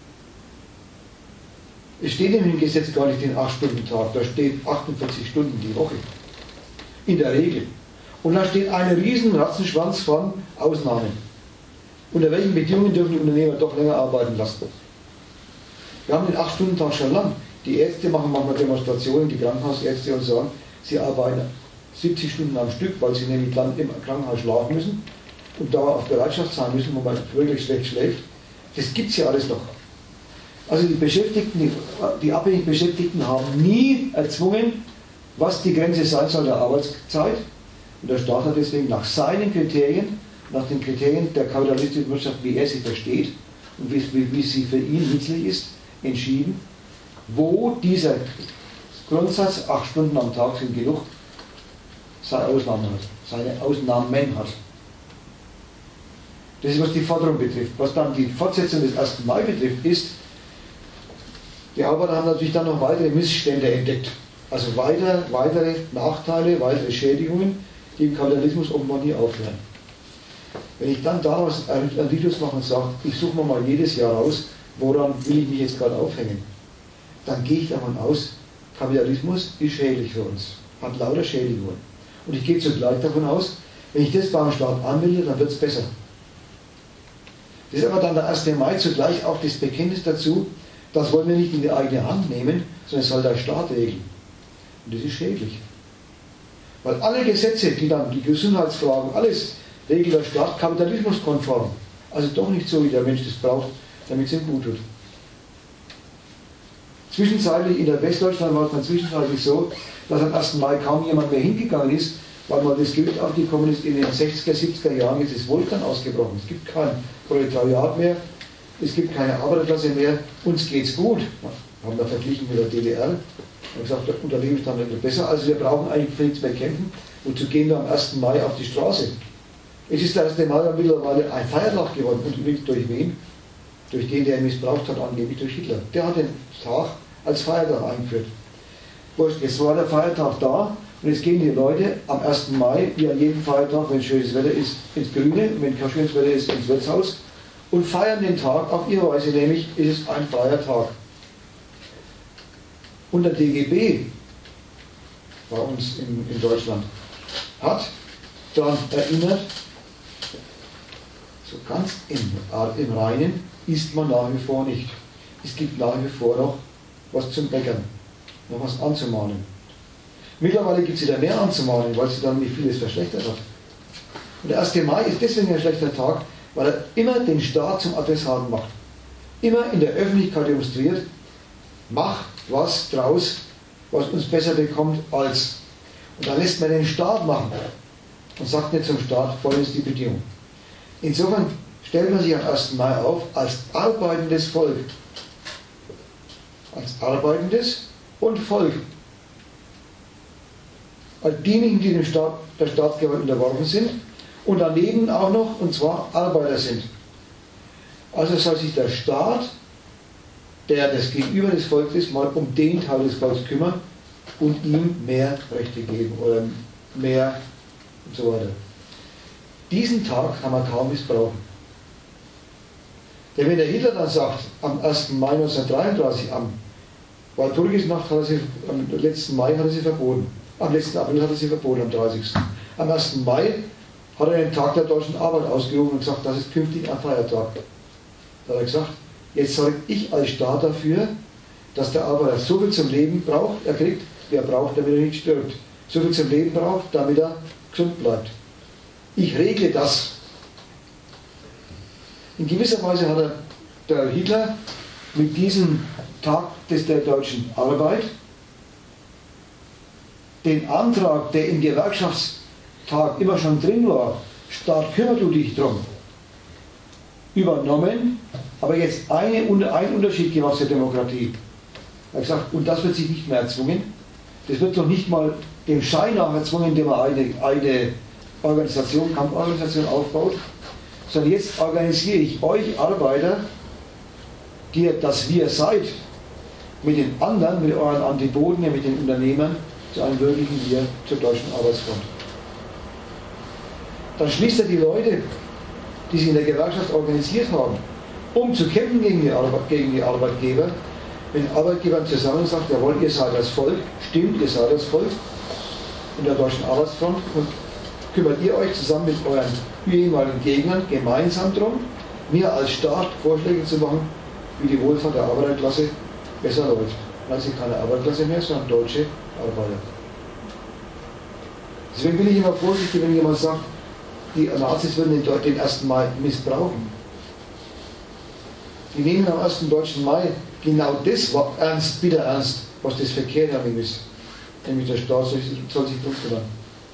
Es steht nämlich im Gesetz gar nicht den acht-Stunden-Tag, da steht achtundvierzig Stunden die Woche. In der Regel. Und da steht ein riesen Ratzenschwanz von Ausnahmen. Unter welchen Bedingungen dürfen die Unternehmer doch länger arbeiten lassen? Wir haben den acht-Stunden-Tag schon lang. Die Ärzte machen manchmal Demonstrationen, die Krankenhausärzte, und sagen, sie arbeiten siebzig Stunden am Stück, weil sie nämlich dann im Krankenhaus schlafen müssen und dauernd auf Bereitschaft sein müssen, wo man wirklich schlecht schläft. Das gibt es ja alles noch. Also die Beschäftigten, die, die abhängigen Beschäftigten haben nie erzwungen, was die Grenze sein soll der Arbeitszeit. Und der Staat hat deswegen nach seinen Kriterien, nach den Kriterien der kapitalistischen Wirtschaft, wie er sie versteht und wie, wie, wie sie für ihn nützlich ist, entschieden, wo dieser Grundsatz, acht Stunden am Tag sind genug, seine Ausnahmen hat, seine Ausnahmen hat. Das ist, was die Forderung betrifft. Was dann die Fortsetzung des ersten Mai betrifft, ist, die Arbeiter haben natürlich dann noch weitere Missstände entdeckt. Also weiter, weitere Nachteile, weitere Schädigungen, die im Kapitalismus offenbar nie aufhören. Wenn ich dann daraus einen Ritus mache und sage, ich suche mir mal jedes Jahr raus, woran will ich mich jetzt gerade aufhängen, dann gehe ich davon aus, Kapitalismus ist schädlich für uns, hat lauter Schädigungen. Und ich gehe zugleich davon aus, wenn ich das beim Staat anmelde, dann wird es besser. Das ist aber dann der erste Mai zugleich auch das Bekenntnis dazu, das wollen wir nicht in die eigene Hand nehmen, sondern es soll der Staat regeln. Und das ist schädlich. Weil alle Gesetze, die dann die Gesundheitsfragen, alles regelt der Staat kapitalismuskonform. Also doch nicht so, wie der Mensch das braucht, damit es ihm gut tut. Zwischenzeitlich, in der Westdeutschland war es dann zwischenzeitlich so, dass am ersten Mai kaum jemand mehr hingegangen ist, weil mal das Gerücht aufgekommen ist, in den sechziger, siebziger Jahren jetzt ist Vulkan ausgebrochen. Es gibt kein Proletariat mehr, es gibt keine Arbeiterklasse mehr, uns geht's gut. Wir haben da verglichen mit der D D R. Wir haben gesagt, unser Lebensstandard wird besser, also wir brauchen eigentlich für nichts mehr kämpfen. Wozu gehen wir am ersten Mai auf die Straße? Es ist der erste Mai dann mittlerweile ein Feiertag geworden. Und übrigens durch wen? Durch den, der ihn missbraucht hat, angeblich durch Hitler. Der hat den Tag als Feiertag eingeführt. Jetzt war der Feiertag da und jetzt gehen die Leute am ersten Mai, wie an jedem Feiertag, wenn schönes Wetter ist, ins Grüne und wenn kein schönes Wetter ist, ins Wirtshaus und feiern den Tag auf ihre Weise, nämlich ist es ein freier Tag. Und der D G B bei uns in, in Deutschland hat daran erinnert, so ganz im, im Reinen isst man nach wie vor nicht. Es gibt nach wie vor noch was zum Bäckern, noch was anzumahnen. Mittlerweile gibt es wieder mehr anzumahnen, weil sie dann nicht vieles verschlechtert hat. Und der erste Mai ist deswegen ein schlechter Tag, weil er immer den Staat zum Adressaten macht. Immer in der Öffentlichkeit demonstriert, mach was draus, was uns besser bekommt als. Und dann lässt man den Staat machen und sagt nicht zum Staat, folgendes die Bedingung. Insofern stellt man sich am ersten Mai auf als arbeitendes Volk. Als arbeitendes und Volk. Als diejenigen, die dem Staat, der Staatsgewalt unterworfen sind und daneben auch noch, und zwar Arbeiter sind. Also soll sich der Staat, der das Gegenüber des Volkes ist, mal um den Teil des Volkes kümmern und ihm mehr Rechte geben oder mehr und so weiter. Diesen Tag kann man kaum missbrauchen. Denn wenn der Hitler dann sagt, am ersten Mai neunzehnhundertdreiunddreißig, am Walpurgisnacht hat er sie, am letzten Mai hat er sie verboten. Am letzten April hat er sie verboten, am dreißigsten Am ersten Mai hat er den Tag der deutschen Arbeit ausgerufen und gesagt, das ist künftig ein Feiertag. Da hat er gesagt, jetzt sorge ich als Staat dafür, dass der Arbeiter so viel zum Leben braucht, er kriegt, wie er braucht, damit er nicht stirbt. So viel zum Leben braucht, damit er gesund bleibt. Ich regle das. In gewisser Weise hat er, der Hitler mit diesem Tag des der deutschen Arbeit den Antrag, der im Gewerkschaftstag immer schon drin war, Staat, kümmer du dich drum, übernommen, aber jetzt eine, einen Unterschied gemacht zur Demokratie. Er hat gesagt, und das wird sich nicht mehr erzwungen, das wird doch nicht mal dem Schein nach erzwungen, indem man eine, eine Organisation, Kampforganisation aufbaut, sondern jetzt organisiere ich euch Arbeiter, die das wir seid, mit den anderen, mit euren Antipoden, mit den Unternehmern, zu einem wirklichen Wir zur deutschen Arbeitsfront. Dann schließt er die Leute, die sich in der Gewerkschaft organisiert haben, um zu kämpfen gegen die, Arbeit, gegen die Arbeitgeber, wenn Arbeitgeber zusammen sagt, jawohl, ihr seid das Volk, stimmt, ihr seid das Volk in der deutschen Arbeitsfront und kümmert ihr euch zusammen mit euren ehemaligen Gegnern gemeinsam darum, mir als Staat Vorschläge zu machen, wie die Wohlfahrt der Arbeiterklasse besser läuft. Weil sie keine Arbeiterklasse mehr, sondern deutsche Arbeiter. Deswegen bin ich immer vorsichtig, wenn jemand sagt, die Nazis würden den, den ersten Mai missbrauchen. Die nehmen am ersten deutschen Mai genau das ernst, bitter ernst, was das Verkehr an ihm ist. Nämlich der Staat soll sich, soll sich drum kümmern.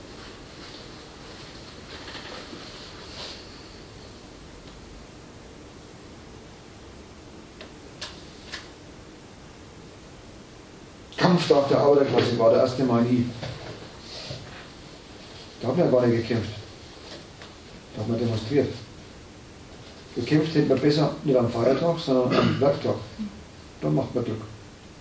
Kampftag der Arbeiterklasse war der erste Mai nie. Da haben wir ja gar nicht gekämpft. Da haben wir demonstriert. Gekämpft hätten wir besser nicht am Feiertag, sondern am Werktag. Dann macht man Glück.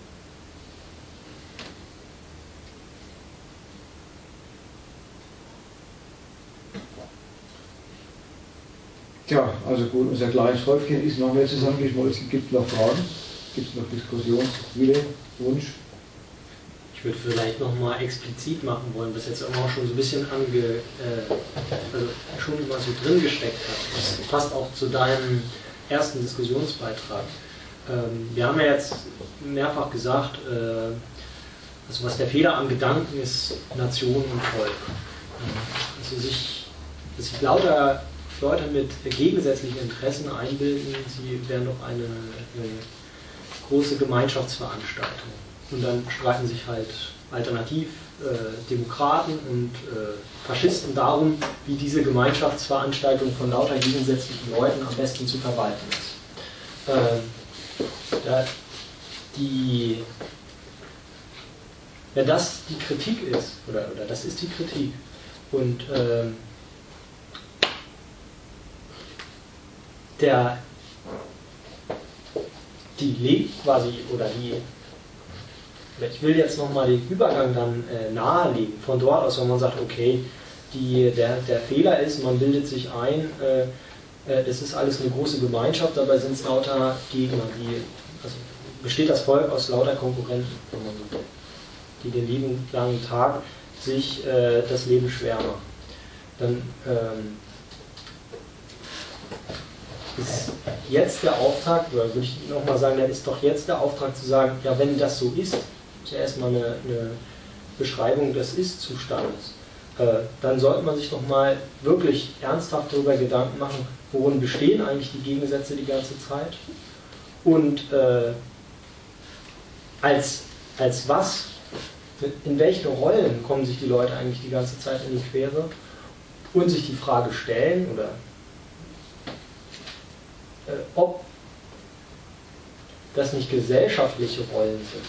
Tja, also gut, unser kleines Häufchen ist noch mehr zusammengeschmolzen. Gibt es noch Fragen? Gibt es noch Diskussionswille, Wunsch? Ich würde vielleicht nochmal explizit machen wollen, was jetzt immer auch schon so ein bisschen ange, äh, also schon mal so drin gesteckt hat. Das passt auch zu deinem ersten Diskussionsbeitrag. Ähm, wir haben ja jetzt mehrfach gesagt, äh, also was der Fehler am Gedanken ist, Nation und Volk. Also sich, dass sich lauter Leute mit gegensätzlichen Interessen einbilden, sie wären doch eine, eine große Gemeinschaftsveranstaltung. Und dann streiten sich halt alternativ äh, Demokraten und äh, Faschisten darum, wie diese Gemeinschaftsveranstaltung von lauter gegensätzlichen Leuten am besten zu verwalten ist. Äh, da die, wenn das die Kritik ist, oder, oder das ist die Kritik, und äh, der die lebt quasi, oder die ich will jetzt nochmal den Übergang dann äh, nahelegen, von dort aus, wenn man sagt, okay, die, der, der Fehler ist, man bildet sich ein, äh, äh, das ist alles eine große Gemeinschaft, dabei sind es lauter Gegner, die, also besteht das Volk aus lauter Konkurrenten, wenn man so will, die den lieben langen Tag sich äh, das Leben schwer machen. Dann ähm, ist jetzt der Auftrag, oder würde ich nochmal sagen, dann ist doch jetzt der Auftrag zu sagen, ja, wenn das so ist, zuerst mal eine, eine Beschreibung des Ist-Zustandes, äh, dann sollte man sich doch mal wirklich ernsthaft darüber Gedanken machen, worin bestehen eigentlich die Gegensätze die ganze Zeit und äh, als, als was, in welche Rollen kommen sich die Leute eigentlich die ganze Zeit in die Quere und sich die Frage stellen, oder äh, ob das nicht gesellschaftliche Rollen sind,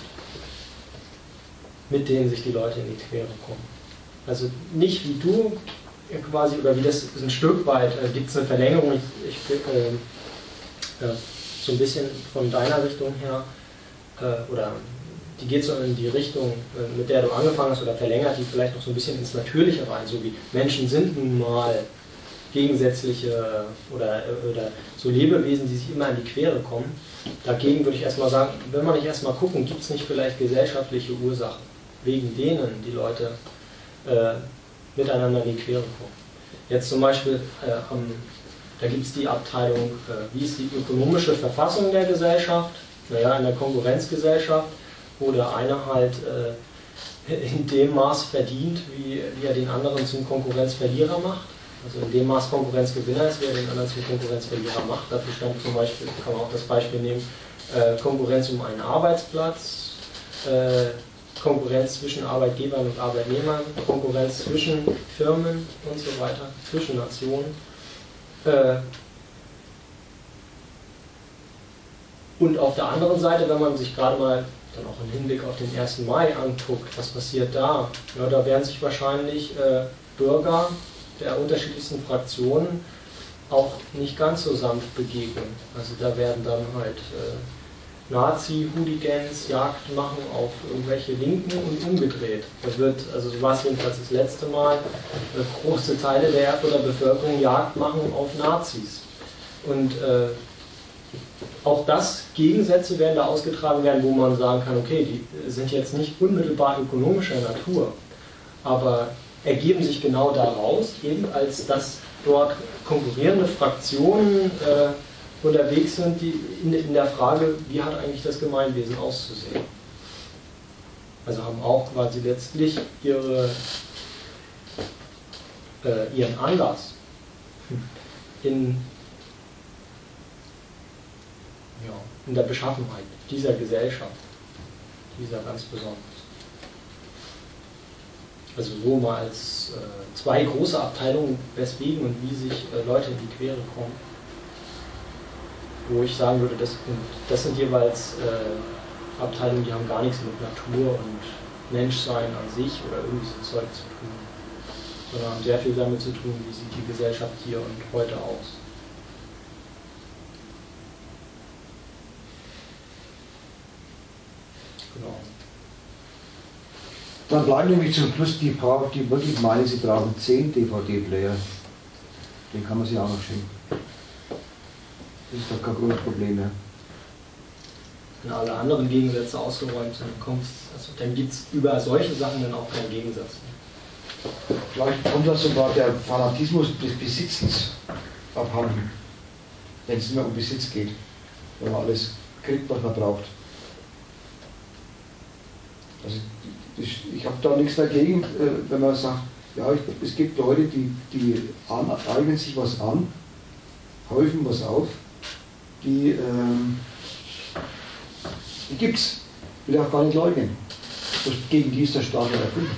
mit denen sich die Leute in die Quere kommen. Also nicht wie du quasi, oder wie das ein Stück weit, äh, gibt es eine Verlängerung, ich, ich äh, äh, so ein bisschen von deiner Richtung her, äh, oder die geht so in die Richtung, äh, mit der du angefangen hast, oder verlängert die vielleicht noch so ein bisschen ins Natürliche rein, so wie Menschen sind nun mal gegensätzliche oder, oder so Lebewesen, die sich immer in die Quere kommen. Dagegen würde ich erstmal sagen, wenn wir nicht erstmal gucken, gibt es nicht vielleicht gesellschaftliche Ursachen, wegen denen die Leute äh, miteinander in die Quere kommen. Jetzt zum Beispiel, äh, am, da gibt es die Abteilung, äh, wie ist die ökonomische Verfassung der Gesellschaft, naja, in der Konkurrenzgesellschaft, wo der eine halt äh, in dem Maß verdient, wie, wie er den anderen zum Konkurrenzverlierer macht. Also in dem Maß Konkurrenzgewinner ist, wie er den anderen zum Konkurrenzverlierer macht. Dafür stand zum Beispiel, kann man auch das Beispiel nehmen, äh, Konkurrenz um einen Arbeitsplatz, äh, Konkurrenz zwischen Arbeitgebern und Arbeitnehmern, Konkurrenz zwischen Firmen und so weiter, zwischen Nationen. Äh, und auf der anderen Seite, wenn man sich gerade mal dann auch im Hinblick auf den ersten Mai anguckt, was passiert da? Ja, da werden sich wahrscheinlich äh, Bürger der unterschiedlichsten Fraktionen auch nicht ganz so sanft begegnen. Also da werden dann halt äh, Nazi-Hooligans Jagd machen auf irgendwelche Linken und umgedreht. Da wird, also so war es jedenfalls das letzte Mal, äh, große Teile der Erfurter Bevölkerung Jagd machen auf Nazis. Und äh, auch das, Gegensätze werden da ausgetragen werden, wo man sagen kann, okay, die sind jetzt nicht unmittelbar ökonomischer Natur, aber ergeben sich genau daraus, eben als dass dort konkurrierende Fraktionen äh, unterwegs sind, die in, in der Frage, wie hat eigentlich das Gemeinwesen auszusehen. Also haben auch quasi letztlich ihre, äh, ihren Anlass in ja, in der Beschaffenheit dieser Gesellschaft, dieser ganz besonders. Also so mal als äh, zwei große Abteilungen, weswegen und wie sich äh, Leute in die Quere kommen. Wo ich sagen würde, das, das sind jeweils äh, Abteilungen, die haben gar nichts mit Natur und Menschsein an sich oder irgendwie so Zeug zu tun, sondern haben sehr viel damit zu tun, wie sieht die Gesellschaft hier und heute aus. Genau. Dann bleiben nämlich zum Schluss die paar, die wirklich meinen, sie brauchen zehn D V D-Player. Den kann man sich auch noch schenken. Das ist doch kein großes Problem mehr. Wenn alle anderen Gegensätze ausgeräumt sind, dann, also, dann gibt es über solche Sachen dann auch keinen Gegensatz mehr. Vielleicht kommt das sogar der Fanatismus des Besitzens abhanden, wenn es nur um Besitz geht, wenn man alles kriegt, was man braucht. Also ich, ich habe da nichts dagegen, wenn man sagt, ja, ich, es gibt Leute, die, die eignen sich was an, häufen was auf, die, ähm, die gibt's. Will ich auch gar nicht leugnen. Gegen die ist der Staat ja erfunden.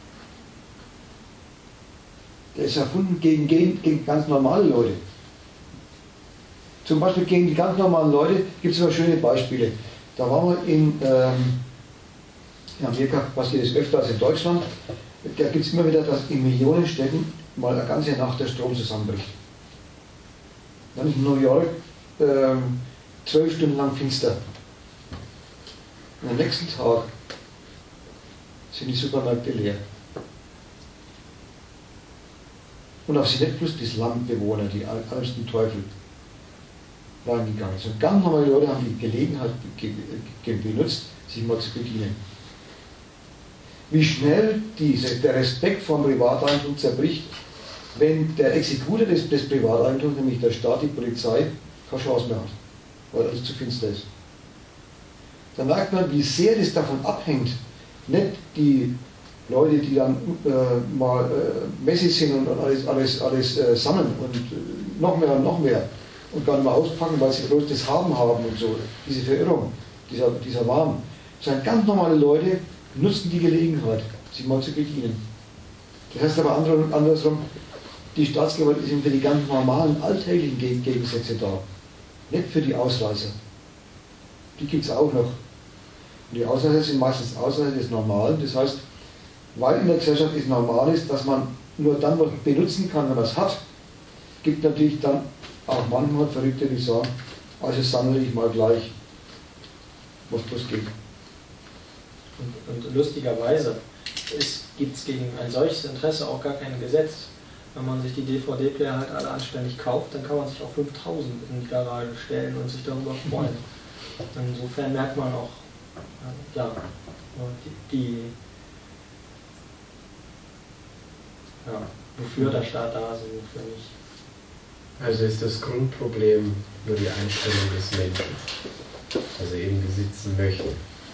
Der ist erfunden gegen, gegen, gegen ganz normale Leute. Zum Beispiel gegen die ganz normalen Leute gibt es immer schöne Beispiele. Da waren wir in, ähm, in Amerika, passiert es öfter als in Deutschland. Da gibt es immer wieder, dass in Millionenstädten mal eine ganze Nacht der Strom zusammenbricht. Dann in New York ähm, zwölf Stunden lang finster. Und am nächsten Tag sind die Supermärkte leer. Und auf sie nicht bloß die Slumbewohner, die ärmsten Teufel, reingegangen sind. Ganz normale Leute haben die Gelegenheit benutzt, sich mal zu bedienen. Wie schnell diese, der Respekt vor Privateigentum zerbricht, wenn der Exekutor des, des Privateigentums, nämlich der Staat, die Polizei, keine Chance mehr hat, weil alles zu finster ist. Da merkt man, wie sehr das davon abhängt, nicht die Leute, die dann äh, mal äh, Messi sind und, und alles, alles, alles äh, sammeln und äh, noch mehr und noch mehr und gar nicht mal auspacken, weil sie bloß das Haben haben und so, diese Verirrung, dieser, dieser Wahn. Sondern ganz normale Leute nutzen die Gelegenheit, sich mal zu bedienen. Das heißt aber andersrum, die Staatsgewalt ist für die ganz normalen, alltäglichen Gegensätze da, nicht für die Ausreißer. Die gibt es auch noch. Und die Ausreißer sind meistens Ausreißer des Normalen, das heißt, weil in der Gesellschaft es normal ist, dass man nur dann was benutzen kann, wenn man es hat, gibt natürlich dann auch manchmal Verrückte, die sagen, also sammle ich mal gleich, was bloß geht. Und, und lustigerweise gibt es gegen ein solches Interesse auch gar kein Gesetz. Wenn man sich die D V D-Player halt alle anständig kauft, dann kann man sich auch fünftausend in die Garage stellen und sich darüber freuen. Insofern merkt man auch, ja, die, die ja, wofür der Staat da ist und wofür nicht. Also ist das Grundproblem nur die Einstellung des Menschen, also eben besitzen möchte.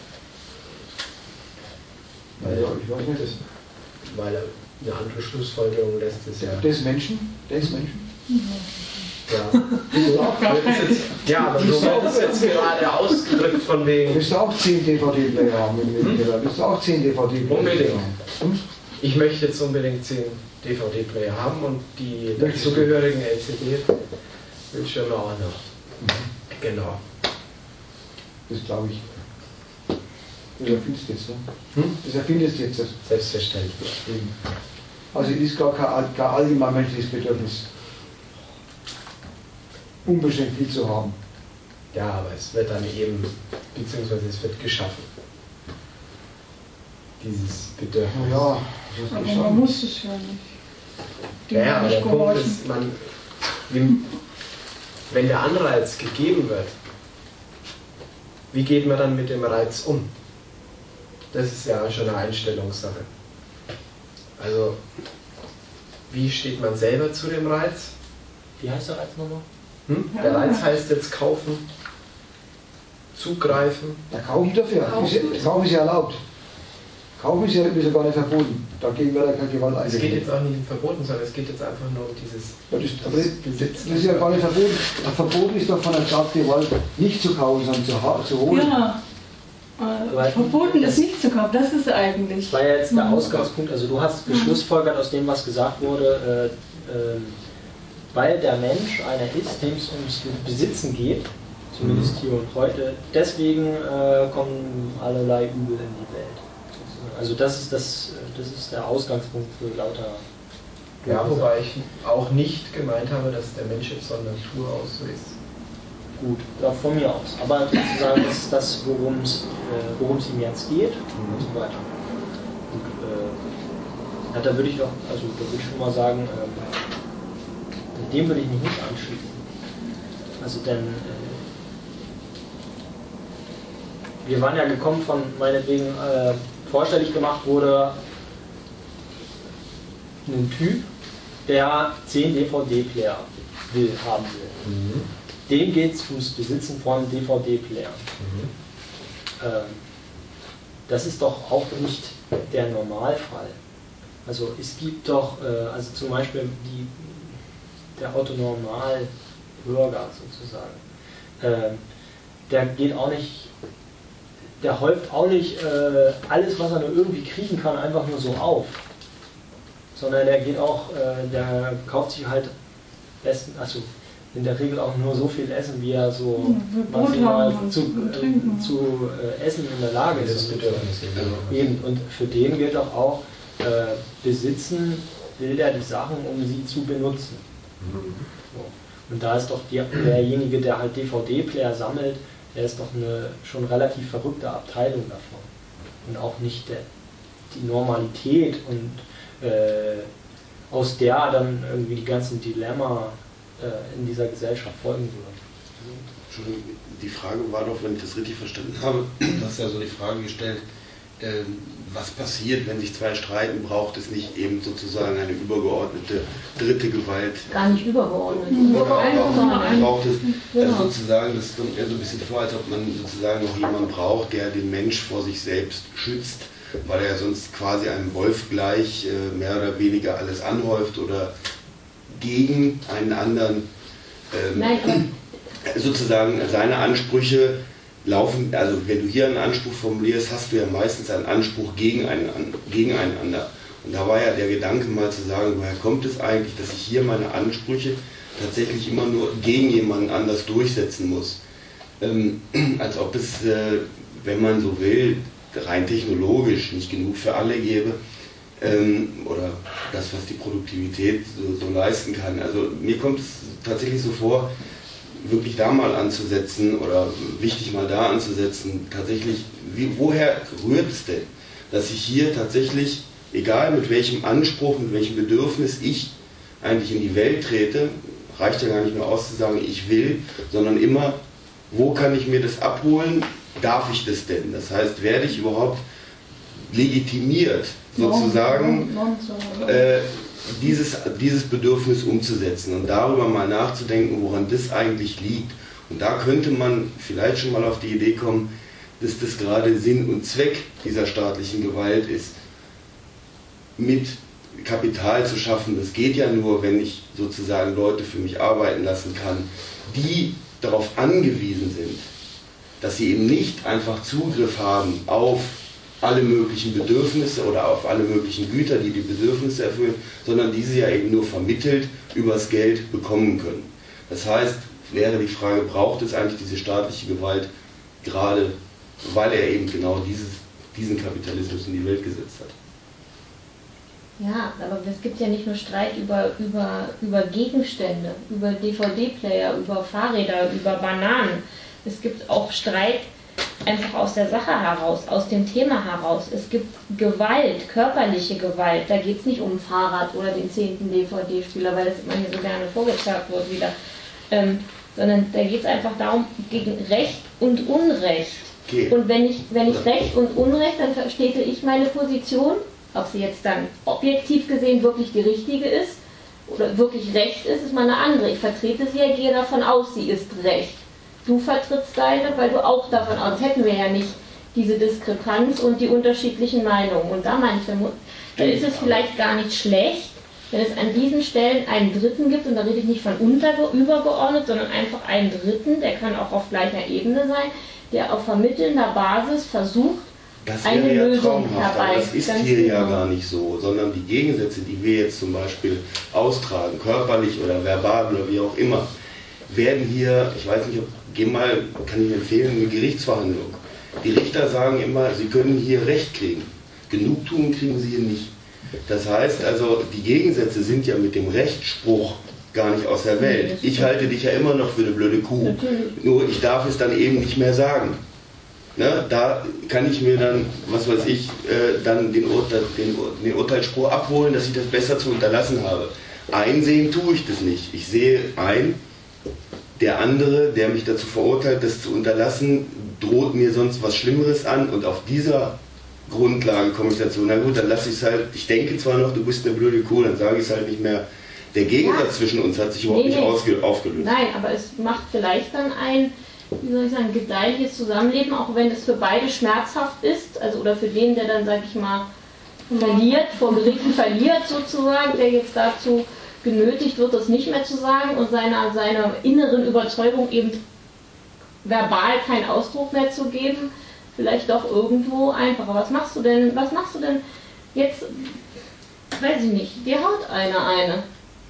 Weil, ja, ich weiß nicht, das weil eine andere Schlussfolgerung lässt es ja. Des Menschen? Des Menschen? Ja. Jetzt, ja, aber so wird es jetzt gerade ausgedrückt von wegen. Willst du auch zehn D V D-Player haben? Hm? Willst du auch zehn D V D-Player Unbedingt. haben? Hm? Ich möchte jetzt unbedingt zehn D V D-Player haben und die dazugehörigen L C D-Bildschirme auch noch. Mhm. Genau. Das glaube ich. Das erfindest du jetzt, ne? Hm? Das erfindest du jetzt. Selbstverständlich. Also es ist gar kein, kein allgemein menschliches Bedürfnis, unbeschränkt viel zu haben. Ja, aber es wird dann eben, beziehungsweise es wird geschaffen. Dieses Bedürfnis. Ja, aber man sagen. Muss es ja nicht. Die ja, aber der gehorchen. Punkt ist, man, wenn der Anreiz gegeben wird, wie geht man dann mit dem Reiz um? Das ist ja schon eine Einstellungssache. Also, wie steht man selber zu dem Reiz? Wie heißt der Reiz nochmal? Hm? Der Reiz heißt jetzt kaufen, zugreifen. Der Kaufen dafür. Kaufen ist ja erlaubt. Kaufen ist ja, ist ja gar nicht verboten. Dagegen wird ja keine Gewalt Es eingesetzt. geht jetzt auch nicht um verboten, sondern es geht jetzt einfach nur um dieses. Das ist, aber das, das ist ja gar nicht verboten. Verboten ist doch von der Stadt Gewalt nicht zu kaufen, sondern zu, zu holen. Ja. Äh, verboten ist nicht zu kaufen, das ist eigentlich. Das war ja jetzt der Ausgangspunkt, also du hast geschlussfolgert aus dem, was gesagt wurde, äh, äh, weil der Mensch einer ist, dem es ums Besitzen geht, zumindest hier und heute, deswegen äh, kommen allerlei Übel in die Welt. Also das ist, das, das ist der Ausgangspunkt für lauter... Ja, wobei ich auch nicht gemeint habe, dass der Mensch jetzt von Natur aus so ist. Gut, ja, von mir aus. Aber sozusagen das ist das, worum es äh, worum es ihm jetzt geht mhm. und so weiter. Und, äh, ja, da würde ich doch, also da würde ich schon mal sagen, äh, mit dem würde ich mich nicht anschließen. Also denn äh, wir waren ja gekommen von, meinetwegen, äh, vorstellig gemacht wurde ein Typ, der zehn D V D-Player will, haben will. Mhm. Dem geht es ums Besitzen von D V D-Playern. Mhm. Ähm, das ist doch auch nicht der Normalfall. Also es gibt doch, äh, also zum Beispiel die, der Autonormalbürger sozusagen, äh, der geht auch nicht, der häuft auch nicht äh, alles, was er nur irgendwie kriegen kann, einfach nur so auf. Sondern der geht auch, äh, der kauft sich halt Essen, also in der Regel auch nur so viel Essen, wie er so ja, maximal zu, äh, zu äh, essen in der Lage ist. Eben. Und für den gilt doch auch, äh, besitzen will er die Sachen, um sie zu benutzen. Mhm. So. Und da ist doch die, derjenige, der halt D V D-Player sammelt, der ist doch eine schon relativ verrückte Abteilung davon. Und auch nicht der, die Normalität und äh, aus der dann irgendwie die ganzen Dilemma äh, in dieser Gesellschaft folgen würden. Entschuldigung, die Frage war doch, wenn ich das richtig verstanden habe, du hast ja so die Frage gestellt, äh, was passiert, wenn sich zwei streiten, braucht es nicht eben sozusagen eine übergeordnete dritte Gewalt? Gar nicht übergeordnet. Genau, braucht, braucht es genau. also sozusagen, das kommt mir so ein bisschen vor, als ob man sozusagen noch jemanden braucht, der den Mensch vor sich selbst schützt, weil er sonst quasi einem Wolf gleich äh, mehr oder weniger alles anhäuft oder gegen einen anderen ähm, Nein, sozusagen seine Ansprüche laufen, also wenn du hier einen Anspruch formulierst, hast du ja meistens einen Anspruch gegen einen, gegeneinander. Und da war ja der Gedanke mal zu sagen, woher kommt es eigentlich, dass ich hier meine Ansprüche tatsächlich immer nur gegen jemanden anders durchsetzen muss. Ähm, als ob es, äh, wenn man so will, rein technologisch nicht genug für alle gäbe, ähm, oder das, was die Produktivität so, so leisten kann. Also mir kommt es tatsächlich so vor, wirklich da mal anzusetzen oder wichtig mal da anzusetzen, tatsächlich, wie, woher rührt es denn, dass ich hier tatsächlich, egal mit welchem Anspruch, mit welchem Bedürfnis ich eigentlich in die Welt trete, reicht ja gar nicht mehr aus zu sagen, ich will, sondern immer, wo kann ich mir das abholen, darf ich das denn? Das heißt, werde ich überhaupt legitimiert, sozusagen, äh, Dieses, dieses Bedürfnis umzusetzen und darüber mal nachzudenken, woran das eigentlich liegt. Und da könnte man vielleicht schon mal auf die Idee kommen, dass das gerade Sinn und Zweck dieser staatlichen Gewalt ist, mit Kapital zu schaffen. Das geht ja nur, wenn ich sozusagen Leute für mich arbeiten lassen kann, die darauf angewiesen sind, dass sie eben nicht einfach Zugriff haben auf alle möglichen Bedürfnisse oder auf alle möglichen Güter, die die Bedürfnisse erfüllen, sondern diese ja eben nur vermittelt übers Geld bekommen können. Das heißt, wäre die Frage, braucht es eigentlich diese staatliche Gewalt, gerade weil er eben genau dieses, diesen Kapitalismus in die Welt gesetzt hat. Ja, aber es gibt ja nicht nur Streit über, über, über Gegenstände, über D V D-Player, über Fahrräder, über Bananen. Es gibt auch Streit einfach aus der Sache heraus, aus dem Thema heraus. Es gibt Gewalt, körperliche Gewalt. Da geht es nicht um ein Fahrrad oder den zehnten D V D-Spieler, weil das immer hier so gerne vorgezeigt wird wieder. Ähm, sondern da geht es einfach darum, gegen Recht und Unrecht. Okay. Und wenn ich, wenn ich Recht und Unrecht, dann verstete ich meine Position, ob sie jetzt dann objektiv gesehen wirklich die richtige ist oder wirklich Recht ist, ist mal eine andere. Ich vertrete sie ja, gehe davon aus, sie ist Recht. Du vertrittst deine, weil du auch davon aus, hätten wir ja nicht diese Diskrepanz und die unterschiedlichen Meinungen. Und da meine ich, da ist es vielleicht gar nicht schlecht, wenn es an diesen Stellen einen Dritten gibt, und da rede ich nicht von unter, übergeordnet, sondern einfach einen Dritten, der kann auch auf gleicher Ebene sein, der auf vermittelnder Basis versucht, das eine wäre ja Lösung traumhaft, herbei. aber das ist Ganz hier genau. ja gar nicht so, sondern die Gegensätze, die wir jetzt zum Beispiel austragen, körperlich oder verbal oder wie auch immer, werden hier, ich weiß nicht, ob, geh mal, kann ich empfehlen, eine Gerichtsverhandlung. Die Richter sagen immer, sie können hier Recht kriegen. Genugtuung kriegen sie hier nicht. Das heißt also, die Gegensätze sind ja mit dem Rechtsspruch gar nicht aus der Welt. Ich halte dich ja immer noch für eine blöde Kuh, nur ich darf es dann eben nicht mehr sagen. Ne? Da kann ich mir dann, was weiß ich, äh, dann den, Urteil, den, den Urteilsspruch abholen, dass ich das besser zu unterlassen habe. Einsehen tue ich das nicht. Ich sehe ein, der andere, der mich dazu verurteilt, das zu unterlassen, droht mir sonst was Schlimmeres an, und auf dieser Grundlage komme ich dazu. Na gut, dann lasse ich es halt, ich denke zwar noch, du bist eine blöde Kuh, dann sage ich es halt nicht mehr. Der Gegensatz ja. zwischen uns hat sich überhaupt nee, nicht nee. ausge aufgelöst. Nein, aber es macht vielleicht dann ein, wie soll ich sagen, gedeihliches Zusammenleben, auch wenn es für beide schmerzhaft ist, also oder für den, der dann, sag ich mal, verliert, vor Gerichten verliert sozusagen, der jetzt dazu genötigt wird, das nicht mehr zu sagen und seiner, seiner inneren Überzeugung eben verbal keinen Ausdruck mehr zu geben, vielleicht doch irgendwo einfacher. Was machst du denn, was machst du denn jetzt, weiß ich nicht, dir haut einer eine.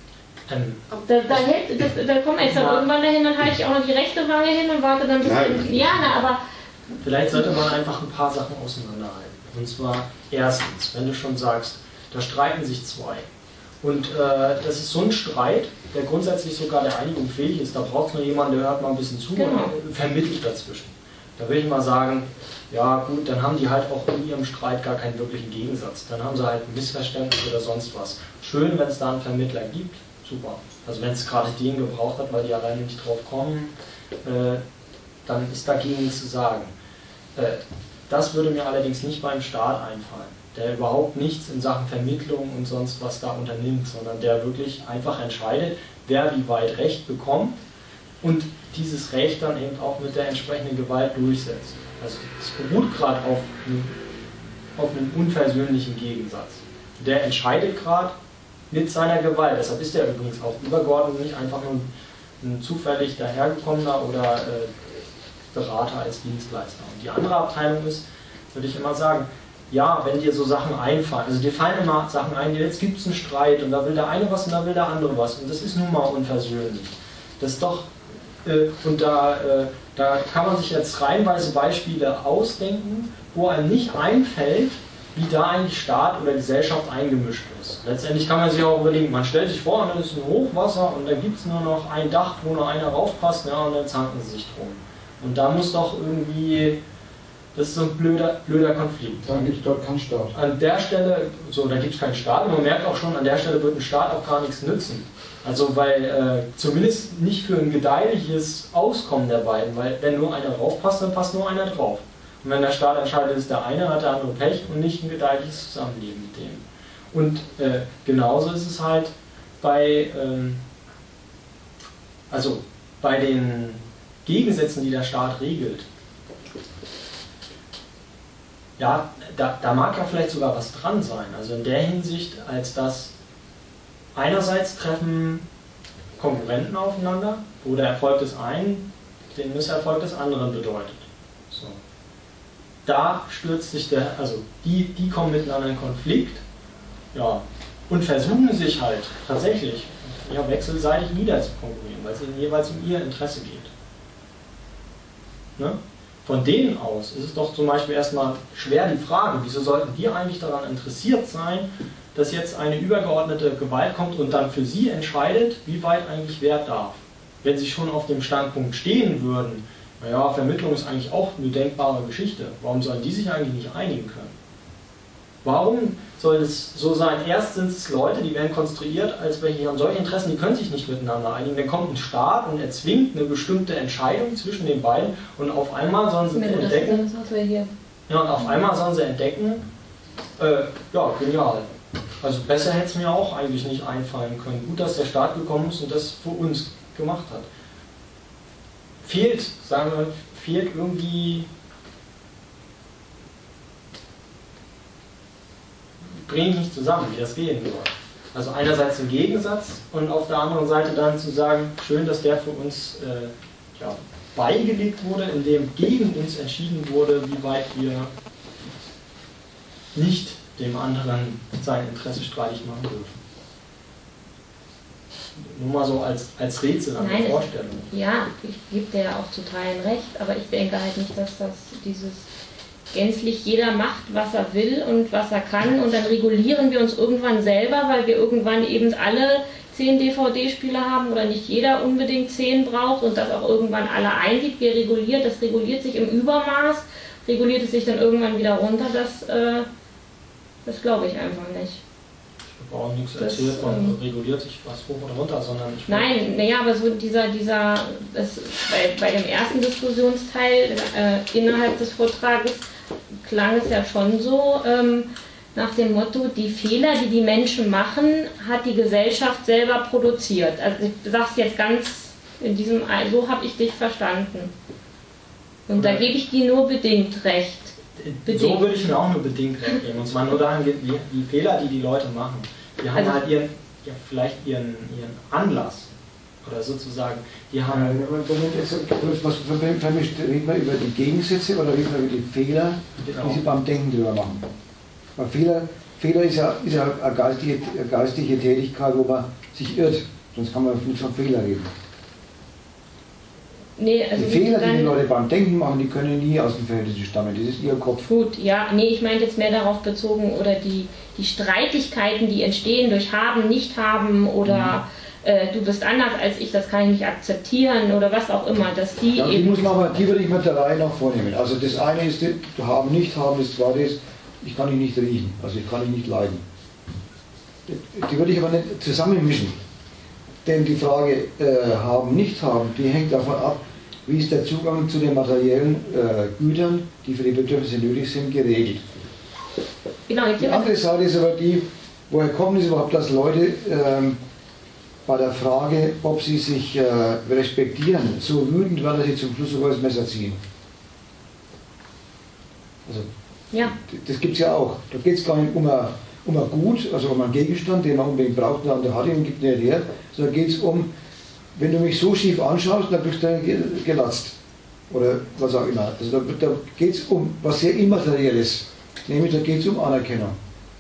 Ähm, Da, da, hält, da, da kommen wir jetzt dann irgendwann dahin, dann halte ich auch noch die rechte Wange hin und warte dann bis dann, ja, na, aber... Vielleicht sollte man einfach ein paar Sachen auseinanderhalten. Und zwar erstens, wenn du schon sagst, da streiten sich zwei. Und äh, das ist so ein Streit, der grundsätzlich sogar der Einigung fähig ist. Da braucht es nur jemanden, der hört mal ein bisschen zu genau. und vermittelt dazwischen. Da würde ich mal sagen, ja gut, dann haben die halt auch in ihrem Streit gar keinen wirklichen Gegensatz. Dann haben sie halt ein Missverständnis oder sonst was. Schön, wenn es da einen Vermittler gibt, super. Also wenn es gerade den gebraucht hat, weil die alleine nicht drauf kommen, äh, dann ist dagegen nichts zu sagen. Äh, das würde mir allerdings nicht beim Staat einfallen, der überhaupt nichts in Sachen Vermittlung und sonst was da unternimmt, sondern der wirklich einfach entscheidet, wer wie weit Recht bekommt und dieses Recht dann eben auch mit der entsprechenden Gewalt durchsetzt. Also es beruht gerade auf einem, auf einem unversöhnlichen Gegensatz. Der entscheidet gerade mit seiner Gewalt. Deshalb ist er übrigens auch übergeordnet, nicht einfach nur ein, ein zufällig dahergekommener oder äh, Berater als Dienstleister. Und die andere Abteilung ist, würde ich immer sagen, ja, wenn dir so Sachen einfallen, also dir fallen immer Sachen ein, jetzt gibt es einen Streit und da will der eine was und da will der andere was und das ist nun mal unversöhnlich. Das ist doch, äh, und da, äh, da kann man sich jetzt reihenweise Beispiele ausdenken, wo einem nicht einfällt, wie da eigentlich Staat oder Gesellschaft eingemischt ist. Letztendlich kann man sich auch überlegen, man stellt sich vor, da ist ein Hochwasser und da gibt es nur noch ein Dach, wo nur einer raufpasst, ja, und dann zanken sie sich drum. Und da muss doch irgendwie, das ist so ein blöder, blöder Konflikt. Dann gibt es dort keinen Staat. An der Stelle, so, da gibt es keinen Staat, und man merkt auch schon, an der Stelle wird ein Staat auch gar nichts nützen. Also, weil, äh, zumindest nicht für ein gedeihliches Auskommen der beiden, weil wenn nur einer raufpasst, dann passt nur einer drauf. Und wenn der Staat entscheidet, ist der eine, hat der andere Pech und nicht ein gedeihliches Zusammenleben mit dem. Und äh, genauso ist es halt bei, ähm, also bei den Gegensätzen, die der Staat regelt. Ja, da, da mag ja vielleicht sogar was dran sein. Also in der Hinsicht, als dass einerseits treffen Konkurrenten aufeinander, wo der Erfolg des einen den Misserfolg des anderen bedeutet. So. Da stürzt sich der, also die, die kommen miteinander in Konflikt, ja, und versuchen sich halt tatsächlich ja, wechselseitig niederzukonkurrieren, weil es ihnen jeweils um ihr Interesse geht. Ne? Von denen aus ist es doch zum Beispiel erstmal schwer die Frage, wieso sollten die eigentlich daran interessiert sein, dass jetzt eine übergeordnete Gewalt kommt und dann für sie entscheidet, wie weit eigentlich wer darf. Wenn sie schon auf dem Standpunkt stehen würden, naja, Vermittlung ist eigentlich auch eine denkbare Geschichte, warum sollen die sich eigentlich nicht einigen können? Warum soll es so sein? Erst sind es Leute, die werden konstruiert, als welche haben solche Interessen, die können sich nicht miteinander einigen. Dann kommt ein Staat und erzwingt eine bestimmte Entscheidung zwischen den beiden und auf einmal sollen sie entdecken. Ja, und auf einmal sollen sie entdecken, äh, ja, genial. Also besser hätte es mir auch eigentlich nicht einfallen können. Gut, dass der Staat gekommen ist und das für uns gemacht hat. Fehlt, sagen wir, fehlt irgendwie bringe ich nicht zusammen, wie das gehen soll. Also einerseits im Gegensatz und auf der anderen Seite dann zu sagen, schön, dass der für uns äh, ja, beigelegt wurde, indem gegen uns entschieden wurde, wie weit wir nicht dem anderen sein Interesse streitig machen dürfen. Nur mal so als, als Rätsel an der Vorstellung. Ja, ich gebe dir ja auch zu Teilen recht, aber ich denke halt nicht, dass das dieses gänzlich jeder macht, was er will und was er kann und dann regulieren wir uns irgendwann selber, weil wir irgendwann eben alle zehn D V D-Spieler haben oder nicht jeder unbedingt zehn braucht und das auch irgendwann alle einsieht. Wir regulieren, das reguliert sich im Übermaß, reguliert es sich dann irgendwann wieder runter, das, äh, das glaube ich einfach nicht. Ich habe auch nichts erzählt von ähm, reguliert sich was hoch oder runter, sondern ich nein, naja, aber so dieser, dieser das, bei, bei dem ersten Diskussionsteil äh, innerhalb des Vortrages klang es ja schon so, ähm, nach dem Motto, die Fehler, die die Menschen machen, hat die Gesellschaft selber produziert. Also ich sage es jetzt ganz in diesem, so habe ich dich verstanden. Und oder da gebe ich dir nur bedingt recht. Bedingt. So würde ich mir auch nur bedingt recht geben. Und zwar nur daran, die, die Fehler, die die Leute machen. Die haben also, halt ihren, ja, vielleicht ihren, ihren Anlass. Oder sozusagen, die haben... Was vermischt, reden wir über die Gegensätze oder reden wir über die Fehler, genau, die sie beim Denken drüber machen? Weil Fehler, Fehler ist ja, ist ja eine, geistige, eine geistige Tätigkeit, wo man sich irrt, sonst kann man nicht von Fehler reden. Nee, also die Fehler, die die Leute beim Denken machen, die können nie aus dem Verhältnis stammen, das ist ihr Kopf. Gut, ja, nee, ich meine jetzt mehr darauf bezogen, oder die, die Streitigkeiten, die entstehen durch Haben, Nicht-Haben oder... Mhm. Du bist anders als ich, das kann ich nicht akzeptieren oder was auch immer, dass die ja, die eben... Muss man aber, die würde ich mit der Reihe noch vornehmen. Also das eine ist, haben, nicht haben, das zweite ist, ich kann ihn nicht riechen, also ich kann ihn nicht leiden. Die würde ich aber nicht zusammenmischen. Denn die Frage äh, haben, nicht haben, die hängt davon ab, wie ist der Zugang zu den materiellen äh, Gütern, die für die Bedürfnisse nötig sind, geregelt. Genau, die andere Seite ist aber die, woher kommt es überhaupt, dass Leute... Ähm, bei der Frage, ob sie sich äh, respektieren, so wütend werden, dass sie zum Schluss sogar das Messer ziehen. Also, ja. Das gibt es ja auch. Da geht es gar nicht um ein, um ein Gut, also um einen Gegenstand, den man unbedingt braucht, und der hat ihn und gibt ihn nicht her, sondern geht es um, wenn du mich so schief anschaust, dann bist du gelatzt. Oder was auch immer. Also da, da geht es um was sehr Immaterielles. Nämlich da geht es um Anerkennung.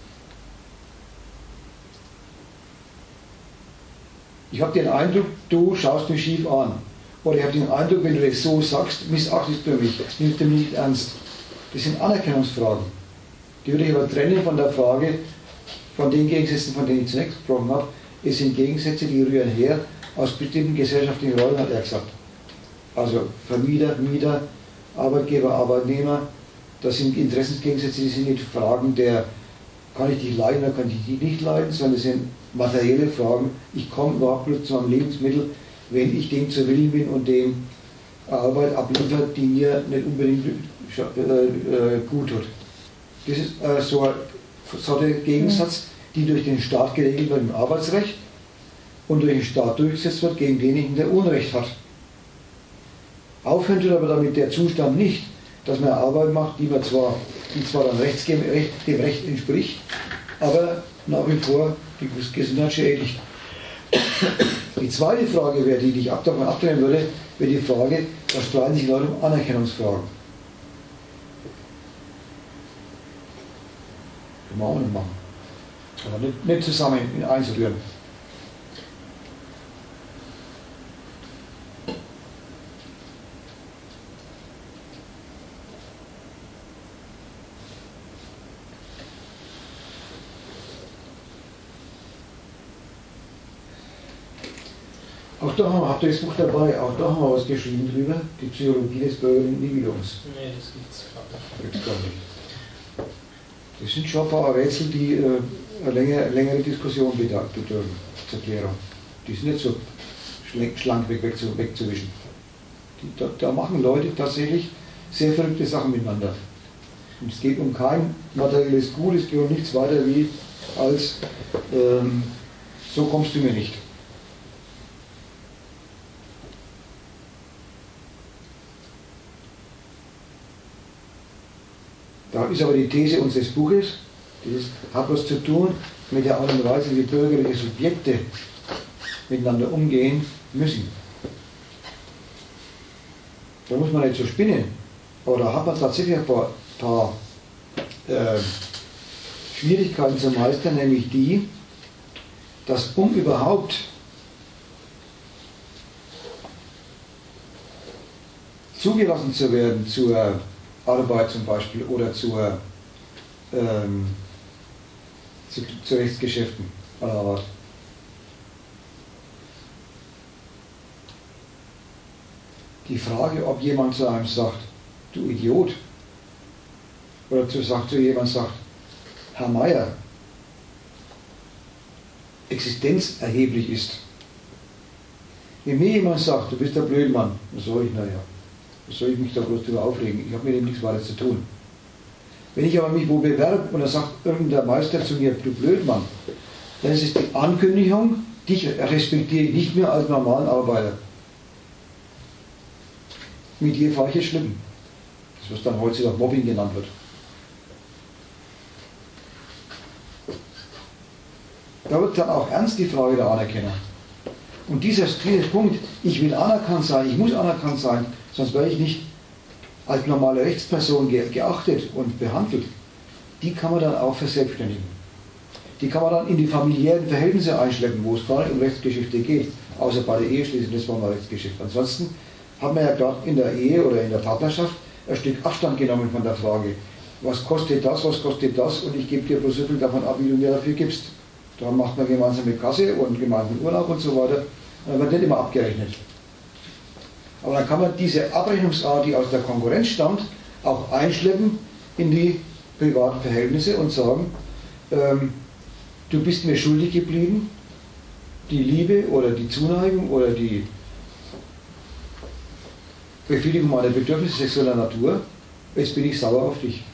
Ich habe den Eindruck, du schaust mich schief an. Oder ich habe den Eindruck, wenn du das so sagst, missachtest du mich, nimmst du mich nicht ernst. Das sind Anerkennungsfragen. Die würde ich aber trennen von der Frage, von den Gegensätzen, von denen ich zunächst gesprochen habe. Es sind Gegensätze, die rühren her aus bestimmten gesellschaftlichen Rollen, hat er gesagt. Also Vermieter, Mieter, Arbeitgeber, Arbeitnehmer. Das sind Interessensgegensätze, die sind nicht Fragen der, kann ich dich leiden oder kann ich dich nicht leiden, sondern das sind materielle Fragen. Ich komme überhaupt nur zu einem Lebensmittel, wenn ich dem zu willen bin und dem Arbeit abliefert, die mir nicht unbedingt äh, äh, gut tut. Das ist äh, so ein Sorte Gegensatz, die durch den Staat geregelt wird im Arbeitsrecht und durch den Staat durchgesetzt wird gegen denjenigen, der Unrecht hat. Aufhören tut aber damit der Zustand nicht, dass man Arbeit macht, die man zwar, die zwar dann Rechts, dem Recht entspricht, aber nach wie vor die Gesundheit schädigt. Die zweite Frage wäre die, die ich davon abtrennen würde, wäre die Frage, da streiten sich Leute um Anerkennungsfragen. Können wir auch nicht machen. Aber nicht, nicht zusammen einzurühren. Auch da haben wir, habt ihr das Buch dabei, auch da haben wir was geschrieben drüber, die Psychologie des bürgerlichen Individuums. Nee, das gibt's gar nicht. Gibt's gar nicht. Das sind schon ein paar Rätsel, die äh, eine längere, längere Diskussion bedürfen zur Klärung. Die sind nicht so schlank weg, weg zu, wegzuwischen. Die, da, da machen Leute tatsächlich sehr verrückte Sachen miteinander. Und es geht um kein materielles Gut, es geht um nichts weiter wie als ähm, so kommst du mir nicht. Da ist aber die These unseres Buches, Das hat was zu tun mit der Art und Weise, wie bürgerliche Subjekte miteinander umgehen müssen. Da muss man nicht so spinnen. Aber da hat man tatsächlich ein paar, paar äh, Schwierigkeiten zu meistern, nämlich die, dass um überhaupt zugelassen zu werden zur Arbeit zum Beispiel oder zur, ähm, zu, zu Rechtsgeschäften aller Art, die Frage, ob jemand zu einem sagt, du Idiot, oder zu, sagt, zu jemand sagt, Herr Meier, existenzerheblich ist. Wenn mir jemand sagt, du bist der Blödmann, dann sage ich, naja, was soll ich mich da bloß drüber aufregen? Ich habe mit dem nichts weiter zu tun. Wenn ich aber mich wo bewerbe und dann sagt irgendein Meister zu mir, du Blödmann, dann ist es die Ankündigung, dich respektiere ich nicht mehr als normalen Arbeiter. Mit dir fahre ich jetzt Schlitten. Das, was dann heutzutage Mobbing genannt wird. Da wird dann auch ernst die Frage der Anerkennung. Und dieser, dieser Punkt, ich will anerkannt sein, ich muss anerkannt sein, sonst werde ich nicht als normale Rechtsperson ge geachtet und behandelt, die kann man dann auch verselbstständigen. Die kann man dann in die familiären Verhältnisse einschleppen, wo es gar nicht um Rechtsgeschichte geht, außer bei der Ehe schließlich, das war mal Rechtsgeschichte. Ansonsten hat man ja gerade in der Ehe oder in der Partnerschaft ein Stück Abstand genommen von der Frage, was kostet das, was kostet das, und ich gebe dir bloß so viel davon ab, wie du mir dafür gibst. Dann macht man gemeinsame Kasse und gemeinsamen Urlaub und so weiter. Dann wird nicht immer abgerechnet. Aber dann kann man diese Abrechnungsart, die aus der Konkurrenz stammt, auch einschleppen in die privaten Verhältnisse und sagen, ähm, du bist mir schuldig geblieben, die Liebe oder die Zuneigung oder die Befriedigung meiner Bedürfnisse sexueller Natur, jetzt bin ich sauer auf dich.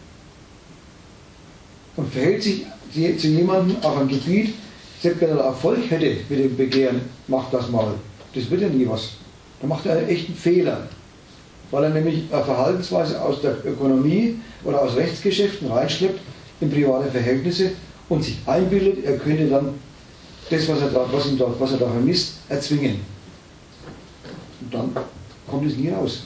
Und verhält sich zu jemandem auf einem Gebiet, selbst wenn er Erfolg hätte mit dem Begehren, macht das mal. Das wird ja nie was. Da macht er einen echten Fehler. Weil er nämlich eine Verhaltensweise aus der Ökonomie oder aus Rechtsgeschäften reinschleppt in private Verhältnisse und sich einbildet, er könnte dann das, was er da, was ihm da, was er da vermisst, erzwingen. Und dann kommt es nie raus.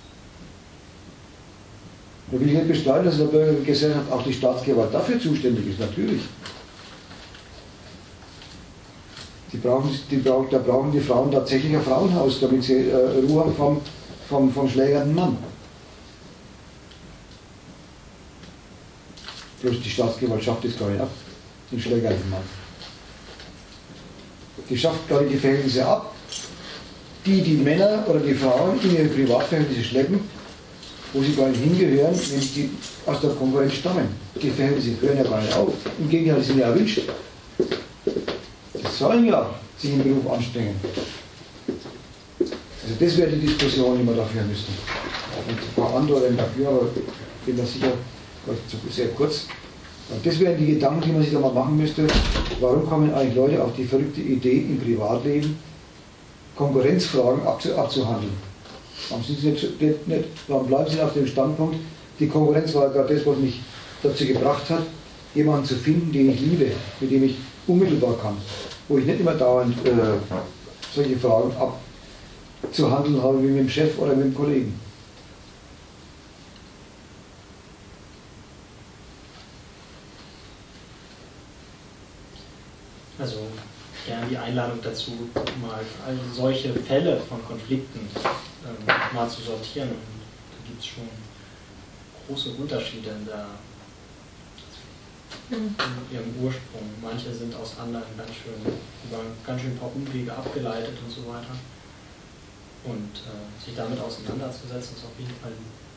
Da will ich nicht bestreiten, dass in der bürgerlichen Gesellschaft auch die Staatsgewalt dafür zuständig ist, natürlich. Die brauchen, die brauchen, da brauchen die Frauen tatsächlich ein Frauenhaus, damit sie äh, Ruhe haben vom, vom, vom schlägernden Mann. Bloß die Staatsgewalt schafft das gar nicht ab, den schlägernden Mann. Die schafft gar nicht die Verhältnisse ab, die die Männer oder die Frauen in ihre Privatverhältnisse schleppen, wo sie gar nicht hingehören, nämlich die aus der Konkurrenz stammen. Die Verhältnisse hören ja gar nicht auf. Im Gegenteil, die sind ja erwünscht. Die sollen ja sich im Beruf anstrengen. Also das wäre die Diskussion, die wir dafür müssen. Und ein paar andere dafür, aber ich bin da sicher, sehr kurz. Und das wären die Gedanken, die man sich da mal machen müsste. Warum kommen eigentlich Leute auf die verrückte Idee, im Privatleben Konkurrenzfragen abzu abzuhandeln? Warum, sind sie nicht, nicht, nicht, warum bleiben Sie auf dem Standpunkt, die Konkurrenz war gerade das, was mich dazu gebracht hat, jemanden zu finden, den ich liebe, mit dem ich unmittelbar kann, wo ich nicht immer dauernd äh, solche Fragen abzuhandeln habe wie mit dem Chef oder mit dem Kollegen. Also gerne die Einladung dazu, mal also solche Fälle von Konflikten ähm, mal zu sortieren. Und da gibt es schon große Unterschiede in, der, in ihrem Ursprung. Manche sind aus anderen ganz schön, über ganz schön ein paar Umwege abgeleitet und so weiter. Und äh, sich damit auseinanderzusetzen, ist auf jeden Fall,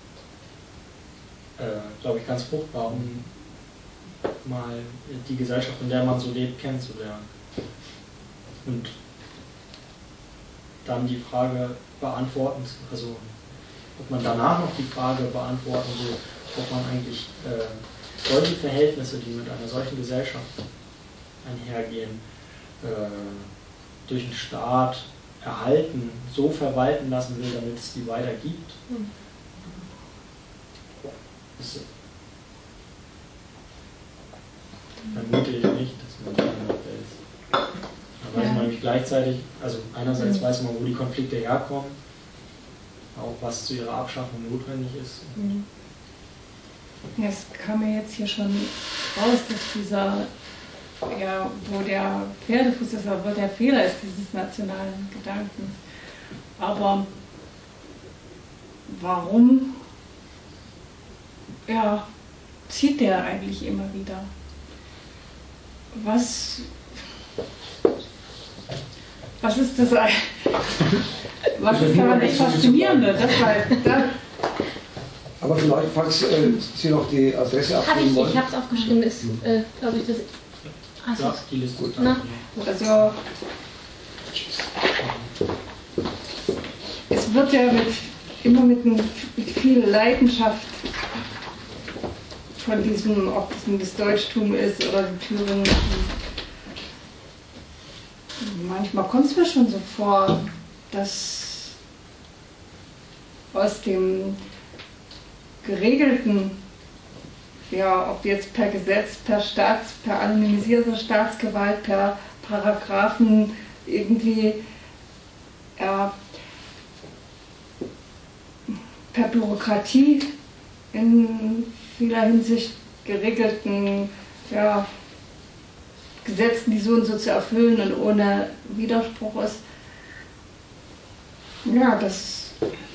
äh, glaube ich, ganz fruchtbar, um mal die Gesellschaft, in der man so lebt, kennenzulernen. Und dann die Frage beantworten, also ob man danach noch die Frage beantworten will, ob man eigentlich äh, solche Verhältnisse, die mit einer solchen Gesellschaft einhergehen, äh, durch den Staat erhalten, so verwalten lassen will, damit es die weiter gibt. Das vermute ich nicht, dass man da noch ist. Da weiß Ja. man nämlich gleichzeitig, also einerseits weiß man, wo die Konflikte herkommen, auch was zu ihrer Abschaffung notwendig ist. Mhm. Ja, es kam mir jetzt hier schon raus, dass dieser, ja, wo der Pferdefuß ist, wo der Fehler ist, dieses nationalen Gedanken. Aber warum, ja, zieht der eigentlich immer wieder? Was, was ist das eigentlich? Was ist daran das Faszinierende? Das war, das, Aber vielleicht, falls äh, Sie noch die Adresse Hab abgeben ich, wollen. ich habe es aufgeschrieben, ist, äh, glaube ich, das. Achso. Ja, die Liste. Gut. Na? also, es wird ja mit, immer mit, ein, mit viel Leidenschaft von diesem, ob es nun das Deutschtum ist oder die Thüringen. Manchmal kommt es mir schon so vor, dass aus dem geregelten, ja, ob jetzt per Gesetz, per Staats, per anonymisierter Staatsgewalt, per Paragraphen irgendwie, ja, per Bürokratie in vieler Hinsicht geregelten, ja, Gesetzen, die so und so zu erfüllen und ohne Widerspruch ist. Ja, das,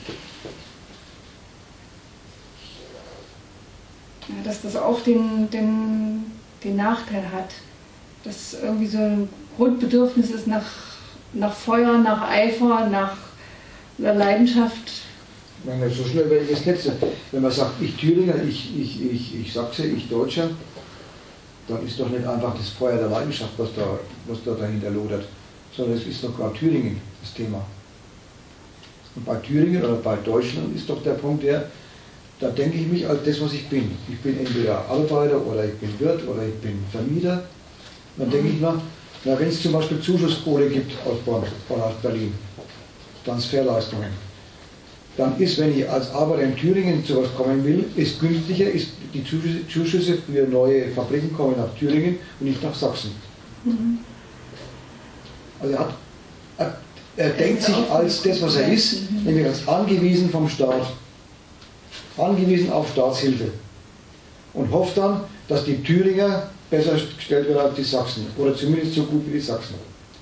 ja, dass das auch den, den, den Nachteil hat, dass irgendwie so ein Grundbedürfnis ist nach, nach Feuer, nach Eifer, nach einer Leidenschaft. Wenn man so schnell werde ich es nicht. Wenn man sagt, ich Thüringer, ich, ich, ich, ich Sachse, ich Deutscher, dann ist doch nicht einfach das Feuer der Leidenschaft, was da, was da dahinter lodert, sondern es ist doch gerade Thüringen das Thema. Und bei Thüringen oder bei Deutschland ist doch der Punkt der, da denke ich mich als das, was ich bin. Ich bin entweder Arbeiter oder ich bin Wirt oder ich bin Vermieter. Dann denke ich mir, na, wenn es zum Beispiel Zuschusskohle gibt aus Bonn oder aus Berlin, Transferleistungen, dann ist, wenn ich als Arbeiter in Thüringen zu was kommen will, ist günstiger, ist die Zuschüsse, Zuschüsse für neue Fabriken kommen nach Thüringen und nicht nach Sachsen. Mhm. Also er, hat, er, er denkt sich als das, was er ist, mhm. nämlich als angewiesen vom Staat, angewiesen auf Staatshilfe und hofft dann, dass die Thüringer besser gestellt werden als die Sachsen oder zumindest so gut wie die Sachsen.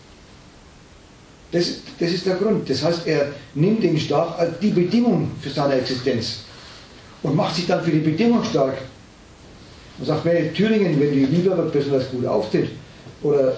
Das, das ist der Grund. Das heißt, er nimmt den Staat als die Bedingung für seine Existenz und macht sich dann für die Bedingung stark. Und sagt, wenn Thüringen, wenn die Lieberberg besonders gut auftritt, oder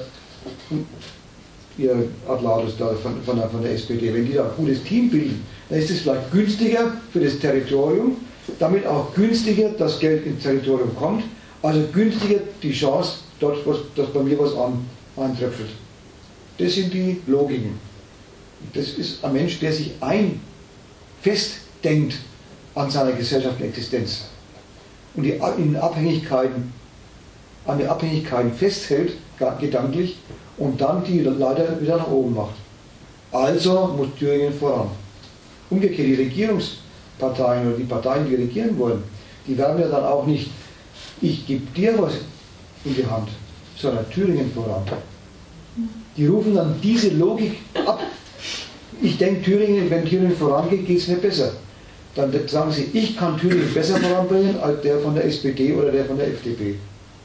ihr Adlatus da von, von, der, von der S P D, wenn die da ein gutes Team bilden, dann ist es vielleicht günstiger für das Territorium, damit auch günstiger das Geld ins Territorium kommt, also günstiger die Chance, dort, was, dass bei mir was an, antröpfelt. Das sind die Logiken. Das ist ein Mensch, der sich ein festdenkt an seiner gesellschaftlichen Existenz und die in Abhängigkeiten, an den Abhängigkeiten festhält, gedanklich, und dann die leider wieder nach oben macht. Also muss Thüringen voran. Umgekehrt, die Regierungsparteien oder die Parteien, die regieren wollen, die werden ja dann auch nicht, ich gebe dir was in die Hand, sondern Thüringen voran. Die rufen dann diese Logik ab. Ich denke, Thüringen, wenn Thüringen vorangeht, geht es nicht besser. Dann sagen sie, ich kann Thüringen besser voranbringen als der von der S P D oder der von der F D P.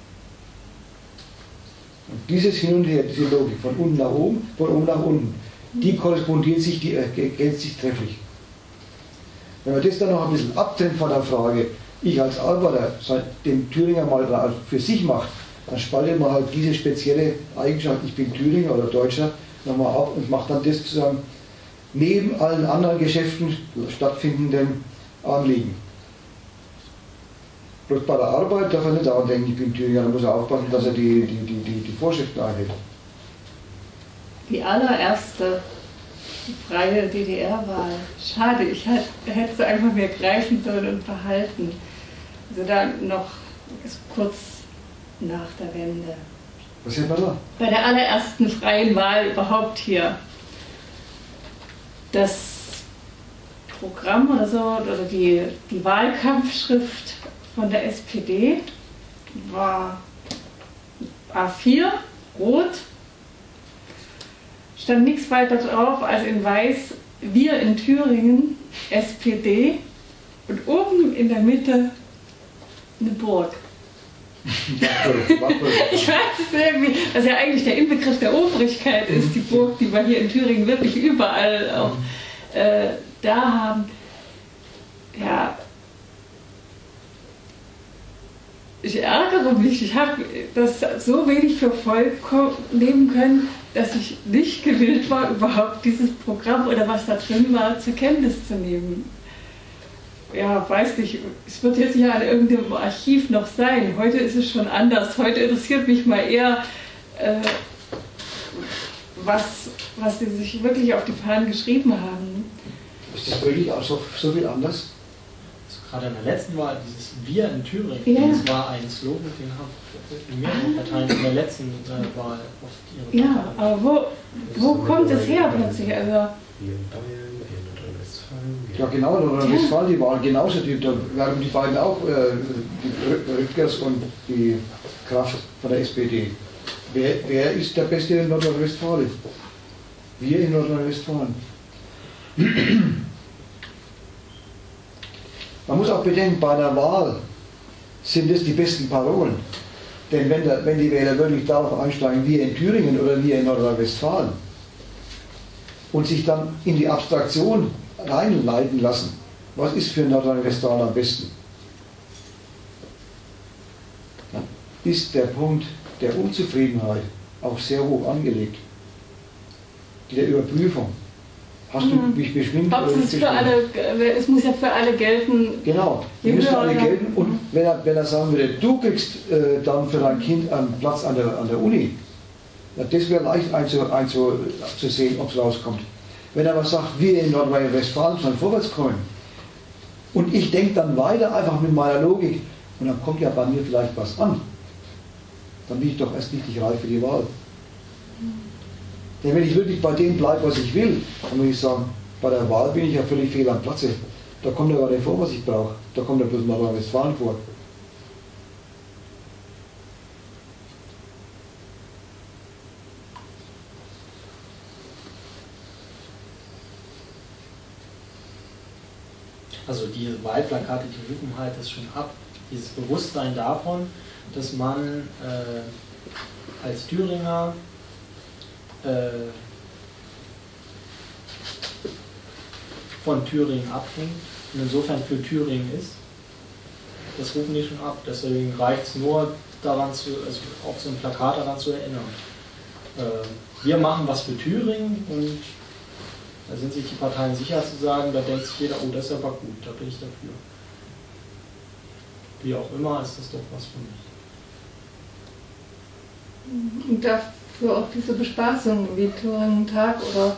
Und dieses Hin und Her, diese Logik, von unten nach oben, von oben nach unten, die korrespondiert sich, die ergänzt sich trefflich. Wenn man das dann noch ein bisschen abtrennt von der Frage, ich als Arbeiter den Thüringer mal für sich macht, dann spaltet man halt diese spezielle Eigenschaft, ich bin Thüringer oder Deutscher, nochmal ab und macht dann das zusammen neben allen anderen Geschäften stattfindenden Anliegen. Bloß bei der Arbeit darf er nicht daran denken, ich bin Thüringer, dann muss er aufpassen, dass er die, die, die, die, die Vorschriften einhält. Die allererste freie D D R-Wahl. Schade, ich hätte, hätte sie einfach mehr greifen sollen und behalten. Also dann noch kurz nach der Wende. Was hätten wir da? Bei der allerersten freien Wahl überhaupt hier. Das Programm oder so, oder die, die Wahlkampfschrift von der S P D war A vier, rot, stand nichts weiter drauf als in weiß, wir in Thüringen, S P D, und oben in der Mitte eine Burg. Ich weiß es irgendwie, was ja eigentlich der Inbegriff der Obrigkeit ist, die Burg, die wir hier in Thüringen wirklich überall auch äh, da haben. Ja, ich ärgere mich, ich habe das so wenig für voll nehmen können, dass ich nicht gewillt war, überhaupt dieses Programm oder was da drin war, zur Kenntnis zu nehmen. Ja, weiß nicht, es wird jetzt ja in irgendeinem Archiv noch sein. Heute ist es schon anders. Heute interessiert mich mal eher, äh, was, was sie sich wirklich auf die Fahnen geschrieben haben. Ist das wirklich auch so, so viel anders? Also gerade in der letzten Wahl, dieses Wir in Thüringen, Ja. das war ein Slogan, den haben mehrere Parteien in der letzten äh, Wahl oft ihre Ja, Parteien. aber wo, wo kommt es her plötzlich? Also, Hier in Bayern, hier in Nordrhein-Westfalen. Ja genau, in Nordrhein-Westfalen, die waren genauso, die, da werden die beiden auch, äh, die Rüttgers und die Kraft von der S P D. Wer, wer ist der Beste in Nordrhein-Westfalen? Wir in Nordrhein-Westfalen. Man muss auch bedenken, bei der Wahl sind es die besten Parolen. Denn wenn, der, wenn die Wähler wirklich darauf einsteigen, wir in Thüringen oder wir in Nordrhein-Westfalen, und sich dann in die Abstraktion reinleiten lassen, was ist für Nordrhein-Westfalen am besten, dann ist der Punkt der Unzufriedenheit auch sehr hoch angelegt. Die der Überprüfung. Hast du mich beschwingt? ob es, für alle, es muss ja für alle gelten. Genau, die Je müssen höher alle dann- gelten. Und wenn er, wenn er sagen würde, du kriegst äh, dann für dein Kind einen Platz an der, an der Uni, ja, das wäre leicht einzusehen, einzu, zu sehen, ob es rauskommt. Wenn er aber sagt, wir in Nordrhein-Westfalen sollen vorwärts kommen, und ich denke dann weiter einfach mit meiner Logik, und dann kommt ja bei mir vielleicht was an, dann bin ich doch erst richtig reif für die Wahl. Denn wenn ich wirklich bei dem bleibe, was ich will, dann muss ich sagen, bei der Wahl bin ich ja völlig fehl am Platze. Da kommt ja gar nicht vor, was ich brauche. Da kommt ja bloß Nordrhein-Westfalen vor. Also diese Wahlplakate, die rufen halt das schon ab. Dieses Bewusstsein davon, dass man äh, als Thüringer äh, von Thüringen abhängt und insofern für Thüringen ist, das rufen die schon ab. Deswegen reicht es nur daran, zu, also auf so ein Plakat daran zu erinnern. Äh, wir machen was für Thüringen, und da sind sich die Parteien sicher zu sagen, da denkt sich jeder, oh, das ist aber gut, da bin ich dafür. Wie auch immer, ist das doch was für mich. Und dafür auch diese Bespaßung wie Thüringen Tag oder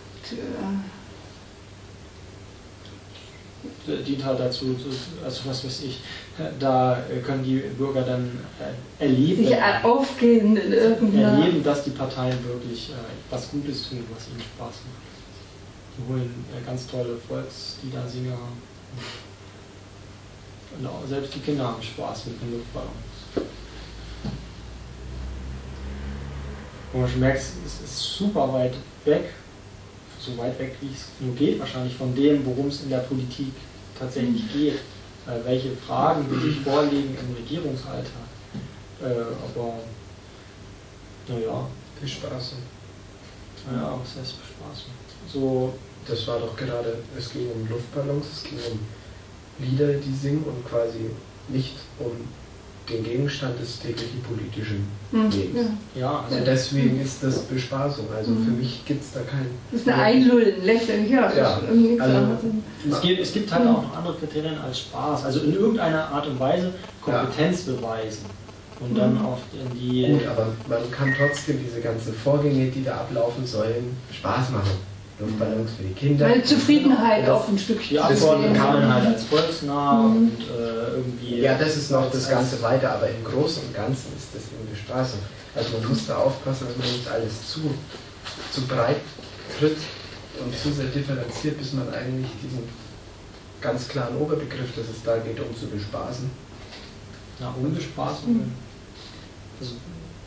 äh, Dient halt dazu, also was weiß ich, da können die Bürger dann erleben, sich aufgehen in irgendeiner. erleben, dass die Parteien wirklich was Gutes tun, was ihnen Spaß macht. Die holen ganz tolle Volksliedersinger, und auch selbst die Kinder haben Spaß mit den Luftballons. Und man schon merkt, es ist super weit weg, so weit weg wie es nur geht, wahrscheinlich von dem, worum es in der Politik tatsächlich geht, äh, welche Fragen die sich vorlegen im Regierungsalltag. Äh, aber, naja. Bespaßung. Naja, was heißt Bespaßung? So, Das war doch gerade, es ging um Luftballons, es ging um Lieder, die singen, und quasi nicht um den Gegenstand des täglichen politischen Hm, Lebens. ja. ja, also Und deswegen ist das Bespaßung. Also für mich gibt es da keinen. Das ist eine Einlullen, letztendlich, ja. Das Ja, ist irgendwie nichts also- anderes. Es gibt, es gibt halt auch noch andere Kriterien als Spaß. Also in irgendeiner Art und Weise Kompetenz beweisen. Und dann Mhm. auch in die. Gut, aber man kann trotzdem diese ganzen Vorgänge, die da ablaufen sollen, Spaß machen. Luftballons für die Kinder. Weil Zufriedenheit Das- auch ein Stückchen. Die Antworten sehen. kamen halt als volksnah Mhm. und äh, irgendwie. Ja, das ist noch das als- Ganze weiter, aber im Großen und Ganzen ist das eben Bespaßung. Also man muss da aufpassen, dass man nicht alles zu, zu breit tritt und zu sehr differenziert, bis man eigentlich diesen ganz klaren Oberbegriff, dass es da geht, um zu bespaßen. Na, ohne Bespaßung. Mhm. Also,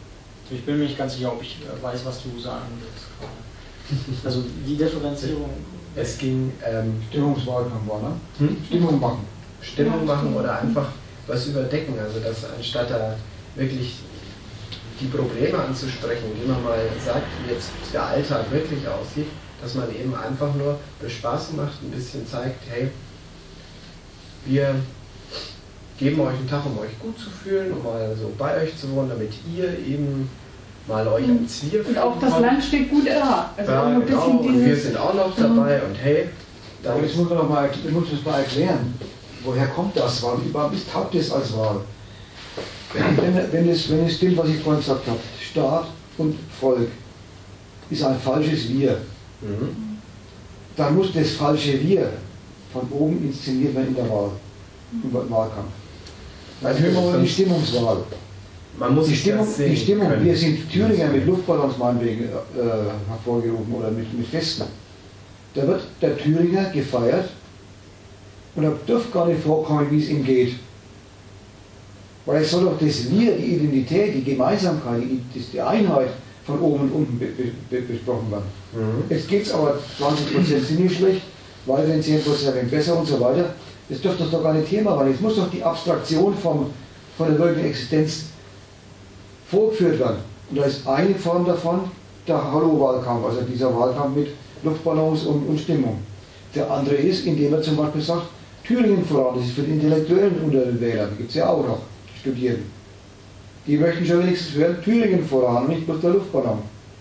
Ich bin mir nicht ganz sicher, ob ich weiß, was du sagen willst gerade. Also die Differenzierung. Es ging ähm, Stimmungswahlkampf war, ne? Hm? Stimmung machen. Stimmung machen oder einfach was überdecken. Also dass anstatt da wirklich die Probleme anzusprechen, indem man mal sagt, wie jetzt der Alltag wirklich aussieht, dass man eben einfach nur durch Spaß macht, ein bisschen zeigt, hey, wir geben euch einen Tag, um euch gut zu fühlen, um mal so bei euch zu wohnen, damit ihr eben mal euch ans Wir Und auch das Land steht gut da. Also ja, ein genau, bisschen und wir dieses, sind auch noch dabei und hey, Aber jetzt muss man noch mal, ich muss das mal erklären. Woher kommt das? Warum überhaupt ist habt es als Wahl? Wenn, wenn, es, wenn es stimmt, was ich vorhin gesagt habe, Staat und Volk ist ein falsches Wir, mhm. dann muss das falsche Wir von oben inszeniert werden in der Wahl, im Wahlkampf. Dann hören wir mal die Stimmungswahl. Man muss die Stimmung, das sehen die Stimmung können. wir sind Thüringer mit Luftballons meinetwegen äh, hervorgerufen oder mit, mit Festen. Da wird der Thüringer gefeiert und da dürfte gar nicht vorkommen, wie es ihm geht. Weil es soll doch das Wir, die Identität, die Gemeinsamkeit, die, die Einheit von oben und unten be, be, besprochen werden. Mhm. Jetzt geht es aber zwanzig Prozent ziemlich schlecht, weitere zehn Prozent besser und so weiter. Das dürfte doch gar nicht Thema sein. Jetzt muss doch die Abstraktion vom, von der wirklichen Existenz vorgeführt werden. Und da ist eine Form davon der Hallo-Wahlkampf, also dieser Wahlkampf mit Luftballons und, und Stimmung. Der andere ist, indem er zum Beispiel sagt, Thüringen voran, das ist für die Intellektuellen unter den Wählern, gibt es ja auch noch, die studieren. Die möchten schon wenigstens hören, Thüringen voran, nicht bloß der Luftballon.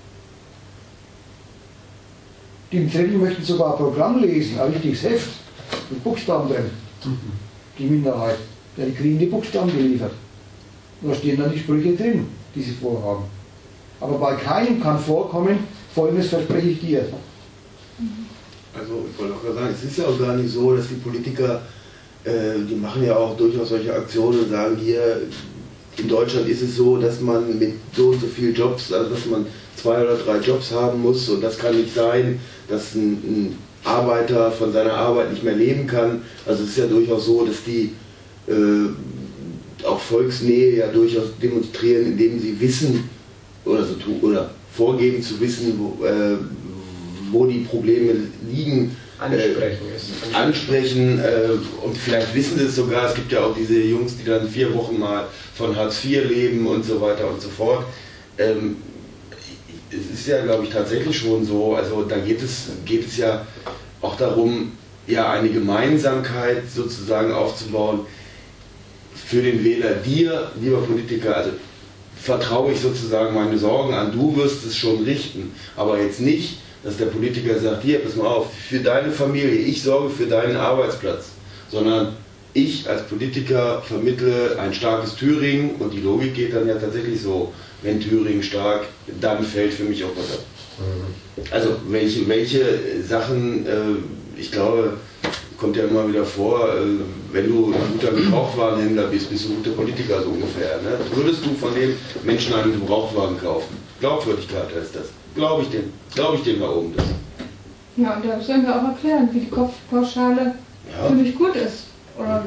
Die im Dritten möchten sogar ein Programm lesen, ein richtiges Heft, mit Buchstaben drin. Die Minderheit. Ja, die kriegen die Buchstaben geliefert. Und da stehen dann die Sprüche drin, die sie vorhaben. Aber bei keinem kann vorkommen, Folgendes verspreche ich dir. Also ich wollte auch gerade sagen, es ist ja auch gar nicht so, dass die Politiker, äh, die machen ja auch durchaus solche Aktionen und sagen, hier in Deutschland ist es so, dass man mit so und so vielen Jobs, also dass man zwei oder drei Jobs haben muss und das kann nicht sein, dass ein, ein Arbeiter von seiner Arbeit nicht mehr leben kann. Also es ist ja durchaus so, dass die äh, auch Volksnähe ja durchaus demonstrieren, indem sie wissen oder, so, oder vorgeben zu wissen, wo, äh, wo die Probleme liegen. Ansprechen äh, ist. Ansprechen äh, und vielleicht wissen sie es sogar. Es gibt ja auch diese Jungs, die dann vier Wochen mal von Hartz vier leben und so weiter und so fort. Ähm, es ist ja, glaube ich, tatsächlich schon so, also da geht es, geht es ja auch darum, ja, eine Gemeinsamkeit sozusagen aufzubauen für den Wähler. Dir, lieber Politiker, also vertraue ich sozusagen meine Sorgen an, du wirst es schon richten, aber jetzt nicht, dass der Politiker sagt, hier, pass mal auf, für deine Familie, ich sorge für deinen Arbeitsplatz, sondern ich als Politiker vermittle ein starkes Thüringen und die Logik geht dann ja tatsächlich so, wenn Thüringen stark, dann fällt für mich auch was ab. Mhm. Also welche, welche Sachen, äh, ich glaube, kommt ja immer wieder vor, äh, wenn du ein guter Gebrauchtwarenhändler bist, bist du ein guter Politiker so ungefähr. Ne? Würdest du von den Menschen einen Gebrauchtwagen kaufen? Glaubwürdigkeit heißt das. Glaube ich dem, glaube ich dem da oben das. Ja, und da sollen wir auch erklären, wie die Kopfpauschale Ja. für mich gut ist. Oder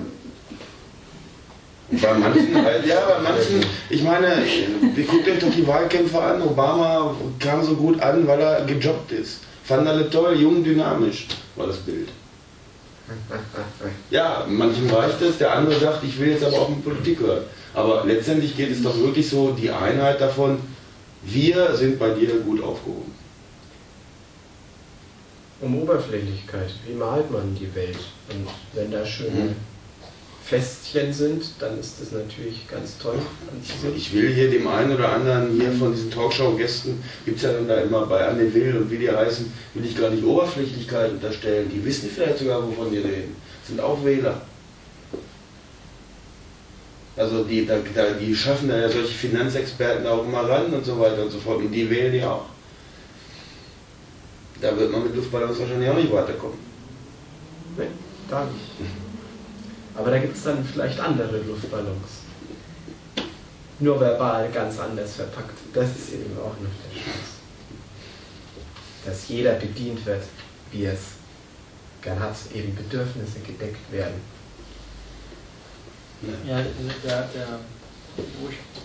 Bei manchen, ja, bei manchen, ich meine, wir gucken euch doch die Wahlkämpfe an. Obama kam so gut an, weil er gejobbt ist. Fanden alle toll, jung, dynamisch war das Bild. Ja, manchem reicht es, der andere sagt, ich will jetzt aber auch mit Politik hören. Aber letztendlich geht es doch wirklich so, die Einheit davon, wir sind bei dir gut aufgehoben. Um Oberflächlichkeit, wie malt man die Welt? Und wenn da schöne Mhm. Festchen sind, dann ist das natürlich ganz toll anzusehen. Ich will hier dem einen oder anderen hier von diesen Talkshow-Gästen, gibt es ja dann da immer bei Anne Will und wie die heißen, will ich gar nicht Oberflächlichkeit unterstellen. Die wissen vielleicht sogar, wovon die reden. Sind auch Wähler. Also die, da, da, die schaffen da ja solche Finanzexperten auch immer ran und so weiter und so fort. Und die wählen die auch. Da wird man mit Luftballons wahrscheinlich auch nicht weiterkommen. Nee, gar nicht. Aber da gibt es dann vielleicht andere Luftballons. Nur verbal ganz anders verpackt. Das ist eben auch noch der Spaß. Dass jeder bedient wird, wie es gern hat, eben Bedürfnisse gedeckt werden. Ja, der, der, wo, ich,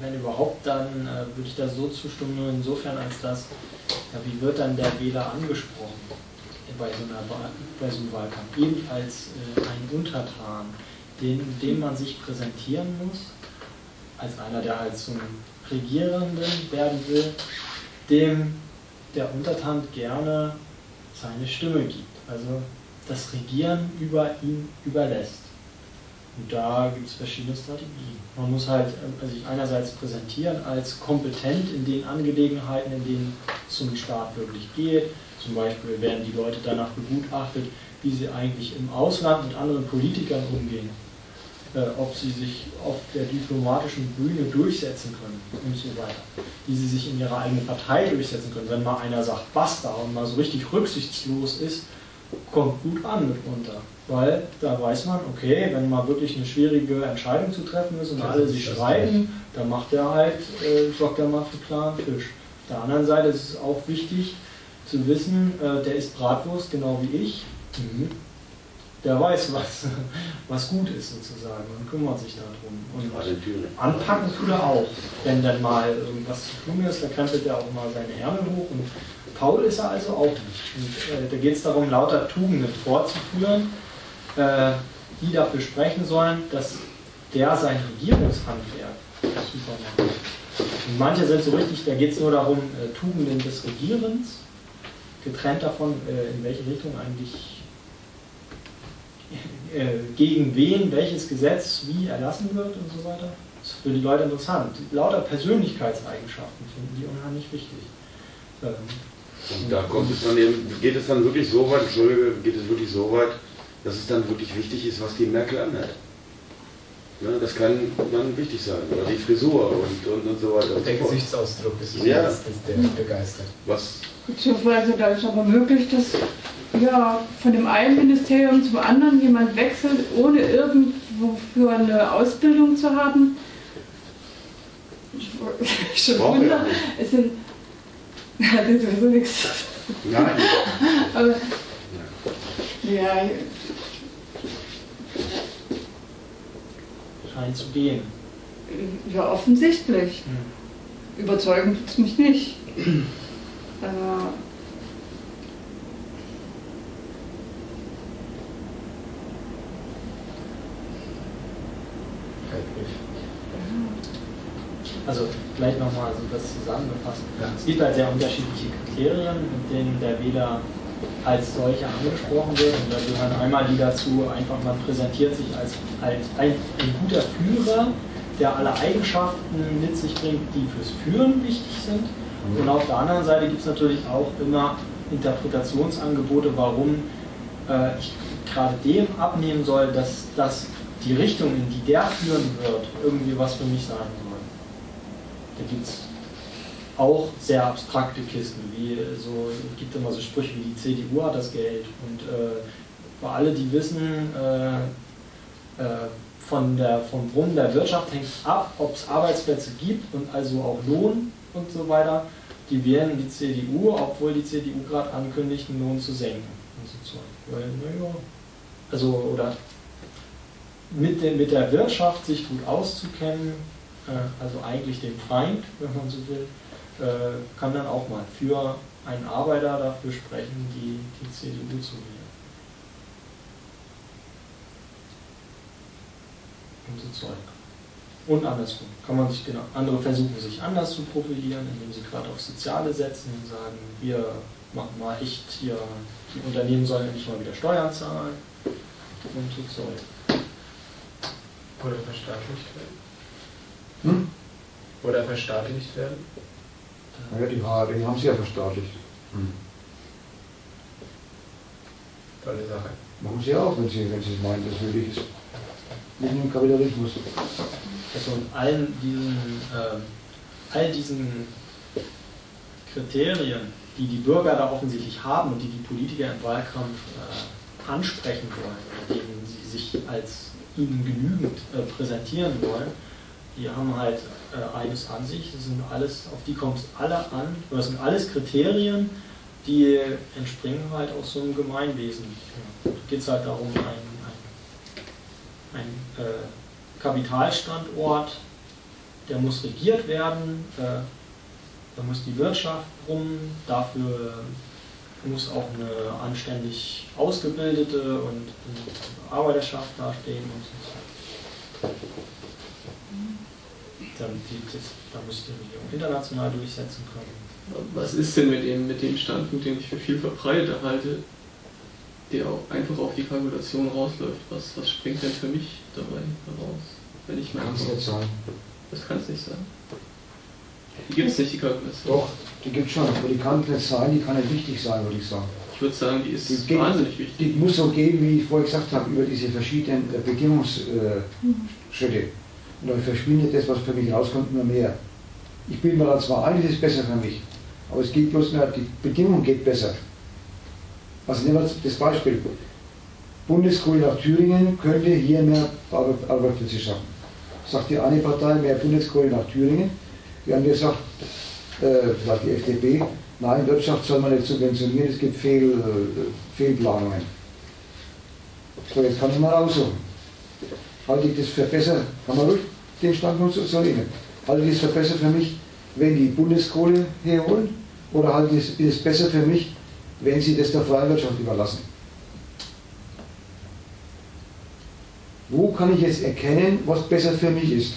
wenn überhaupt, dann äh, würde ich da so zustimmen, nur insofern, als dass, ja, wie wird dann der Wähler angesprochen bei so, einer, bei so einem Wahlkampf? Ebenfalls äh, ein Untertan, den, dem man sich präsentieren muss, als einer, der halt zum Regierenden werden will, dem der Untertan gerne seine Stimme gibt, also das Regieren über ihn überlässt. Und da gibt es verschiedene Strategien. Man muss halt äh, sich einerseits präsentieren als kompetent in den Angelegenheiten, in denen es zum Staat wirklich geht. Zum Beispiel werden die Leute danach begutachtet, wie sie eigentlich im Ausland mit anderen Politikern umgehen, äh, ob sie sich auf der diplomatischen Bühne durchsetzen können und so weiter, wie sie sich in ihrer eigenen Partei durchsetzen können. Wenn mal einer sagt Basta und mal so richtig rücksichtslos ist, kommt gut an mitunter, weil da weiß man, okay, wenn mal wirklich eine schwierige Entscheidung zu treffen ist und alle sich streiten, dann macht er halt, äh, sorgt er mal für klaren Fisch. Auf der anderen Seite ist es auch wichtig zu wissen, äh, der isst Bratwurst genau wie ich, mhm. Der weiß, was, was gut ist sozusagen und kümmert sich darum. Und anpacken tut er auch, wenn dann mal irgendwas zu tun ist, da krempelt er auch mal seine Ärmel hoch und faul ist er also auch nicht. Und, äh, da geht es darum, lauter Tugenden vorzuführen, äh, die dafür sprechen sollen, dass der sein Regierungshandwerk super macht. Und manche sind so richtig, da geht es nur darum, äh, Tugenden des Regierens, getrennt davon, äh, in welche Richtung eigentlich gegen wen welches Gesetz wie erlassen wird und so weiter. Das ist für die Leute interessant. Lauter Persönlichkeitseigenschaften finden die unheimlich wichtig. Ähm, und da kommt es dann eben, geht es dann wirklich so weit, Entschuldige, geht es wirklich so weit, dass es dann wirklich wichtig ist, was die Merkel anhat. Ja, das kann dann wichtig sein. Oder die Frisur und, und, und so weiter. Der Gesichtsausdruck ist ja. das, der begeistert. Was? Beziehungsweise da ist aber möglich, dass ja, von dem einen Ministerium zum anderen jemand wechselt, ohne irgendwo für eine Ausbildung zu haben. Ich schon Wunder. Es sind. Das ist sowieso nichts. Nein. Aber. Ja. Scheint zu gehen. Ja, offensichtlich. Hm. Überzeugen tut es mich nicht. Also. Also vielleicht nochmal so das zusammengefasst. Ja. Es gibt halt sehr unterschiedliche Kriterien, mit denen der Wähler als solcher angesprochen wird. Und da gehören einmal die dazu, einfach man präsentiert sich als, als ein, ein guter Führer, der alle Eigenschaften mit sich bringt, die fürs Führen wichtig sind. Und auf der anderen Seite gibt es natürlich auch immer Interpretationsangebote, warum äh, ich gerade dem abnehmen soll, dass, dass die Richtung, in die der führen wird, irgendwie was für mich sagen soll. Da gibt es auch sehr abstrakte Kisten, wie so, es gibt immer so Sprüche wie die C D U hat das Geld. Und äh, für alle, die wissen, äh, äh, von der, vom Brunnen der Wirtschaft hängt ab, ob es Arbeitsplätze gibt und also auch Lohn und so weiter. Die wählen die C D U, obwohl die C D U gerade ankündigt, den Lohn zu senken. Und so Zeug. Weil, naja, also, oder mit, den, mit der Wirtschaft sich gut auszukennen, äh, also eigentlich dem Feind, wenn man so will, äh, kann dann auch mal für einen Arbeiter dafür sprechen, die, die C D U zu wählen. Und so Zeug. Und andersrum. Kann man sich genau, andere versuchen sich anders zu profilieren, indem sie gerade auf Soziale setzen und sagen, wir machen mal echt hier, die Unternehmen sollen endlich mal wieder Steuern zahlen und so Zeug. Oder verstaatlicht werden. Hm? Oder verstaatlicht werden. Ja, die, die haben sie ja verstaatlicht. Hm. Tolle Sache. Machen sie auch, wenn sie, wenn sie meinen, das nötig ist. Nicht nur im Kapitalismus. Also in allen diesen, äh, all diesen Kriterien, die die Bürger da offensichtlich haben und die die Politiker im Wahlkampf äh, ansprechen wollen, mit denen sie sich als ihnen genügend äh, präsentieren wollen, die haben halt äh, eines an sich, das sind alles, auf die kommt es alle an, das sind alles Kriterien, die entspringen halt aus so einem Gemeinwesen. Ja, da geht es halt darum, ein, ein, ein äh, Kapitalstandort der muss regiert werden, äh, da muss die Wirtschaft brummen, dafür muss auch eine anständig ausgebildete und, und Arbeiterschaft dastehen und so. Dann die, das, da muss die Regierung international durchsetzen können. Was ist denn mit dem, mit dem Standpunkt, den ich für viel verbreiteter halte, der auch einfach auf die Kalkulation rausläuft? Was, was springt denn für mich dabei heraus? Wenn ich Kann es nicht sein. Das kann es nicht sein. Die gibt es nicht, die Kalkulation. Doch, die gibt es schon, aber die kann nicht sein, die kann nicht wichtig sein, würde ich sagen. Ich würde sagen, die ist die geht, wahnsinnig wichtig. Die muss so gehen, wie ich vorher gesagt habe, über diese verschiedenen Bedingungsschritte. Und dann verschwindet das, was für mich rauskommt, immer mehr. Ich bilde mir da zwar ein, das ist besser für mich, aber es geht bloß mehr, die Bedingung geht besser. Also nehmen wir das Beispiel. Bundeskohle nach Thüringen könnte hier mehr Arbeitsplätze schaffen. Sagt die eine Partei, mehr Bundeskohle nach Thüringen. Die haben gesagt, äh, sagt die F D P, nein, Wirtschaft soll man nicht subventionieren, es gibt Fehl, äh, Fehlplanungen. So, jetzt kann ich mal aussuchen. Halte ich das für besser, kann man ruhig den Standpunkt so nehmen. Halte ich das für besser für mich, wenn die Bundeskohle herholen? Oder halte ich es besser für mich, wenn sie das der freien Wirtschaft überlassen? Wo kann ich jetzt erkennen, was besser für mich ist?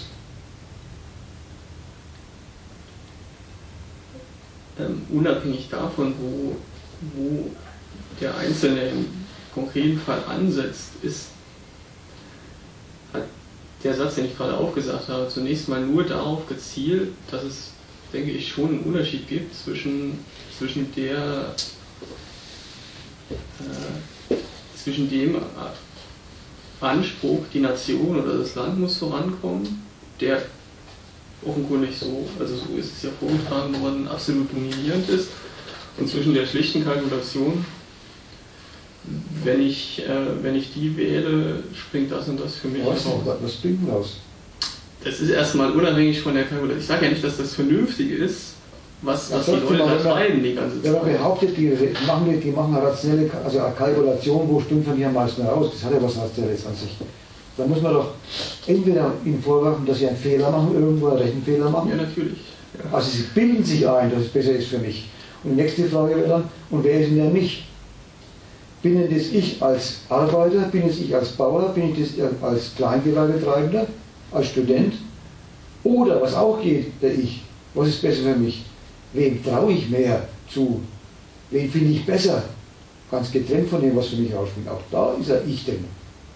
Ähm, unabhängig davon, wo, wo der Einzelne im konkreten Fall ansetzt, ist hat der Satz, den ich gerade aufgesagt habe, zunächst mal nur darauf gezielt, dass es, denke ich, schon einen Unterschied gibt zwischen, zwischen der äh, zwischen dem Anspruch, die Nation oder das Land muss vorankommen, der offenkundig so, also so ist es ja vorgetragen worden, absolut dominierend ist, und zwischen der schlichten Kalkulation, wenn ich, äh, wenn ich die wähle, springt das und das für mich was, raus. Was springt raus? Das ist erstmal unabhängig von der Kalkulation. Ich sage ja nicht, dass das vernünftig ist, was, was die Leute da treiben die ganze Zeit. Wenn man behauptet, die machen, die, die machen eine rationelle, also eine Kalkulation, wo stimmt von hier am meisten raus, das hat ja was Rationelles an sich. Da muss man doch entweder ihnen vorwerfen, dass sie einen Fehler machen, irgendwo einen Rechenfehler machen. Ja, natürlich. Ja. Also sie bilden sich ein, dass es besser ist für mich. Und die nächste Frage wäre dann, und wer ist denn der mich? Bin es ich als Arbeiter, bin es ich als Bauer, bin ich das als Kleingewerbetreibender, als Student? Oder, was auch geht, der Ich, was ist besser für mich? Wem traue ich mehr zu? Wen finde ich besser? Ganz getrennt von dem, was für mich rausspringt. Auch da ist er Ich-Denken.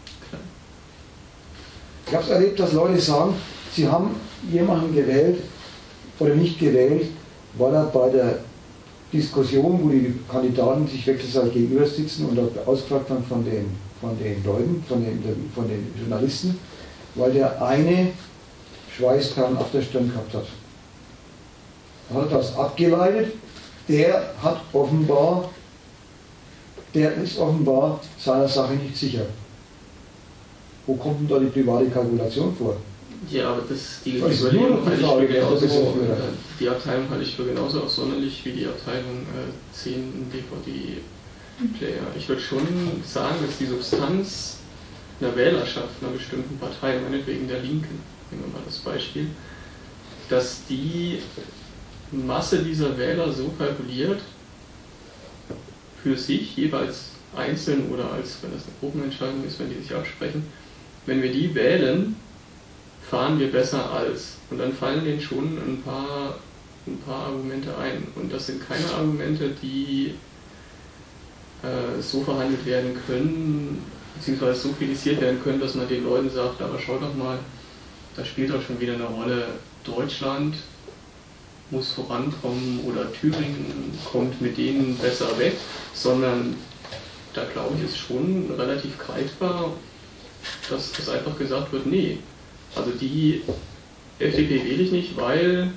Ich habe es erlebt, dass Leute sagen, sie haben jemanden gewählt oder nicht gewählt, weil er bei der Diskussion, wo die Kandidaten sich wechselseitig gegenüber sitzen und ausgefragt haben von den, von den Leuten, von den, von den Journalisten, weil der eine Schweißperlen auf der Stirn gehabt hat. Er hat das abgeleitet, der hat offenbar, der ist offenbar seiner Sache nicht sicher. Wo kommt denn da die private Kalkulation vor? Ja, aber das, die, das die Überlegung halte ich für genauso, Frage, die Abteilung halte ich für genauso absonderlich wie die Abteilung äh, zehn D V D-Player. Ich würde schon sagen, dass die Substanz einer Wählerschaft einer bestimmten Partei, meinetwegen der Linken, nehmen wir mal das Beispiel, dass die Masse dieser Wähler so kalkuliert, für sich jeweils einzeln oder als, wenn das eine Gruppenentscheidung ist, wenn die sich absprechen, wenn wir die wählen, fahren wir besser als. Und dann fallen denen schon ein paar, ein paar Argumente ein. Und das sind keine Argumente, die äh, so verhandelt werden können, beziehungsweise so kritisiert werden können, dass man den Leuten sagt, aber schau doch mal, da spielt doch schon wieder eine Rolle, Deutschland muss vorankommen oder Thüringen kommt mit denen besser weg, sondern da glaube ich ist schon relativ greifbar, dass, dass einfach gesagt wird, nee, also die F D P wähle ich nicht, weil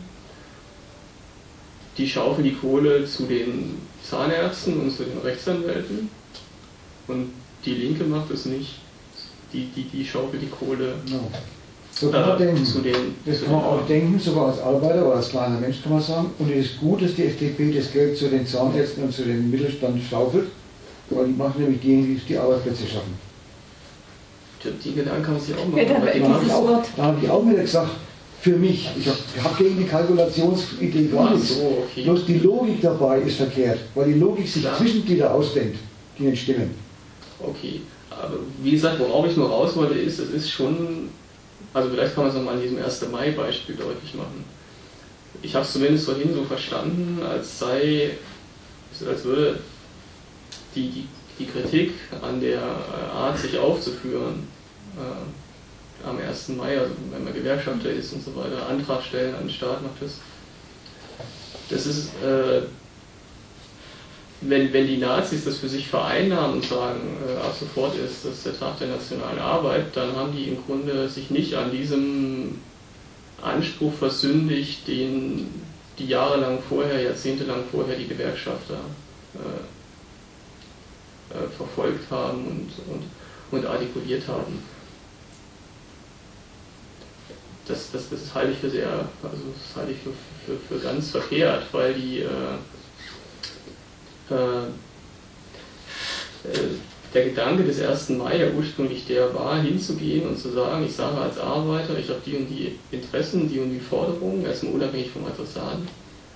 die schaufeln die Kohle zu den Zahnärzten und zu den Rechtsanwälten und die Linke macht es nicht, die, die, die schaufelt die Kohle no. So kann man denken. Zu den, das zu kann man auch denken, sogar als Arbeiter oder als kleiner Mensch kann man sagen. Und es ist gut, dass die F D P das Geld zu den Zahnärzten und zu den Mittelstand schaufelt, weil die machen nämlich diejenigen, die die Arbeitsplätze schaffen. Die Gedanken kann man sich auch machen. Ja, da, da habe ich, auch, da hab ich auch wieder gesagt, Für mich. Ich habe hab gegen die Kalkulationsidee gar nichts. So, okay. Bloß die Logik dabei ist verkehrt, weil die Logik sich Ja. Zwischenglieder ausdenkt, die nicht stimmen. Okay, aber wie gesagt, worauf ich nur raus wollte, ist, es ist schon, also vielleicht kann man es nochmal an diesem ersten Mai-Beispiel deutlich machen. Ich habe es zumindest vorhin so verstanden, als sei, als würde die, die, die Kritik an der Art, sich aufzuführen, äh, am ersten Mai, also wenn man Gewerkschafter ist und so weiter, Antrag stellen an den Staat macht das. Das ist, äh, wenn, wenn die Nazis das für sich vereinnahmen und sagen, äh, ab sofort ist das der Tag der nationalen Arbeit, dann haben die im Grunde sich nicht an diesem Anspruch versündigt, den die jahrelang vorher, jahrzehntelang vorher die Gewerkschafter äh, äh, verfolgt haben und, und, und artikuliert haben. Das, das, das halte ich für sehr, also das halte ich für, für, für ganz verkehrt, weil die äh, äh, der Gedanke des ersten Mai ja ursprünglich der war, hinzugehen und zu sagen, ich sage als Arbeiter, ich habe die und die Interessen, die und die Forderungen, erstmal unabhängig vom Adressaten,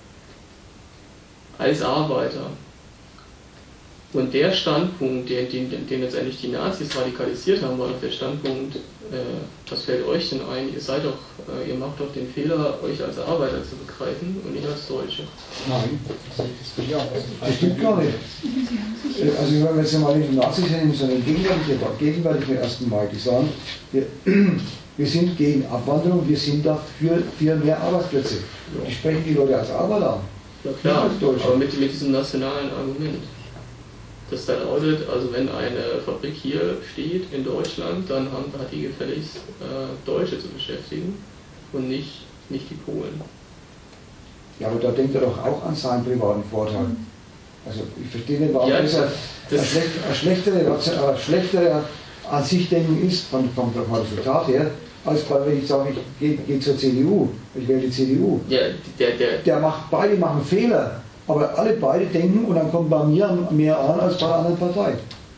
als Arbeiter. Und der Standpunkt, den, den, den letztendlich die Nazis radikalisiert haben, war doch der Standpunkt, äh, was fällt euch denn ein, ihr seid doch, äh, ihr macht doch den Fehler, euch als Arbeiter zu begreifen und nicht als Deutsche. Nein, das stimmt gar nicht. Also wenn wir jetzt mal nicht die Nazis nehmen, sondern gegenwärtige, gegenwärtige ersten Mai, die sagen, wir, wir sind gegen Abwanderung, wir sind dafür für mehr Arbeitsplätze. Die sprechen die Leute als Arbeiter an. Ja klar, als Deutsche. aber mit, mit diesem nationalen Argument. Das da lautet, also wenn eine Fabrik hier steht in Deutschland, dann haben, hat die gefälligst äh, Deutsche zu beschäftigen und nicht, nicht die Polen. Ja, aber da denkt er doch auch an seinen privaten Vorteil. Also ich verstehe nicht, warum Ja, das ein, das- ein, schlecht, ein schlechtere, ein schlechtere an sich denken ist, vom, vom, vom Resultat her, als bei, wenn ich sage, ich gehe geh zur C D U, ich wähle die C D U. Ja, der, der, Der macht, beide machen Fehler, aber alle beide denken und dann kommt bei mir mehr an als bei der anderen Partei.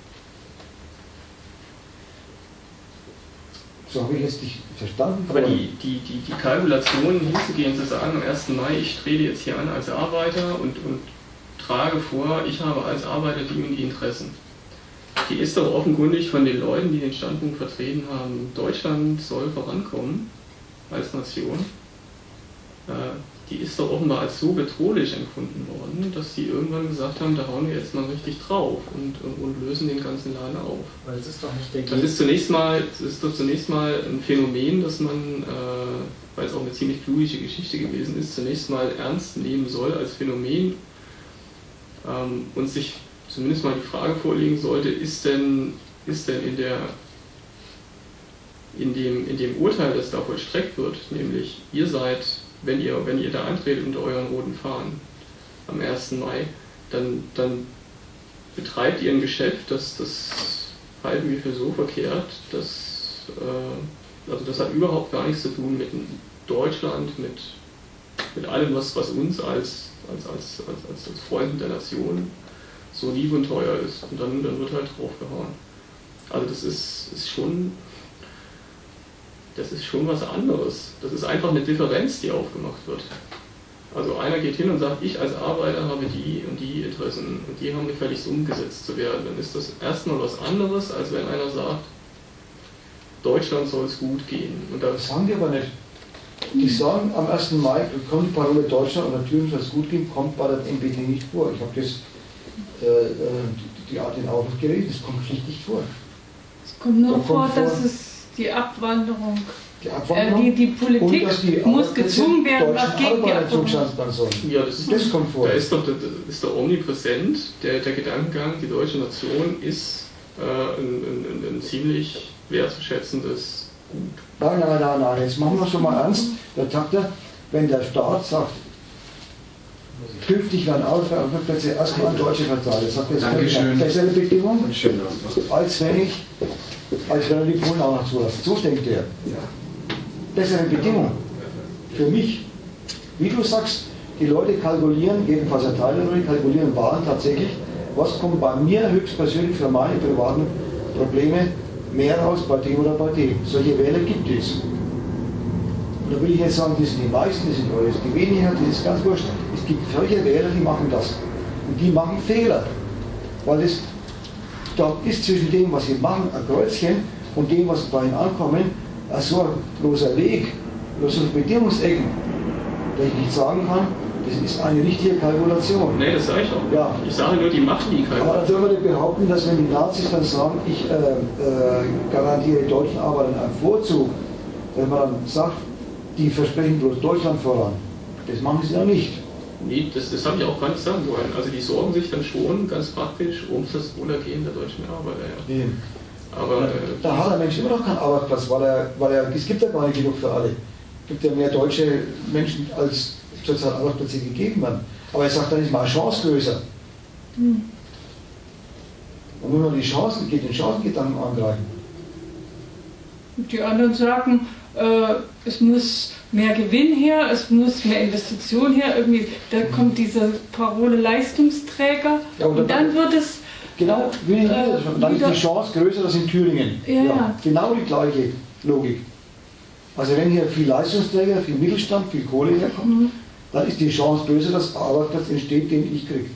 So habe ich jetzt nicht verstanden. aber die, die, die, die Kalkulation hinzugehen, zu sagen, am ersten Mai, ich trete jetzt hier an als Arbeiter und, und trage vor, ich habe als Arbeiter die und die Interessen. Die ist doch offenkundig von den Leuten, die den Standpunkt vertreten haben, Deutschland soll vorankommen als Nation, äh, die ist doch offenbar als so bedrohlich empfunden worden, dass sie irgendwann gesagt haben, da hauen wir jetzt mal richtig drauf und, und, und lösen den ganzen Laden auf. Weil es ist doch nicht der Das ist zunächst mal, das ist doch zunächst mal ein Phänomen, das man, äh, weil es auch eine ziemlich blutige Geschichte gewesen ist, zunächst mal ernst nehmen soll als Phänomen ähm, und sich zumindest mal die Frage vorlegen sollte, ist denn, ist denn in der in dem, in dem Urteil, das da vollstreckt wird, nämlich ihr seid, wenn ihr, wenn ihr da antretet unter euren roten Fahnen am ersten Mai, dann, dann betreibt ihr ein Geschäft, das, das halten wir für so verkehrt, dass, äh, also das hat überhaupt gar nichts zu tun mit Deutschland, mit, mit allem, was, was uns als, als, als, als, als, als Freunden der Nation so lieb und teuer ist. Und dann, dann wird halt draufgehauen. Also das ist, ist schon, das ist schon was anderes. Das ist einfach eine Differenz, die aufgemacht wird. Also einer geht hin und sagt, ich als Arbeiter habe die und die Interessen und die haben gefälligst umgesetzt zu werden. Dann ist das erstmal was anderes, als wenn einer sagt, Deutschland soll es gut gehen. Und Das sagen die aber nicht. Die sagen am ersten Mai, kommt die Parole Deutschland und natürlich soll es gut gehen, kommt bei der M B T nicht vor. Ich habe das äh, die, die Art den Aufruf gelesen, das kommt schlicht nicht vor. Es kommt nur Da vor, kommt vor, dass es die Abwanderung, Die Abwanderung äh, die, die Politik und dass die muss gezwungen werden, was gegen die Arbeiter Abwanderung. zugestanden sollen. ja, das, ist, Das kommt vor. Da ist doch, das ist doch omnipräsent der, der Gedankengang, die deutsche Nation ist äh, ein, ein, ein ziemlich wertzuschätzendes Gut. Nein, nein, nein, nein, jetzt machen wir schon mal ernst. Der Takter, wenn der Staat sagt, künftig werden Arbeitsplätze erstmal an Deutsche verteilt, das sagt er jetzt eine bessere Bedingung, als wenn ich, als wenn er die Polen auch noch zulässt. So denkt er. Bessere Bedingung. Für mich. Wie du sagst, die Leute kalkulieren, jedenfalls ein Teil der Leute kalkulieren Waren tatsächlich, was kommt bei mir höchstpersönlich für meine privaten Probleme mehr raus bei dem oder bei dem. Solche Wähler gibt es. Und da will ich nicht sagen, das sind die meisten, das sind alles die weniger, das ist ganz wurscht. Es gibt solche Wähler, die machen das. Und die machen Fehler. Weil es, da ist zwischen dem, was sie machen, ein Kreuzchen, und dem, was bei ihnen ankommen, so ein großer Weg, so Bedingungsecken, dass ich nicht sagen kann, das ist eine richtige Kalkulation. Nee, das sage ich auch. Ja. Ich sage nur, die machen die Kalkulation. Aber dann soll man nicht behaupten, dass wenn die Nazis dann sagen, ich äh, äh, garantiere deutschen Arbeitern einen Vorzug, wenn man dann sagt, die versprechen bloß Deutschland voran. Das machen sie ja nicht. Nee, das, das habe ich auch gar nicht sagen wollen. Also die sorgen sich dann schon ganz praktisch um das Wohlergehen der deutschen Arbeiter. Ja. Nee. Aber, äh, da hat der Mensch immer noch keinen Arbeitsplatz, weil er, weil er, es gibt ja gar nicht genug für alle. Es gibt ja mehr deutsche Menschen, als zurzeit Arbeitsplätze gegeben werden. Aber er sagt, dann ist mal eine Chance größer. Hm. Dann muss man die Chancen, geht den Chancengedanken angreifen. Die anderen sagen, äh, es muss mehr Gewinn her, es muss mehr Investition her, irgendwie, da kommt diese Parole Leistungsträger, ja, und, und dann, dann wird es... Genau, will ich äh, schon. Dann ist die Chance größer als in Thüringen. Ja, ja. Genau die gleiche Logik. Also wenn hier viel Leistungsträger, viel Mittelstand, viel Kohle herkommt, mhm. dann ist die Chance größer, dass Arbeitsplatz entsteht, den ich kriege.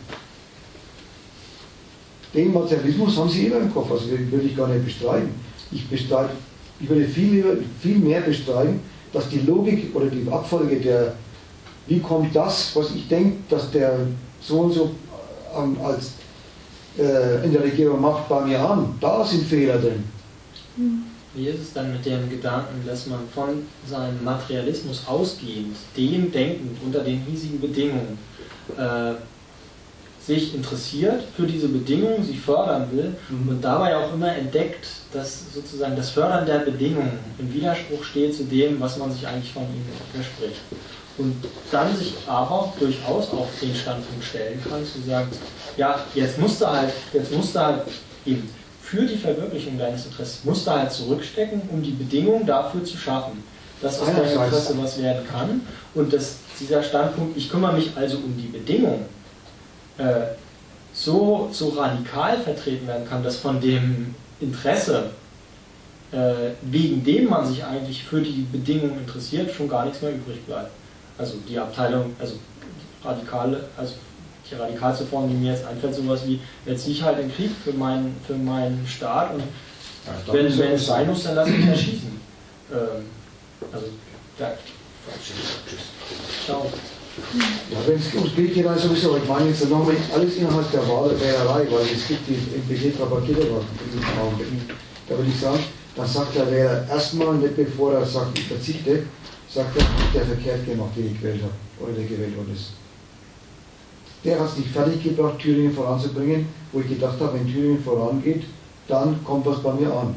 Den Materialismus haben Sie immer im Kopf, also den würde ich gar nicht bestreiten. Ich bestreite, ich würde viel, lieber, viel mehr bestreiten, dass die Logik oder die Abfolge der, wie kommt das, was ich denke, dass der so und so ähm, als in der Regierung macht, bei mir an. Da sind Fehler drin. Wie ist es dann mit dem Gedanken, dass man von seinem Materialismus ausgehend, dem denkend, unter den hiesigen Bedingungen, äh, sich interessiert für diese Bedingungen, sie fördern will mhm. und dabei auch immer entdeckt, dass sozusagen das Fördern der Bedingungen im Widerspruch steht zu dem, was man sich eigentlich von ihnen verspricht. Und dann sich aber durchaus auf den Standpunkt stellen kann, zu sagen, ja, jetzt musst du halt, jetzt musst du halt eben für die Verwirklichung deines Interesses, musst du halt zurückstecken, um die Bedingungen dafür zu schaffen, dass aus deinem Interesse was werden kann. Und dass dieser Standpunkt, ich kümmere mich also um die Bedingungen, äh, so, so radikal vertreten werden kann, dass von dem Interesse, äh, wegen dem man sich eigentlich für die Bedingungen interessiert, schon gar nichts mehr übrig bleibt. Also die Abteilung, also radikale, also die radikalste Form, die mir jetzt einfällt, sowas wie, jetzt ziehe ich halt den Krieg für meinen, für meinen Staat und ja, wenn, wenn es sein muss, dann lass mich erschießen. Ähm, also, da. Ciao. Ja, wenn es ums Bild geht, dann sowieso, ich meine jetzt nochmal alles innerhalb der Wählerei, weil es gibt die M P G-Propaganda in diesem Augenblick. Da würde ich sagen, dann sagt der Wähler erstmal, nicht bevor er sagt, ich verzichte, sagt er, der verkehrt gemacht, den ich gewählt habe, oder der gewählt worden ist. Der hat es nicht fertig gebracht, Thüringen voranzubringen, wo ich gedacht habe, wenn Thüringen vorangeht, dann kommt was bei mir an.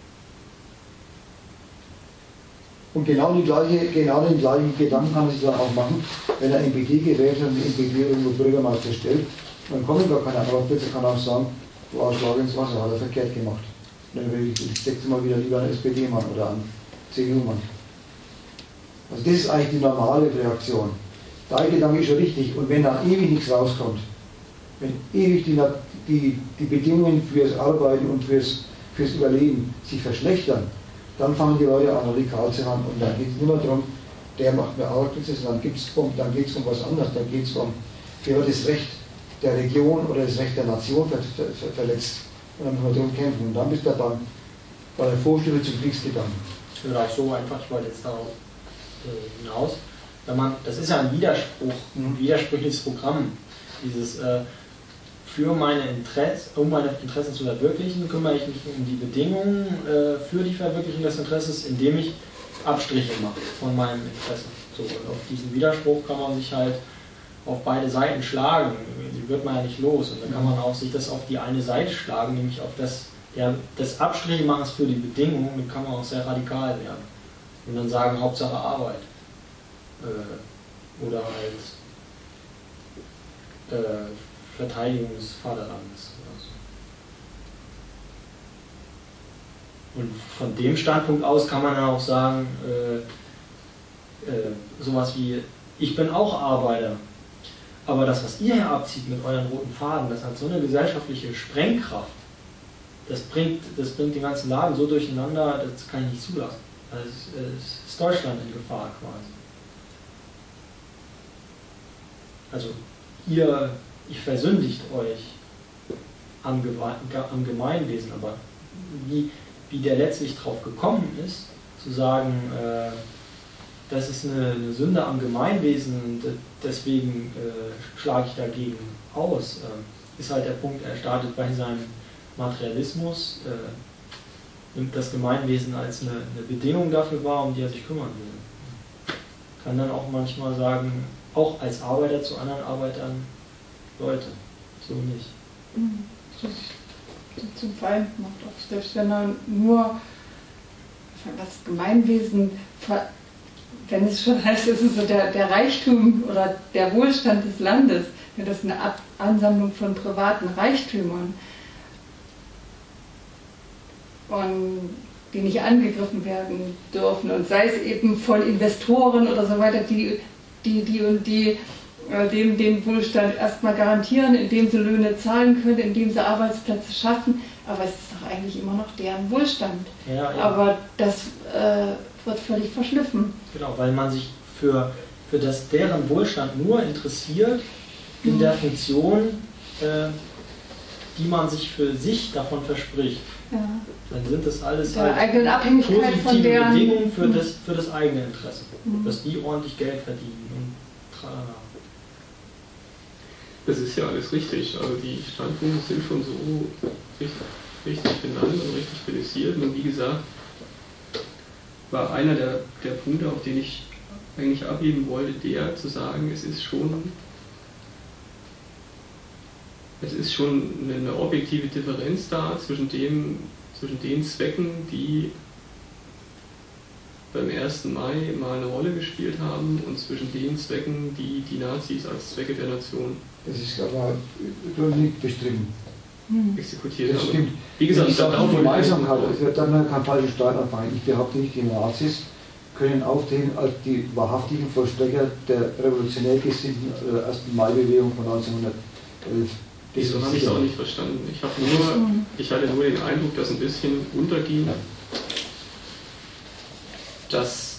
Und genau, die gleiche, genau den gleichen Gedanken kann man sich dann auch machen, wenn er M P D gewählt hat und die M P D irgendwo Bürgermeister stellt, dann kommen gar keine Arbeitsplätze, kann auch sagen, du Arschlag ins Wasser, hat er verkehrt gemacht. Dann will ich das sechste Mal wieder lieber einen S P D-Mann oder einen C D U-Mann. Also das ist eigentlich die normale Reaktion. Dein Gedanke ist schon richtig. Und wenn dann ewig nichts rauskommt, wenn ewig die, die, die Bedingungen fürs Arbeiten und fürs, fürs Überleben sich verschlechtern, dann fangen die Leute an, radikal zu haben. Und dann geht es nicht mehr darum, der macht mehr Arbeitsplätze, sondern um, dann geht es um was anderes. Dann geht es um, wer wird das Recht der Region oder das Recht der Nation ver, ver, ver, verletzt. Und dann müssen wir darum kämpfen. Und dann bist du dann bei der Vorstufe zum Kriegsgedanken. Oder auch so einfach, ich wollte jetzt darauf äh, hinaus, wenn man, das ist ja ein Widerspruch, ein widersprüchliches Programm. Dieses äh, für meine Interessen, um meine Interessen zu verwirklichen, kümmere ich mich um die Bedingungen äh, für die Verwirklichung des Interesses, indem ich Abstriche mache von meinem Interesse. So, und auf diesen Widerspruch kann man sich halt auf beide Seiten schlagen. Die wird man ja nicht los. Und dann kann man auch sich das auf die eine Seite schlagen, nämlich auf das, ja, das Abstriche machen für die Bedingungen, dann kann man auch sehr radikal werden. Und dann sagen, Hauptsache Arbeit. Äh, oder halt äh, Verteidigung des Vaterlandes oder so. Und von dem Standpunkt aus kann man dann auch sagen, äh, äh, sowas wie, ich bin auch Arbeiter, aber das, was ihr hier abzieht mit euren roten Faden, das hat so eine gesellschaftliche Sprengkraft, das bringt, das bringt den ganzen Laden so durcheinander, das kann ich nicht zulassen. Also ist, ist Deutschland in Gefahr quasi. Also ihr, ihr versündigt euch am, am Gemeinwesen, aber wie, wie der letztlich drauf gekommen ist, zu sagen, äh, das ist eine, eine Sünde am Gemeinwesen und deswegen äh, schlage ich dagegen aus, äh, ist halt der Punkt, er startet bei seinem Materialismus, äh, nimmt das Gemeinwesen als eine, eine Bedingung dafür wahr, um die er sich kümmern will. Kann dann auch manchmal sagen, auch als Arbeiter zu anderen Arbeitern, Leute, so nicht. Zum Feind macht auch, selbst wenn er nur das Gemeinwesen, wenn es schon heißt, es ist so der, der Reichtum oder der Wohlstand des Landes, ja, das ist eine Art Ansammlung von privaten Reichtümern, und die nicht angegriffen werden dürfen, und sei es eben von Investoren oder so weiter, die die, die und die äh, dem den Wohlstand erstmal garantieren, indem sie Löhne zahlen können, indem sie Arbeitsplätze schaffen, aber es ist doch eigentlich immer noch deren Wohlstand. Ja, ja. Aber das äh, wird völlig verschliffen. Genau, weil man sich für, für das deren Wohlstand nur interessiert in mhm. der Funktion, äh, die man sich für sich davon verspricht. Ja. Dann sind das alles der halt eigenen Abhängigkeit positive von deren Bedingungen für, mhm. das, für das eigene Interesse, mhm. dass die ordentlich Geld verdienen und tralala. Das ist ja alles richtig. Also die Standpunkte sind schon so richtig, richtig benannt und richtig kritisiert. Und wie gesagt, war einer der, der Punkte, auf den ich eigentlich abheben wollte, der zu sagen, es ist schon, es ist schon eine objektive Differenz da zwischen, dem, zwischen den Zwecken, die beim ersten Mai mal eine Rolle gespielt haben, und zwischen den Zwecken, die die Nazis als Zwecke der Nation Das ist aber nicht bestritten. exekutiert Das haben. stimmt. Wie gesagt, ich sage darauf die wollte ich Gemeinsamkeit, nicht es wird dann kein falscher Streit anfangen. Ich behaupte nicht, die Nazis können auftreten als die wahrhaftigen Vollstrecker der revolutionär gesinnten äh, ersten Mai-Bewegung von neunzehnhundertelf. Das so habe ich es auch nicht verstanden. Ich, habe nur, ich hatte nur den Eindruck, dass ein bisschen unterging, dass,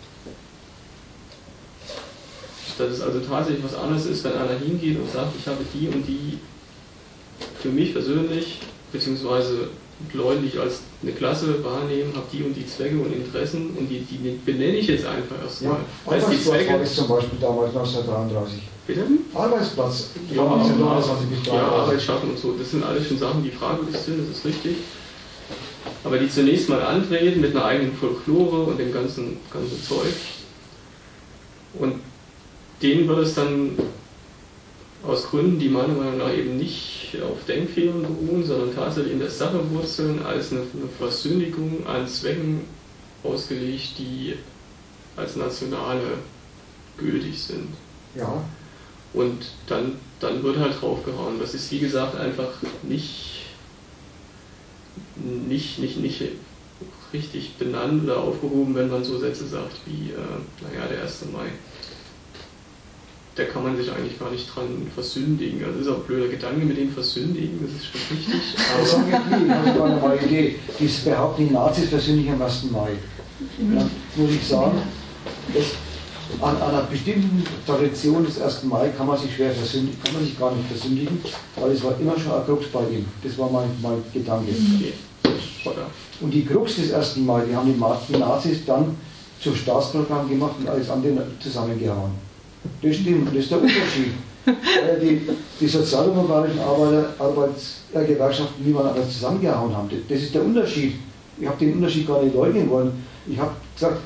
dass es also tatsächlich was anderes ist, wenn einer hingeht und sagt, ich habe die und die für mich persönlich, beziehungsweise Leute, die ich als eine Klasse wahrnehme, habe die und die Zwecke und Interessen, und die, die benenne ich jetzt einfach erstmal. Ja, Arbeitsplatz war das zum Beispiel damals neunzehnhundertdreiunddreißig. Bitte? Arbeitsplatz. Ja, neunzehnhundertneunundzwanzig bis ja, Arbeit schaffen und so, das sind alles schon Sachen, die fragwürdig sind, das ist richtig. Aber die zunächst mal antreten mit einer eigenen Folklore und dem ganzen, ganzen Zeug. Und denen wird es dann aus Gründen, die meiner Meinung nach eben nicht auf Denkfehlern beruhen, sondern tatsächlich in der Sache wurzeln, als eine, eine Versündigung an Zwecken ausgelegt, die als nationale gültig sind. Ja. Und dann, dann wird halt draufgehauen. Das ist, wie gesagt, einfach nicht, nicht, nicht, nicht richtig benannt oder aufgehoben, wenn man so Sätze sagt wie, äh, naja, der erste Mai. Da kann man sich eigentlich gar nicht dran versündigen. Also das ist auch ein blöder Gedanke mit dem Versündigen, das ist schon richtig. Das sagen wir nie, das war eine neue Idee. Die behaupten, die Nazis versündigen am ersten Mai. Ja, muss ich sagen, das, an, an einer bestimmten Tradition des ersten Mai kann man sich schwer versündigen, kann man sich gar nicht versündigen, weil es war immer schon ein Krux bei ihm. Das war mein, mein Gedanke. Okay. Und die Krux des ersten Mai, die haben die, die Nazis dann zum Staatsprogramm gemacht und alles andere zusammengehauen. Das stimmt, das ist der Unterschied. Weil die, die sozialdemokratischen Arbeiter, Arbeitsgewerkschaften niemand anders zusammengehauen haben. Das ist der Unterschied. Ich habe den Unterschied gar nicht leugnen wollen. Ich habe gesagt,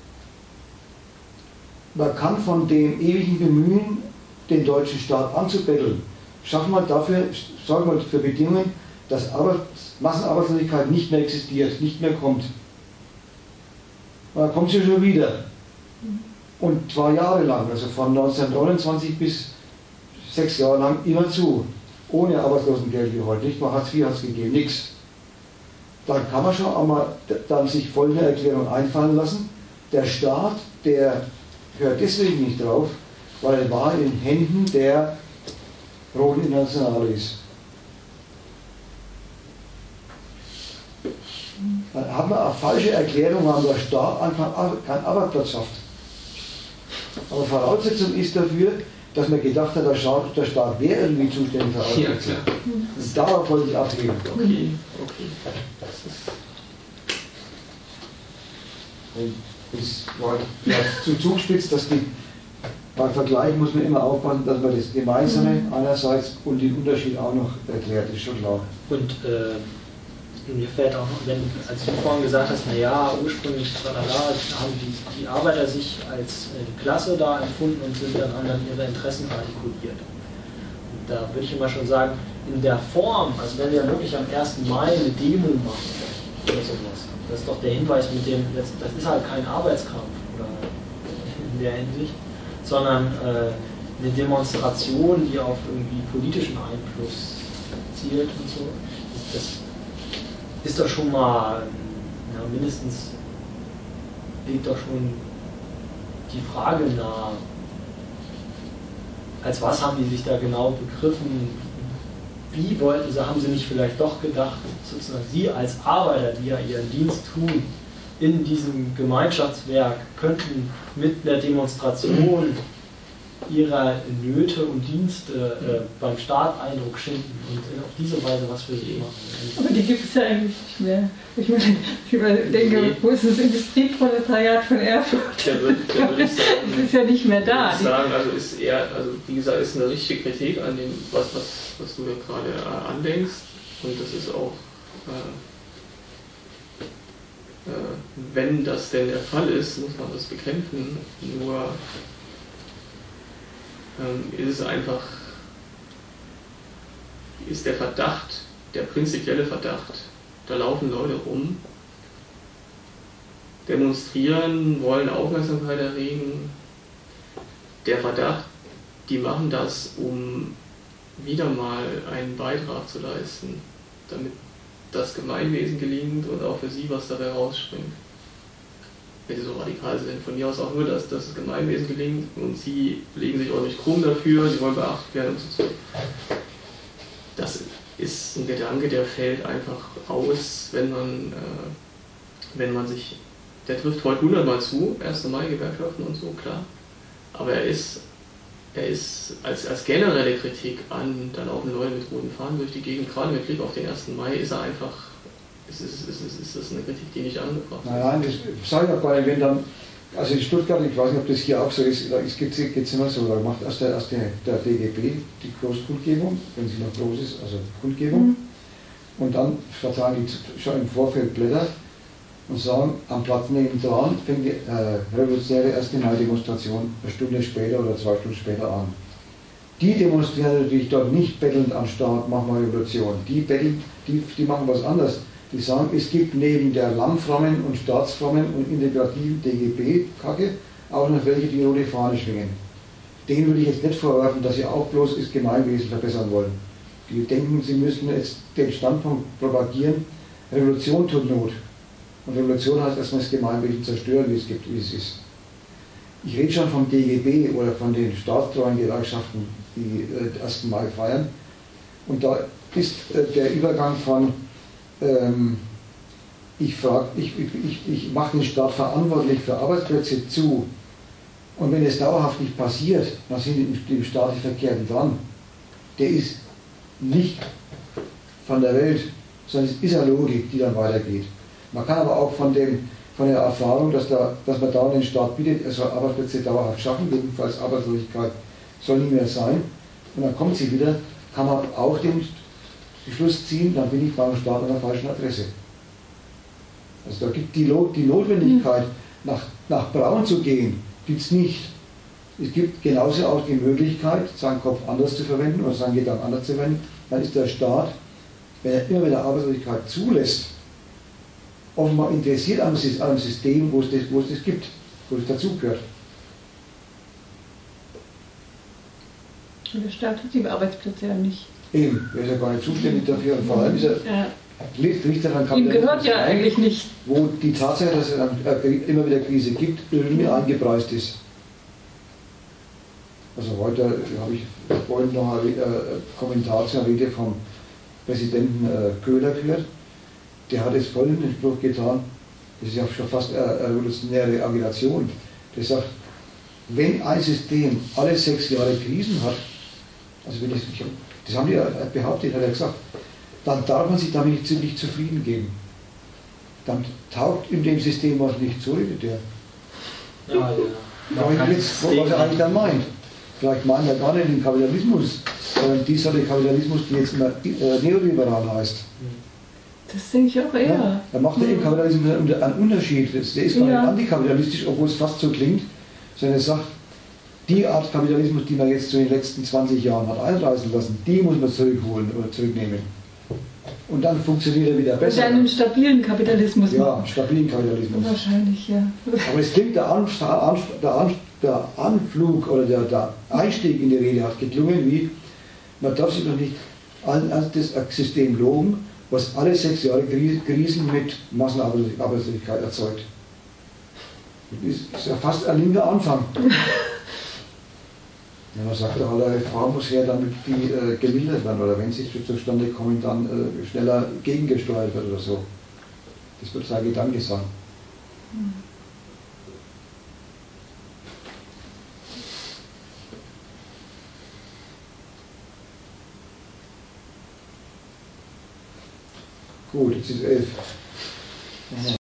man kann von dem ewigen Bemühen, den deutschen Staat anzubetteln, schaffen wir dafür, sorgen wir für Bedingungen, dass Arbeits-, Massenarbeitslosigkeit nicht mehr existiert, nicht mehr kommt. Und dann kommt sie schon wieder. Und zwar jahrelang, also von neunzehnhundertneunundzwanzig bis sechs Jahre lang immer zu. Ohne Arbeitslosengeld wie heute. Nicht mal Hartz vier hat es gegeben, nichts. Dann kann man schon einmal dann sich folgende Erklärung einfallen lassen. Der Staat, der hört deswegen nicht drauf, weil er war in Händen der Roten Internationale ist. Dann hat man eine falsche Erklärung, warum der Staat einfach keinen Arbeitsplatz schafft. Aber Voraussetzung ist dafür, dass man gedacht hat, der Staat, der Staat wäre irgendwie zuständig für Arbeitsplätze. Ja, und darauf wollte ich abheben. Okay, okay. Das ist und das war ja, zu zugespitzt, dass die, beim Vergleich muss man immer aufpassen, dass man das Gemeinsame einerseits und den Unterschied auch noch erklärt, ist schon klar. Und äh, mir fällt auch, wenn, als du vorhin gesagt hast, naja, ursprünglich tralala, haben die, die Arbeiter sich als äh, Klasse da empfunden und sind dann haben dann ihre Interessen artikuliert. Und da würde ich immer schon sagen, in der Form, also wenn wir wirklich am ersten Mai eine Demo machen oder sowas, das ist doch der Hinweis mit dem, das, das ist halt kein Arbeitskampf oder in der Hinsicht, sondern äh, eine Demonstration, die auf irgendwie politischen Einfluss zielt und so. Das, das ist doch schon mal, ja, mindestens liegt doch schon die Frage nahe, als was haben die sich da genau begriffen, wie wollten sie, haben sie nicht vielleicht doch gedacht, sozusagen sie als Arbeiter, die ja ihren Dienst tun, in diesem Gemeinschaftswerk, könnten mit einer Demonstration ihrer Nöte und Dienste äh, beim Staat Eindruck schinden und auf diese Weise was für sie machen. Aber die gibt es ja eigentlich nicht mehr. Ich meine, ich denke, nee. Wo ist das Industrieproletariat von Erfurt? Da würde würd ich sagen, das ist ja nicht mehr da. Ich sagen, also ist eher, also wie gesagt, ist eine richtige Kritik an dem, was, was, was du da gerade äh, andenkst, und das ist auch, äh, äh, wenn das denn der Fall ist, muss man das bekämpfen. Nur ähm, ist es einfach, ist der Verdacht, der prinzipielle Verdacht, da laufen Leute rum, demonstrieren, wollen Aufmerksamkeit erregen. Der Verdacht, die machen das, um wieder mal einen Beitrag zu leisten, damit das Gemeinwesen gelingt und auch für sie was dabei rausspringt. Wenn sie so radikal sind, von mir aus auch nur, dass das Gemeinwesen gelingt und sie legen sich ordentlich krumm dafür, sie wollen beachtet werden und so. Das ist ein Gedanke, der fällt einfach aus, wenn man, äh, wenn man sich, der trifft heute hundertmal zu, erster Mai Gewerkschaften und so, klar, aber er ist, er ist als, als generelle Kritik an, da laufen Leute mit roten Fahnen durch die Gegend, gerade mit Blick auf den ersten Mai, ist er einfach, ist, ist, ist, ist, ist das eine Kritik, die nicht angebracht ist. Nein, nein, das sage ich auch bei, wenn dann, also in Stuttgart, ich weiß nicht, ob das hier auch so ist, da geht es immer so, da macht erst der, erst der, der D G B die Großkundgebung, wenn sie noch groß ist, also Kundgebung, mhm. und dann verteilen die schon im Vorfeld Blätter und sagen, am Platz nebendran fängt die äh, revolutionäre erste Mai-Demonstration eine Stunde später oder zwei Stunden später an. Die demonstrieren natürlich dort nicht bettelnd am Staat, machen wir Revolution. Die betteln, die, die machen was anderes. Die sagen, es gibt neben der langfrommen und staatsfrommen und integrativen D G B-Kacke auch noch welche, die rote Fahne schwingen. Denen würde ich jetzt nicht vorwerfen, dass sie auch bloß das Gemeinwesen verbessern wollen. Die denken, sie müssten jetzt den Standpunkt propagieren, Revolution tut Not. Und Revolution heißt erstmal das Gemeinwesen zerstören, wie es gibt, wie es ist. Ich rede schon vom D G B oder von den staatstreuen Gewerkschaften, die äh, ersten Mai feiern. Und da ist äh, der Übergang von ähm, ich, frag, ich, ich, ich mache den Staat verantwortlich für Arbeitsplätze zu, und wenn es dauerhaft nicht passiert, dann sind die im staatlich Verkehrten dran. Der ist nicht von der Welt, sondern es ist eine Logik, die dann weitergeht. Man kann aber auch von, dem, von der Erfahrung, dass, da, dass man dauernd den Staat bietet, er soll Arbeitsplätze dauerhaft schaffen, jedenfalls Arbeitslosigkeit soll nie mehr sein, und dann kommt sie wieder, kann man auch den Schluss ziehen, dann bin ich beim Staat an der falschen Adresse. Also da gibt die, die Notwendigkeit, nach, nach Braun zu gehen, gibt es nicht. Es gibt genauso auch die Möglichkeit, seinen Kopf anders zu verwenden oder seinen Gedanken anders zu verwenden. Dann ist der Staat, wenn er immer wieder Arbeitslosigkeit zulässt, offenbar interessiert an einem System, wo es das, wo es das gibt, wo es dazugehört. Und der Staat hat die Arbeitsplätze ja nicht. Eben, er ist ja gar nicht zuständig dafür, und vor allem ist er, ja. liegt daran, ihm gehört ja ein, eigentlich nicht. Wo die Tatsache, dass es dann immer wieder Krise gibt, irgendwie eingepreist ist. Also heute habe ich vorhin noch einen Kommentar zur Rede vom Präsidenten Köhler gehört, der hat es folgenden Spruch getan, das ist ja schon fast eine revolutionäre Agitation. Der sagt, wenn ein System alle sechs Jahre Krisen hat, also wenn das, das haben die ja behauptet, hat er gesagt, dann darf man sich damit nicht, nicht zufrieden geben. Dann taugt in dem System was nicht, so redet der. Ah, ja. Aber jetzt, was er eigentlich dann meint. Vielleicht meint er gar nicht den Kapitalismus, sondern die Sorte Kapitalismus, die jetzt immer äh, neoliberal heißt. Das denke ich auch eher. Ja, er macht ja im Kapitalismus einen Unterschied. Der ist gar Ja. nicht antikapitalistisch, obwohl es fast so klingt, sondern er sagt, die Art Kapitalismus, die man jetzt so in den letzten zwanzig Jahren hat einreißen lassen, die muss man zurückholen oder zurücknehmen. Und dann funktioniert er wieder Und besser. einen stabilen Kapitalismus Ja, machen. stabilen Kapitalismus. Wahrscheinlich, ja. Aber es klingt, der, An, der, An, der Anflug oder der, der Einstieg in die Rede hat geklungen wie, man darf sich doch nicht an, an das System loben, was alle sechs Jahre Krisen mit Massenarbeitslosigkeit erzeugt. Das ist ja fast ein linker Anfang. Ja, man sagt ja, alle Gefahr muss her, damit die äh, gemildert werden oder wenn sie zustande kommen, dann äh, schneller gegengesteuert wird oder so. Das wird sein Gedanke sein. Hm. Gut, jetzt ist elf.